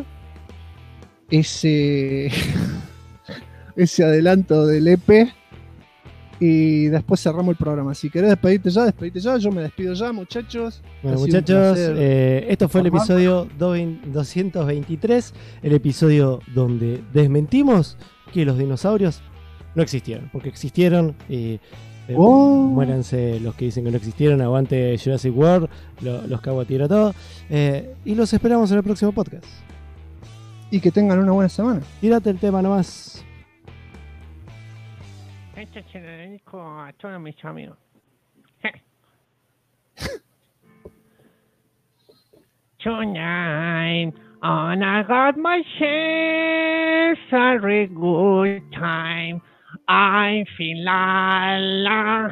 ese adelanto del EP y después cerramos el programa. Si querés despedite ya, yo me despido ya, muchachos. Bueno, muchachos, esto fue el episodio 223, el episodio donde desmentimos que los dinosaurios no existieron, porque existieron. Muéranse los que dicen que no existieron, aguante Jurassic World, los cago a tiro todo, y los esperamos en el próximo podcast. Y que tengan una buena semana. Tírate el tema nomás. Este se lo dedico a todos mis amigos. Tonight, and I got myself a really good time. I feel alive,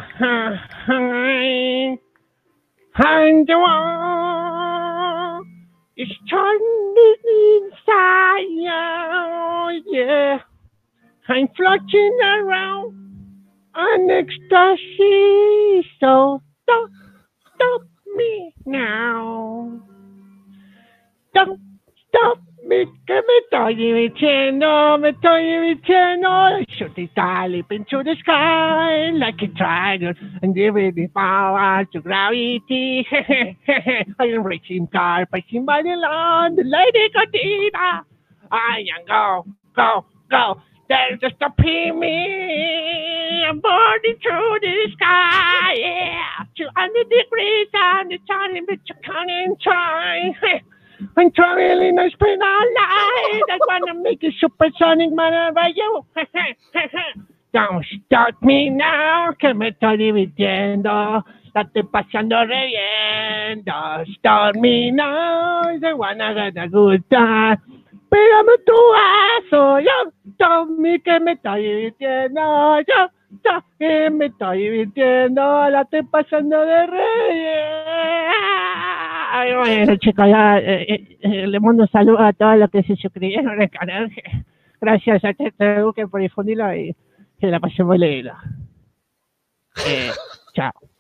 and the world is turning inside, oh yeah. I'm floating around on ecstasy, so don't stop me now. Don't stop me, que me estoy divirtiendo. Shoot it all up into the sky like a dragon and giving the power to gravity. I am racing car, passing by the land, the lady Godiva. I am go. They're stopping me. I'm burning through the sky, yeah. 200 degrees and the sun in which you can't try. I'm traveling a speed of light. I wanna make a supersonic man by you. Don't stop me now, que me estoy divirtiendo. La estoy pasando re bien. Don't stop me now, I wanna get a good time. Pégame tu vaso, yo, Tommy, que me estoy divirtiendo, yo, que me estoy divirtiendo, la estoy pasando de reyes. Ay, bueno, chicos, ya le mando saludos a todos los que se suscribieron al canal. Gracias a Tete Duque por difundirlo y que la pasemos lindo. Chao.